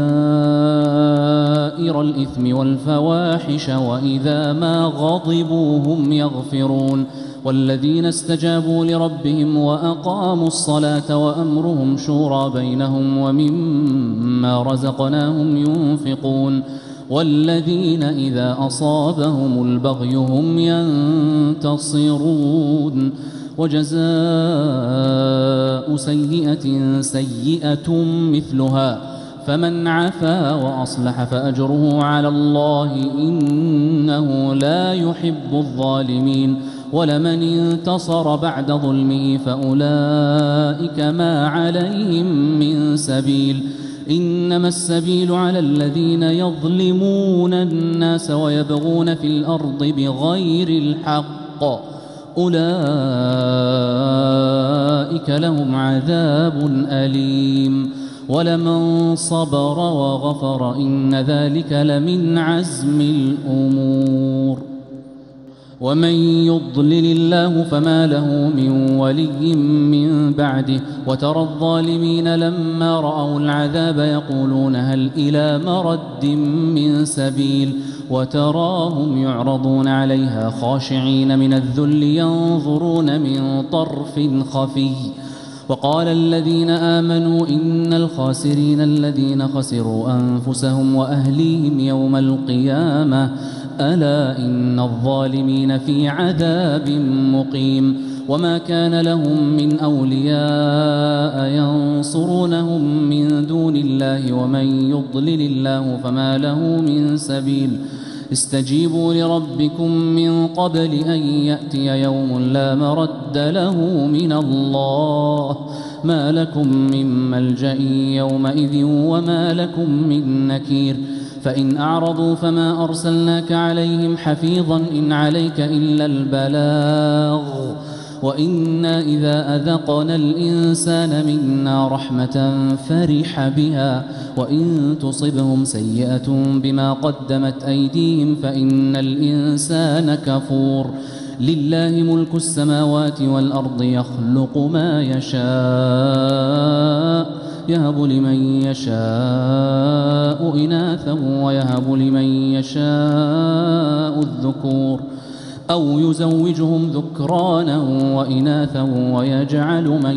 كبائر الإثم والفواحش وإذا ما غضبوا هم يغفرون والذين استجابوا لربهم وأقاموا الصلاة وأمرهم شورى بينهم ومما رزقناهم ينفقون والذين إذا أصابهم البغي هم ينتصرون وجزاء سيئة سيئة مثلها فمن عفا وأصلح فأجره على الله إنه لا يحب الظالمين ولمن انتصر بعد ظلمه فأولئك ما عليهم من سبيل إنما السبيل على الذين يظلمون الناس ويبغون في الأرض بغير الحق أولئك لهم عذاب أليم ولمن صبر وغفر إن ذلك لمن عزم الأمور ومن يضلل الله فما له من ولي من بعده وترى الظالمين لما رأوا العذاب يقولون هل إلى مرد من سبيل وتراهم يعرضون عليها خاشعين من الذل ينظرون من طرف خفي وقال الذين آمنوا إن الخاسرين الذين خسروا أنفسهم وأهليهم يوم القيامة ألا إن الظالمين في عذاب مقيم وما كان لهم من أولياء ينصرونهم من دون الله ومن يضلل الله فما له من سبيل استجيبوا لربكم من قبل أن يأتي يوم لا مرد له من الله ما لكم من ملجأ يومئذ وما لكم من نكير فإن أعرضوا فما أرسلناك عليهم حفيظا إن عليك إلا البلاغ وإنا إذا أذقنا الإنسان منا رحمة فرح بها وإن تصبهم سيئة بما قدمت أيديهم فإن الإنسان كفور لله ملك السماوات والأرض يخلق ما يشاء يهب لمن يشاء إناثا ويهب لمن يشاء الذكور أو يزوجهم ذكرانا وإناثا ويجعل من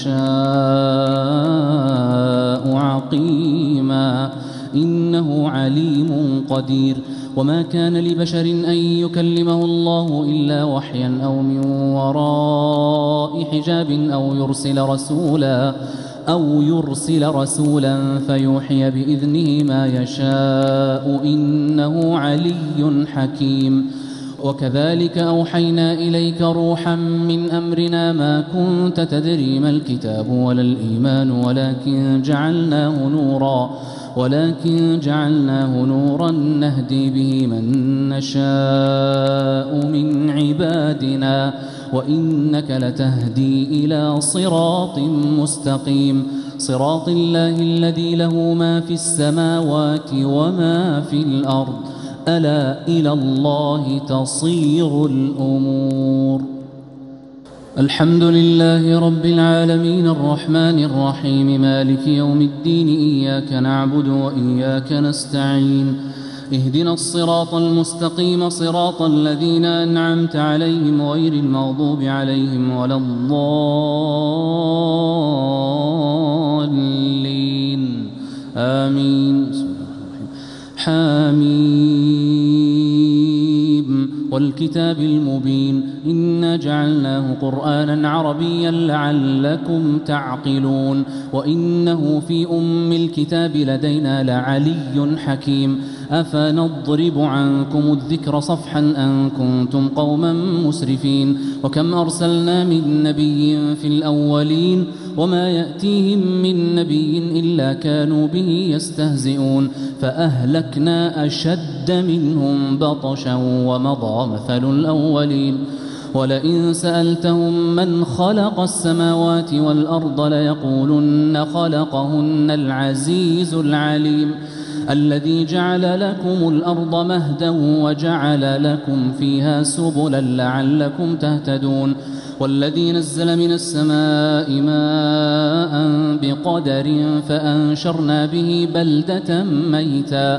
يشاء عقيما إنه عليم قدير وما كان لبشر أن يكلمه الله إلا وحيا أو من وراء حجاب أو يرسل رسولا أو يرسل رسولا فيوحي بإذنه ما يشاء إنه علي حكيم وكذلك أوحينا إليك روحا من أمرنا ما كنت تدري ما الكتاب ولا الإيمان ولكن جعلناه نورا ولكن جعلناه نورا نهدي به من نشاء من عبادنا وإنك لتهدي إلى صراط مستقيم صراط الله الذي له ما في السماوات وما في الأرض ألا إلى الله تصير الأمور الحمد لله رب العالمين الرحمن الرحيم مالك يوم الدين إياك نعبد وإياك نستعين اهدنا الصراط المستقيم صراط الذين أنعمت عليهم غير المغضوب عليهم ولا الضالين آمين حميم والكتاب المبين إنا جعلناه قرآنا عربيا لعلكم تعقلون وإنه في أم الكتاب لدينا لعلي حكيم أفنضرب عنكم الذكر صفحا أن كنتم قوما مسرفين وكم أرسلنا من نبي في الأولين وما يأتيهم من نبي إلا كانوا به يستهزئون فأهلكنا أشد منهم بطشا ومضى مثل الأولين ولئن سألتهم من خلق السماوات والأرض ليقولن خلقهن العزيز العليم الذي جعل لكم الأرض مهدا وجعل لكم فيها سبلا لعلكم تهتدون والذي نزل من السماء ماء بقدر فأنشرنا به بلدة ميتا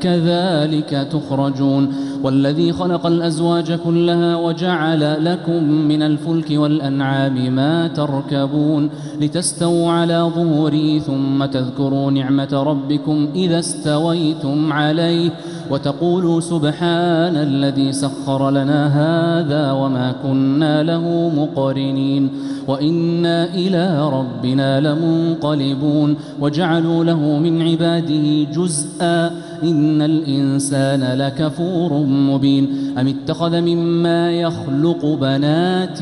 كذلك تخرجون والذي خلق الأزواج كلها وجعل لكم من الفلك والأنعام ما تركبون لتستووا على ظهوره ثم تذكروا نعمة ربكم إذا استويتم عليه وتقولوا سبحان الذي سخر لنا هذا وما كنا له مقرنين وإنا إلى ربنا لمنقلبون وجعلوا له من عباده جزءا إن الإنسان لكفور مبين أم اتخذ مما يخلق بنات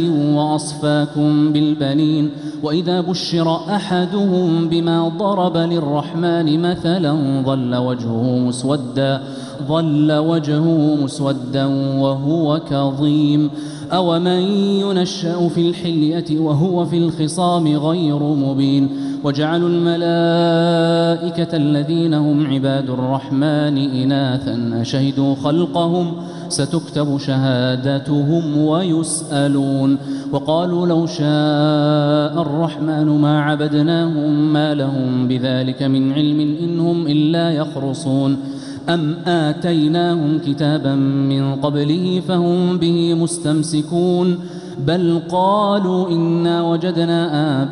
وأصفاكم بالبنين وإذا بشر أحدهم بما ضرب للرحمن مثلا ظل وجهه مسودا ظل وجهه مسودا وهو كظيم أومن ينشأ في الحلية وهو في الخصام غير مبين وجعلوا الملائكة الذين هم عباد الرحمن إناثا أشهدوا خلقهم ستكتب شهادتهم ويسألون وقالوا لو شاء الرحمن ما عبدناهم ما لهم بذلك من علم إن هم إلا يخرصون أم آتيناهم كتابا من قبله فهم به مستمسكون بل قالوا إنا وجدنا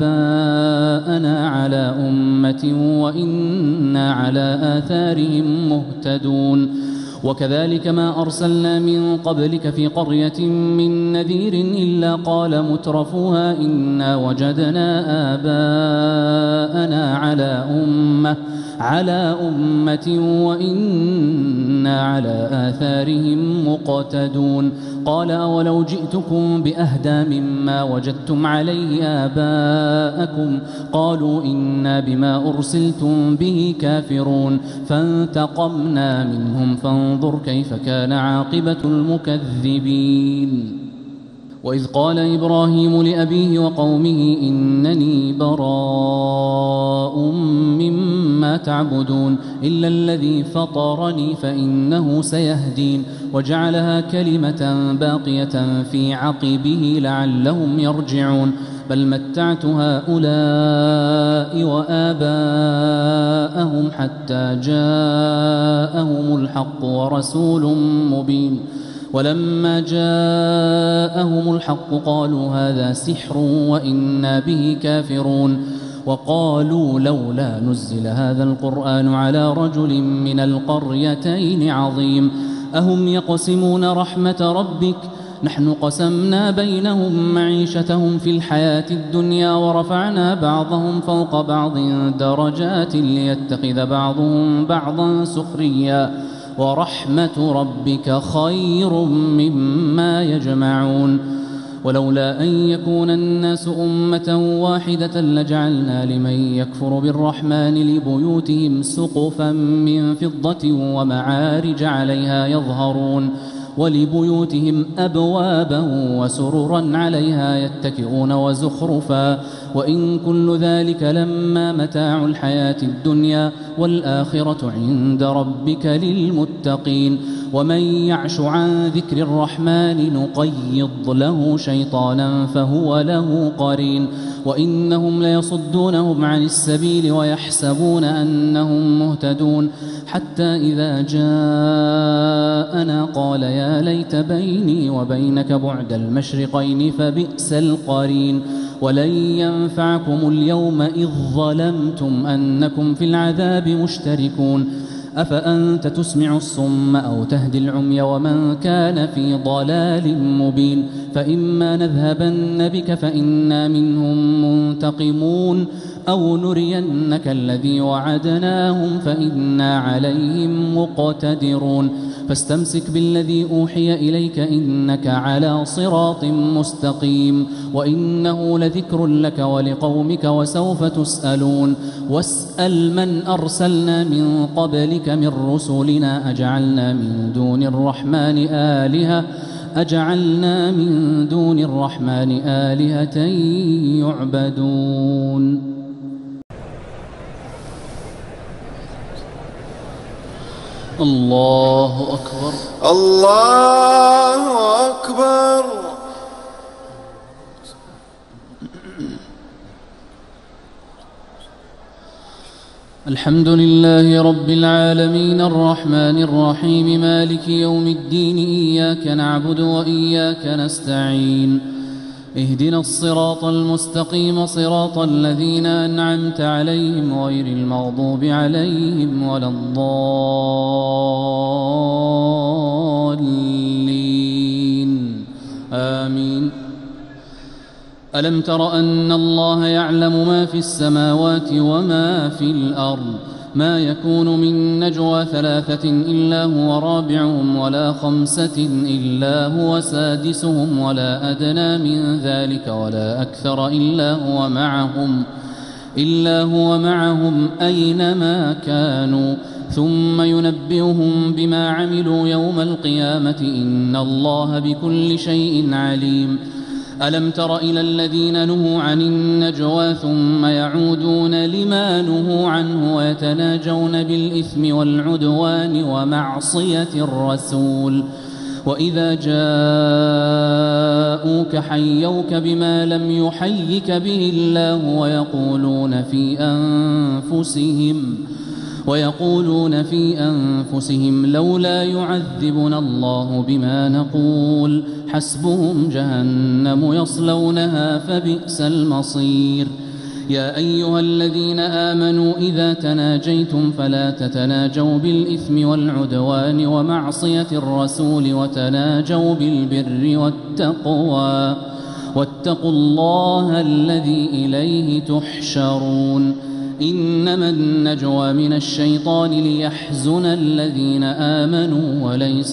آباءنا على أمة وإنا على آثارهم مهتدون وكذلك ما أرسلنا من قبلك في قرية من نذير إلا قال مترفوها إنا وجدنا آباءنا على أمة على أمة وإنا على آثارهم مقتدون قال أولو جئتكم بأهدى مما وجدتم عليه آباءكم قالوا إنا بما أرسلتم به كافرون فانتقمنا منهم فانظر كيف كان عاقبة المكذبين وإذ قال إبراهيم لأبيه وقومه إنني براء مما تعبدون إلا الذي فطرني فإنه سيهدين وجعلها كلمة باقية في عقبه لعلهم يرجعون بل متعت هؤلاء وآباءهم حتى جاءهم الحق ورسول مبين ولما جاءهم الحق قالوا هذا سحر وإنا به كافرون وقالوا لولا نزل هذا القرآن على رجل من القريتين عظيم أهم يقسمون رحمة ربك نحن قسمنا بينهم معيشتهم في الحياة الدنيا ورفعنا بعضهم فوق بعض درجات ليتخذ بعضهم بعضا سخريا ورحمة ربك خير مما يجمعون ولولا أن يكون الناس أمة واحدة لجعلنا لمن يكفر بالرحمن لبيوتهم سقفا من فضة ومعارج عليها يظهرون ولبيوتهم أبوابا وسررا عليها يتكئون وزخرفا وإن كل ذلك لما متاع الحياة الدنيا والآخرة عند ربك للمتقين ومن يعش عن ذكر الرحمن نقيض له شيطانا فهو له قرين وإنهم ليصدونهم عن السبيل ويحسبون أنهم مهتدون حتى إذا جاءنا قال يا ليت بيني وبينك بعد المشرقين فبئس القرين ولن ينفعكم اليوم إذ ظلمتم أنكم في العذاب مشتركون أفأنت تسمع الصم أو تهدي العمي ومن كان في ضلال مبين فإما نذهبن بك فإنا منهم منتقمون أو نرينك الذي وعدناهم فإنا عليهم مقتدرون فاستمسك بالذي أوحي إليك إنك على صراط مستقيم وإنه لذكر لك ولقومك وسوف تسألون واسأل من أرسلنا من قبلك من رسلنا أجعلنا من دون الرحمن آلهة أجعلنا من دون الرحمن آلهة يعبدون الله أكبر الله أكبر الحمد لله رب العالمين الرحمن الرحيم مالك يوم الدين إياك نعبد وإياك نستعين اهدنا الصراط المستقيم صراط الذين أنعمت عليهم غير المغضوب عليهم ولا الضالين آمين ألم تر أن الله يعلم ما في السماوات وما في الأرض ما يكون من نجوى ثلاثة إلا هو رابعهم ولا خمسة إلا هو سادسهم ولا أدنى من ذلك ولا أكثر إلا هو معهم إلا هو معهم أينما كانوا ثم ينبئهم بما عملوا يوم القيامة إن الله بكل شيء عليم ألم تر إلى الذين نهوا عن النجوى ثم يعودون لما نهوا عنه ويتناجون بالإثم والعدوان ومعصية الرسول وإذا جاءوك حيوك بما لم يحيك به الله ويقولون في أنفسهم ويقولون في أنفسهم لولا يعذبنا الله بما نقول حسبهم جهنم يصلونها فبئس المصير يا أيها الذين آمنوا إذا تناجيتم فلا تتناجوا بالإثم والعدوان ومعصية الرسول وتناجوا بالبر والتقوى واتقوا الله الذي إليه تحشرون إنما النجوى من الشيطان ليحزن الذين آمنوا وليس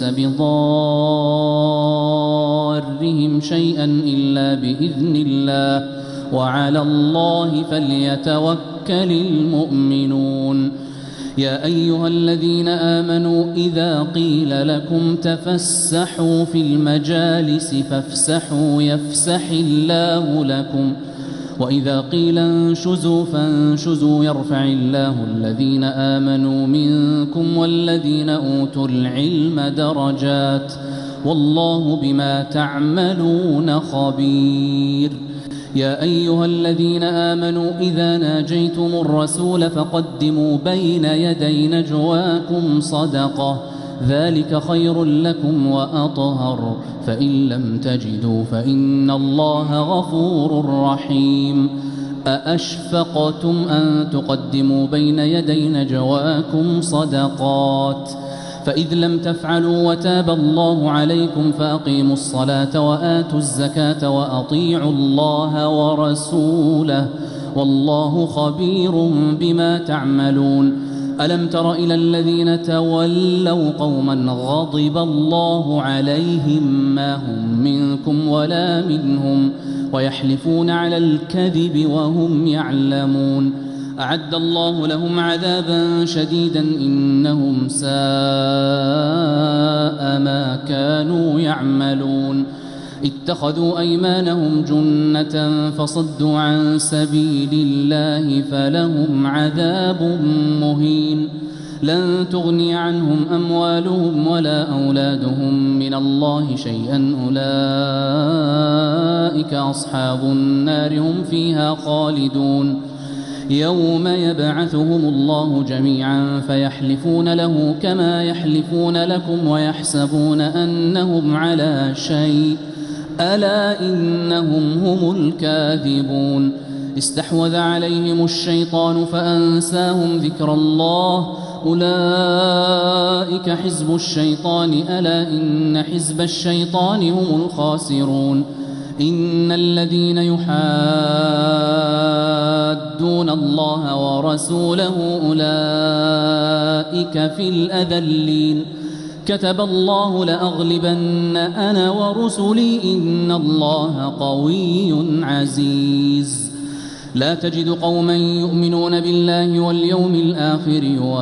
بضارهم شيئا إلا بإذن الله وعلى الله فليتوكل المؤمنون يا أيها الذين آمنوا إذا قيل لكم تفسحوا في المجالس فافسحوا يفسح الله لكم وإذا قيل انشزوا فانشزوا يرفع الله الذين آمنوا منكم والذين أوتوا العلم درجات والله بما تعملون خبير يا أيها الذين آمنوا إذا ناجيتم الرسول فقدموا بين يدي نجواكم صدقة ذلك خير لكم وأطهر فإن لم تجدوا فإن الله غفور رحيم أأشفقتم أن تقدموا بين يدي نجواكم صدقات فإذ لم تفعلوا وتاب الله عليكم فأقيموا الصلاة وآتوا الزكاة وأطيعوا الله ورسوله والله خبير بما تعملون ألم تر إلى الذين تولوا قوما غضب الله عليهم ما هم منكم ولا منهم ويحلفون على الكذب وهم يعلمون أعد الله لهم عذابا شديدا إنهم ساء ما كانوا يعملون اتخذوا أيمانهم جنة فصدوا عن سبيل الله فلهم عذاب مهين لن تغني عنهم أموالهم ولا أولادهم من الله شيئا أولئك أصحاب النار هم فيها خالدون يوم يبعثهم الله جميعا فيحلفون له كما يحلفون لكم ويحسبون أنهم على شيء ألا إنهم هم الكاذبون استحوذ عليهم الشيطان فأنساهم ذكر الله أولئك حزب الشيطان ألا إن حزب الشيطان هم الخاسرون إن الذين يحادون الله ورسوله أولئك في الأذلين كتب الله لأغلبن أنا ورسلي إن الله قوي عزيز لا تجد قوما يؤمنون بالله واليوم الآخر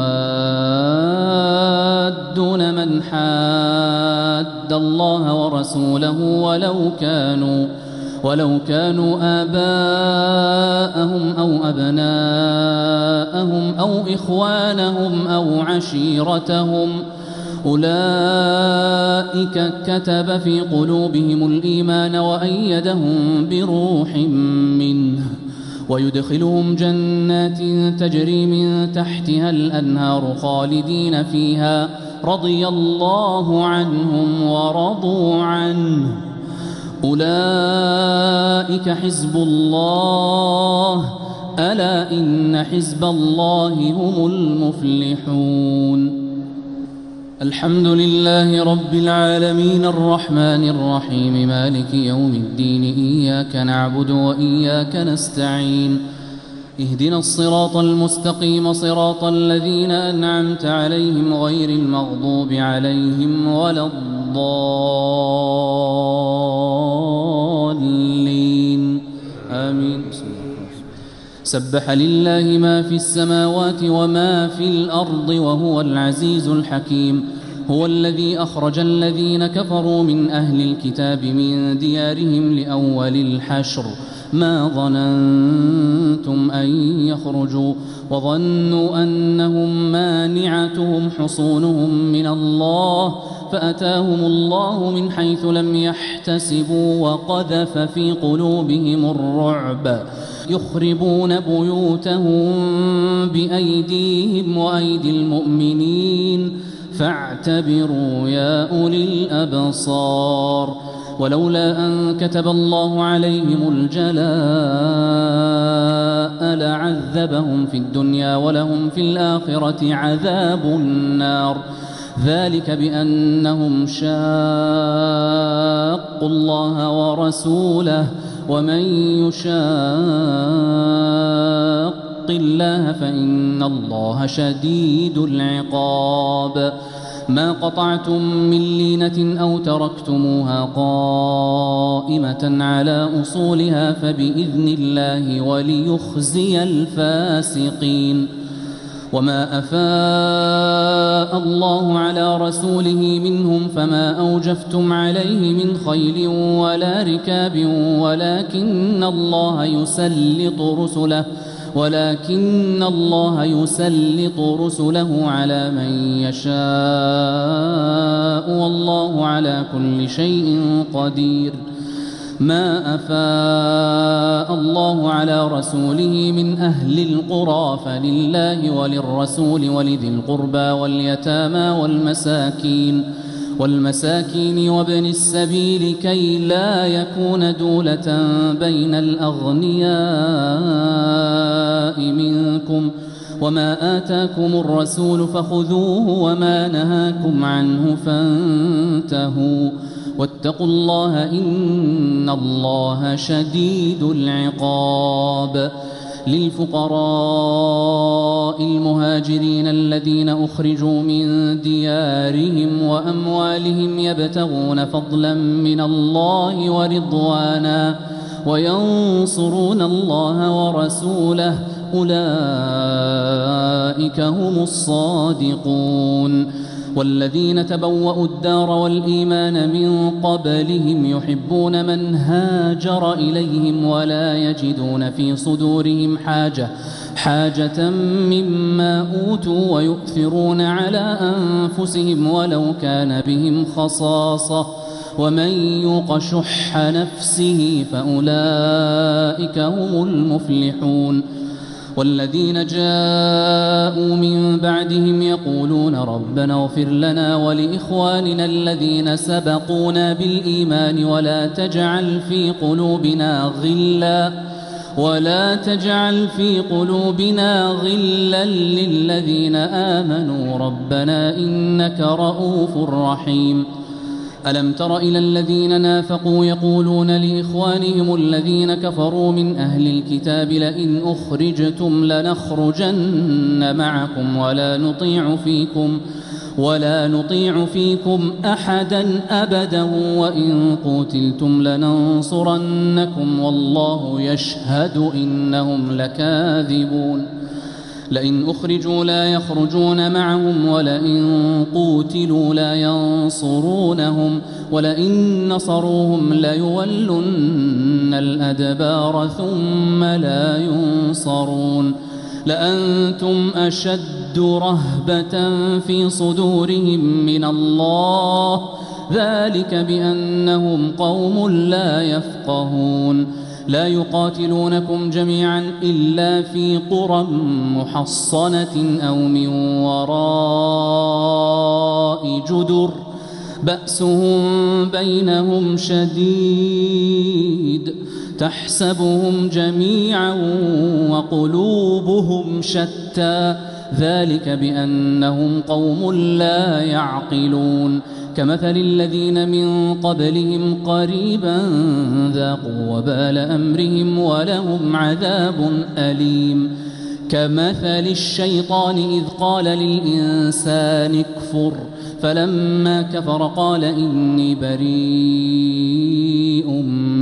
يوادون من حاد الله ورسوله ولو كانوا ولو كانوا آباءهم أو أبناءهم أو إخوانهم أو عشيرتهم أولئك كتب في قلوبهم الإيمان وأيدهم بروح منه ويدخلهم جنات تجري من تحتها الأنهار خالدين فيها رضي الله عنهم ورضوا عنه أولئك حزب الله ألا إن حزب الله هم المفلحون الحمد لله رب العالمين الرحمن الرحيم مالك يوم الدين إياك نعبد وإياك نستعين اهدنا الصراط المستقيم صراط الذين أنعمت عليهم غير المغضوب عليهم ولا الضالين آمين سبح لله ما في السماوات وما في الأرض وهو العزيز الحكيم هو الذي أخرج الذين كفروا من أهل الكتاب من ديارهم لأول الحشر ما ظننتم أن يخرجوا وظنوا أنهم مانعتهم حصونهم من الله فأتاهم الله من حيث لم يحتسبوا وقذف في قلوبهم الرعب يخربون بيوتهم بأيديهم وأيدي المؤمنين فاعتبروا يا أولي الأبصار ولولا أن كتب الله عليهم الجلاء لعذبهم في الدنيا ولهم في الآخرة عذاب النار ذلك بأنهم شاقوا الله ورسوله ومن يشاق الله فإن الله شديد العقاب ما قطعتم من لينة أو تركتموها قائمة على أصولها فبإذن الله وليخزي الفاسقين وما أفاء الله على رسوله منهم فما أوجفتم عليه من خيل ولا ركاب ولكن الله يسلط رسله ولكن الله يسلط رسله على من يشاء والله على كل شيء قدير ما أفاء الله على رسوله من أهل القرى فلله وللرسول ولذي القربى واليتامى والمساكين والمساكين وابن السبيل كي لا يكون دولة بين الأغنياء منكم وما آتاكم الرسول فخذوه وما نهاكم عنه فانتهوا واتقوا الله إن الله شديد العقاب للفقراء المهاجرين الذين أخرجوا من ديارهم وأموالهم يبتغون فضلا من الله ورضوانا وينصرون الله ورسوله أولئك هم الصادقون والذين تبوأوا الدار والإيمان من قبلهم يحبون من هاجر إليهم ولا يجدون في صدورهم حاجة حاجة مما أوتوا ويؤثرون على أنفسهم ولو كان بهم خصاصة ومن يوق شح نفسه فأولئك هم المفلحون والذين جاءوا من بعدهم يقولون ربنا اغفر لنا ولإخواننا الذين سبقونا بالإيمان ولا تجعل في قلوبنا غلا ولا تجعل في قلوبنا غلا للذين آمنوا ربنا إنك رؤوف رحيم ألم تر إلى الذين نافقوا يقولون لإخوانهم الذين كفروا من أهل الكتاب لئن أخرجتم لنخرجن معكم ولا نطيع فيكم ولا نطيع فيكم أحدا أبدا وإن قتلتم لننصرنكم والله يشهد إنهم لكاذبون لئن أخرجوا لا يخرجون معهم ولئن قوتلوا لا ينصرونهم ولئن نصروهم ليولن الأدبار ثم لا ينصرون لأنتم أشد رهبة في صدورهم من الله ذلك بأنهم قوم لا يفقهون لا يقاتلونكم جميعا إلا في قرى محصنة أو من وراء جدر بأسهم بينهم شديد تحسبهم جميعا وقلوبهم شتى ذلك بأنهم قوم لا يعقلون كمثل الذين من قبلهم قريبا ذاقوا وبال أمرهم ولهم عذاب أليم كمثل الشيطان إذ قال للإنسان اكفر فلما كفر قال إني بريء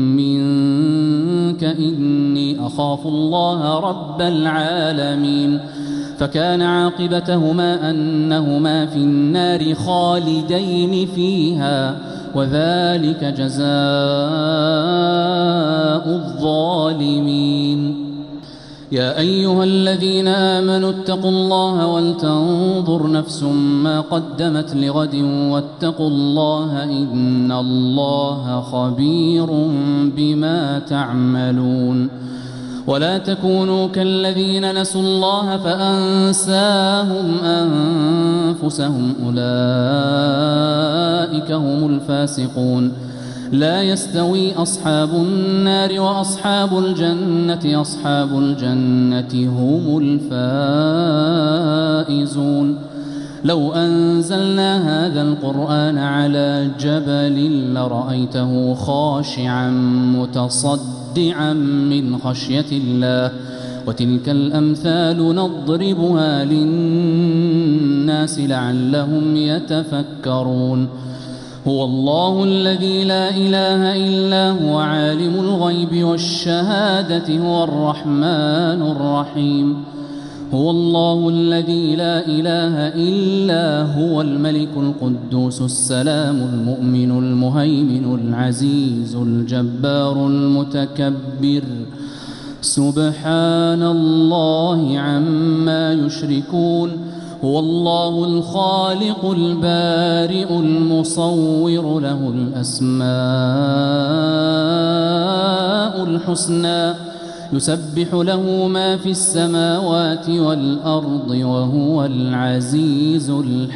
منك إني أخاف الله رب العالمين فكان عاقبتهما أنهما في النار خالدين فيها وذلك جزاء الظالمين يا أيها الذين آمنوا اتقوا الله ولتنظر نفس ما قدمت لغد واتقوا الله إن الله خبير بما تعملون ولا تكونوا كالذين نسوا الله فأنساهم أنفسهم أولئك هم الفاسقون لا يستوي أصحاب النار وأصحاب الجنة أصحاب الجنة هم الفائزون. لو أنزلنا هذا القرآن على جبل لرأيته خاشعا متصدعا من خشية الله وتلك الأمثال نضربها للناس لعلهم يتفكرون. هو الله الذي لا إله إلا هو عالم الغيب والشهادة هو الرحمن الرحيم. هو الله الذي لا إله إلا هو الملك القدوس السلام المؤمن المهيمن العزيز الجبار المتكبر سبحان الله عما يشركون. هو الله الخالق البارئ المصور له الأسماء الحسنى يسبح له ما في السماوات والأرض وهو العزيز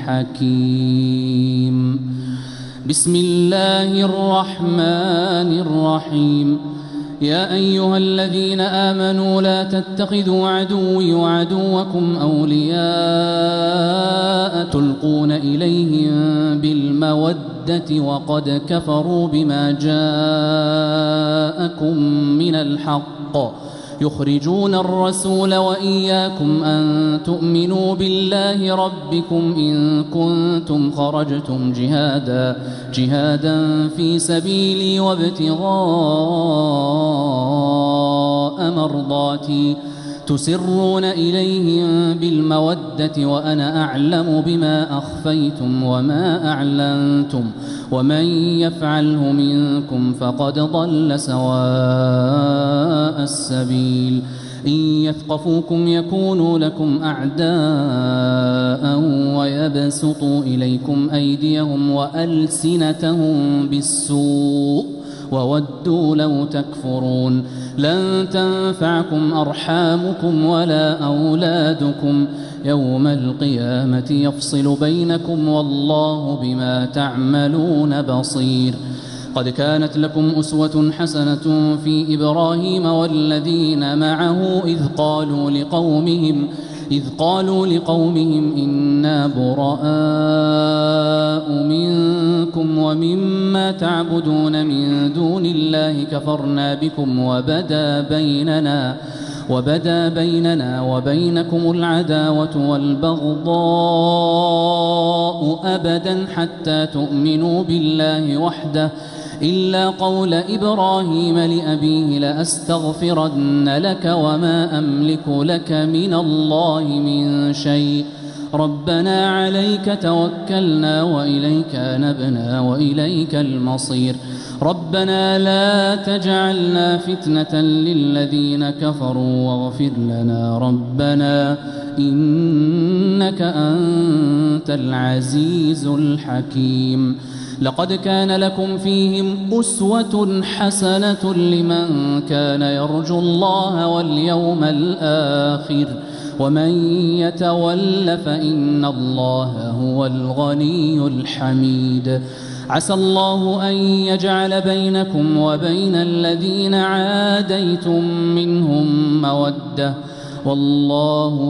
الحكيم. بسم الله الرحمن الرحيم. يا أيها الذين آمنوا لا تتخذوا عدوي وعدوكم أولياء تلقون إليهم بالمودة وقد كفروا بما جاءكم من الحق يخرجون الرسول وإياكم أن تؤمنوا بالله ربكم إن كنتم خرجتم جهادا جهادا في سبيلي وابتغاء مرضاتي تسرون إليهم بالمودة وأنا أعلم بما أخفيتم وما أعلنتم ومن يفعله منكم فقد ضل سواء السبيل. إن يثقفوكم يكونوا لكم أعداء ويبسطوا إليكم أيديهم وألسنتهم بالسوء وودوا لو تكفرون. لن تنفعكم أرحامكم ولا أولادكم يوم القيامة يفصل بينكم والله بما تعملون بصير. قد كانت لكم أسوة حسنة في إبراهيم والذين معه إذ قالوا لقومهم إذ قالوا لقومهم إنا براء منكم ومما تعبدون من دون الله كفرنا بكم وبدا بيننا وبدا بيننا وبينكم العداوة والبغضاء أبدا حتى تؤمنوا بالله وحده إلا قول إبراهيم لأبيه لأستغفرن لك وما أملك لك من الله من شيء ربنا عليك توكلنا وإليك نبنا وإليك المصير. ربنا لا تجعلنا فتنة للذين كفروا واغفر لنا ربنا إنك أنت العزيز الحكيم. لقد كان لكم فيهم أسوة حسنة لمن كان يرجو الله واليوم الآخر ومن يتول فإن الله هو الغني الحميد. عسى الله أن يجعل بينكم وبين الذين عاديتم منهم مودة والله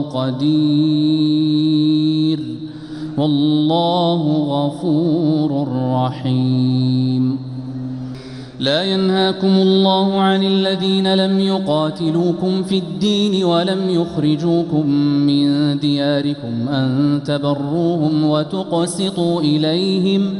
قدير والله غفور رحيم. لا ينهاكم الله عن الذين لم يقاتلوكم في الدين ولم يخرجوكم من دياركم أن تبروهم وتقسطوا إليهم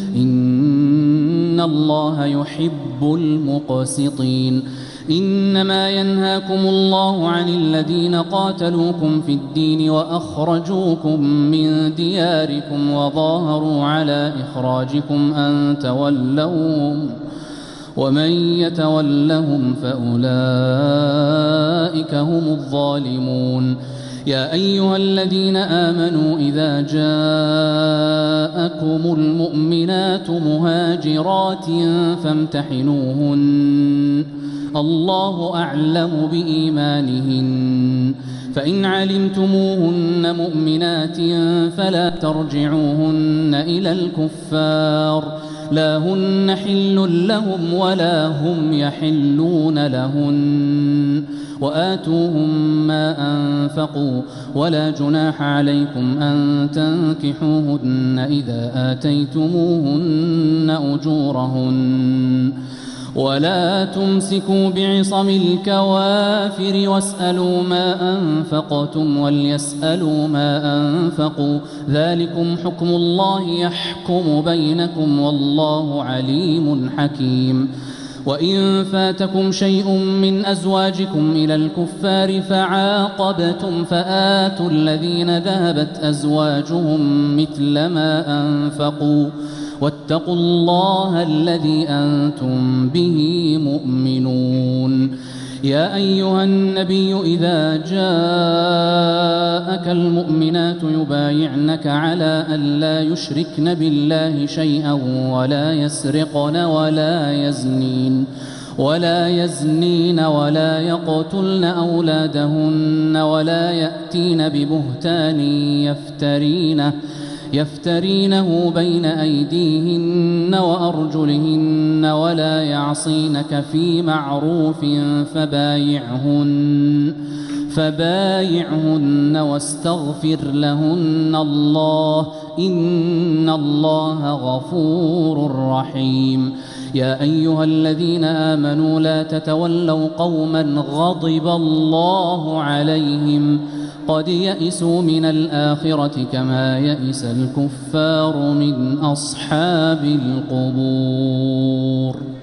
إن الله يحب المقسطين. إنما ينهاكم الله عن الذين قاتلوكم في الدين وأخرجوكم من دياركم وظاهروا على إخراجكم أن تولوهم ومن يتولهم فأولئك هم الظالمون. يا أيها الذين آمنوا إذا جاءكم المؤمنات مهاجرات فامتحنوهن الله أعلم بإيمانهن فإن علمتموهن مؤمنات فلا ترجعوهن إلى الكفار لا هن حل لهم ولا هم يحلون لهن وآتوهم ما أنفقوا ولا جناح عليكم أن تنكحوهن إذا آتيتموهن أجورهن ولا تمسكوا بعصم الكوافر واسألوا ما أنفقتم وليسألوا ما أنفقوا ذلكم حكم الله يحكم بينكم والله عليم حكيم. وإن فاتكم شيء من أزواجكم إلى الكفار فعاقبتم فآتوا الذين ذهبت أزواجهم مثل ما أنفقوا واتقوا الله الذي أنتم به مؤمنون. يا أيها النبي إذا جاءك المؤمنات يبايعنك على أن لا يشركن بالله شيئا ولا يسرقن ولا يزنين ولا يزنين ولا يقتلن أولادهن ولا يأتين ببهتان يفترينه يفترينه بين أيديهن وأرجلهن ولا يعصينك في معروف فبايعهن فبايعهن واستغفر لهن الله إن الله غفور رحيم. يا أيها الذين آمنوا لا تتولوا قوما غضب الله عليهم قد يئسوا من الآخرة كما يئس الكفار من أصحاب القبور.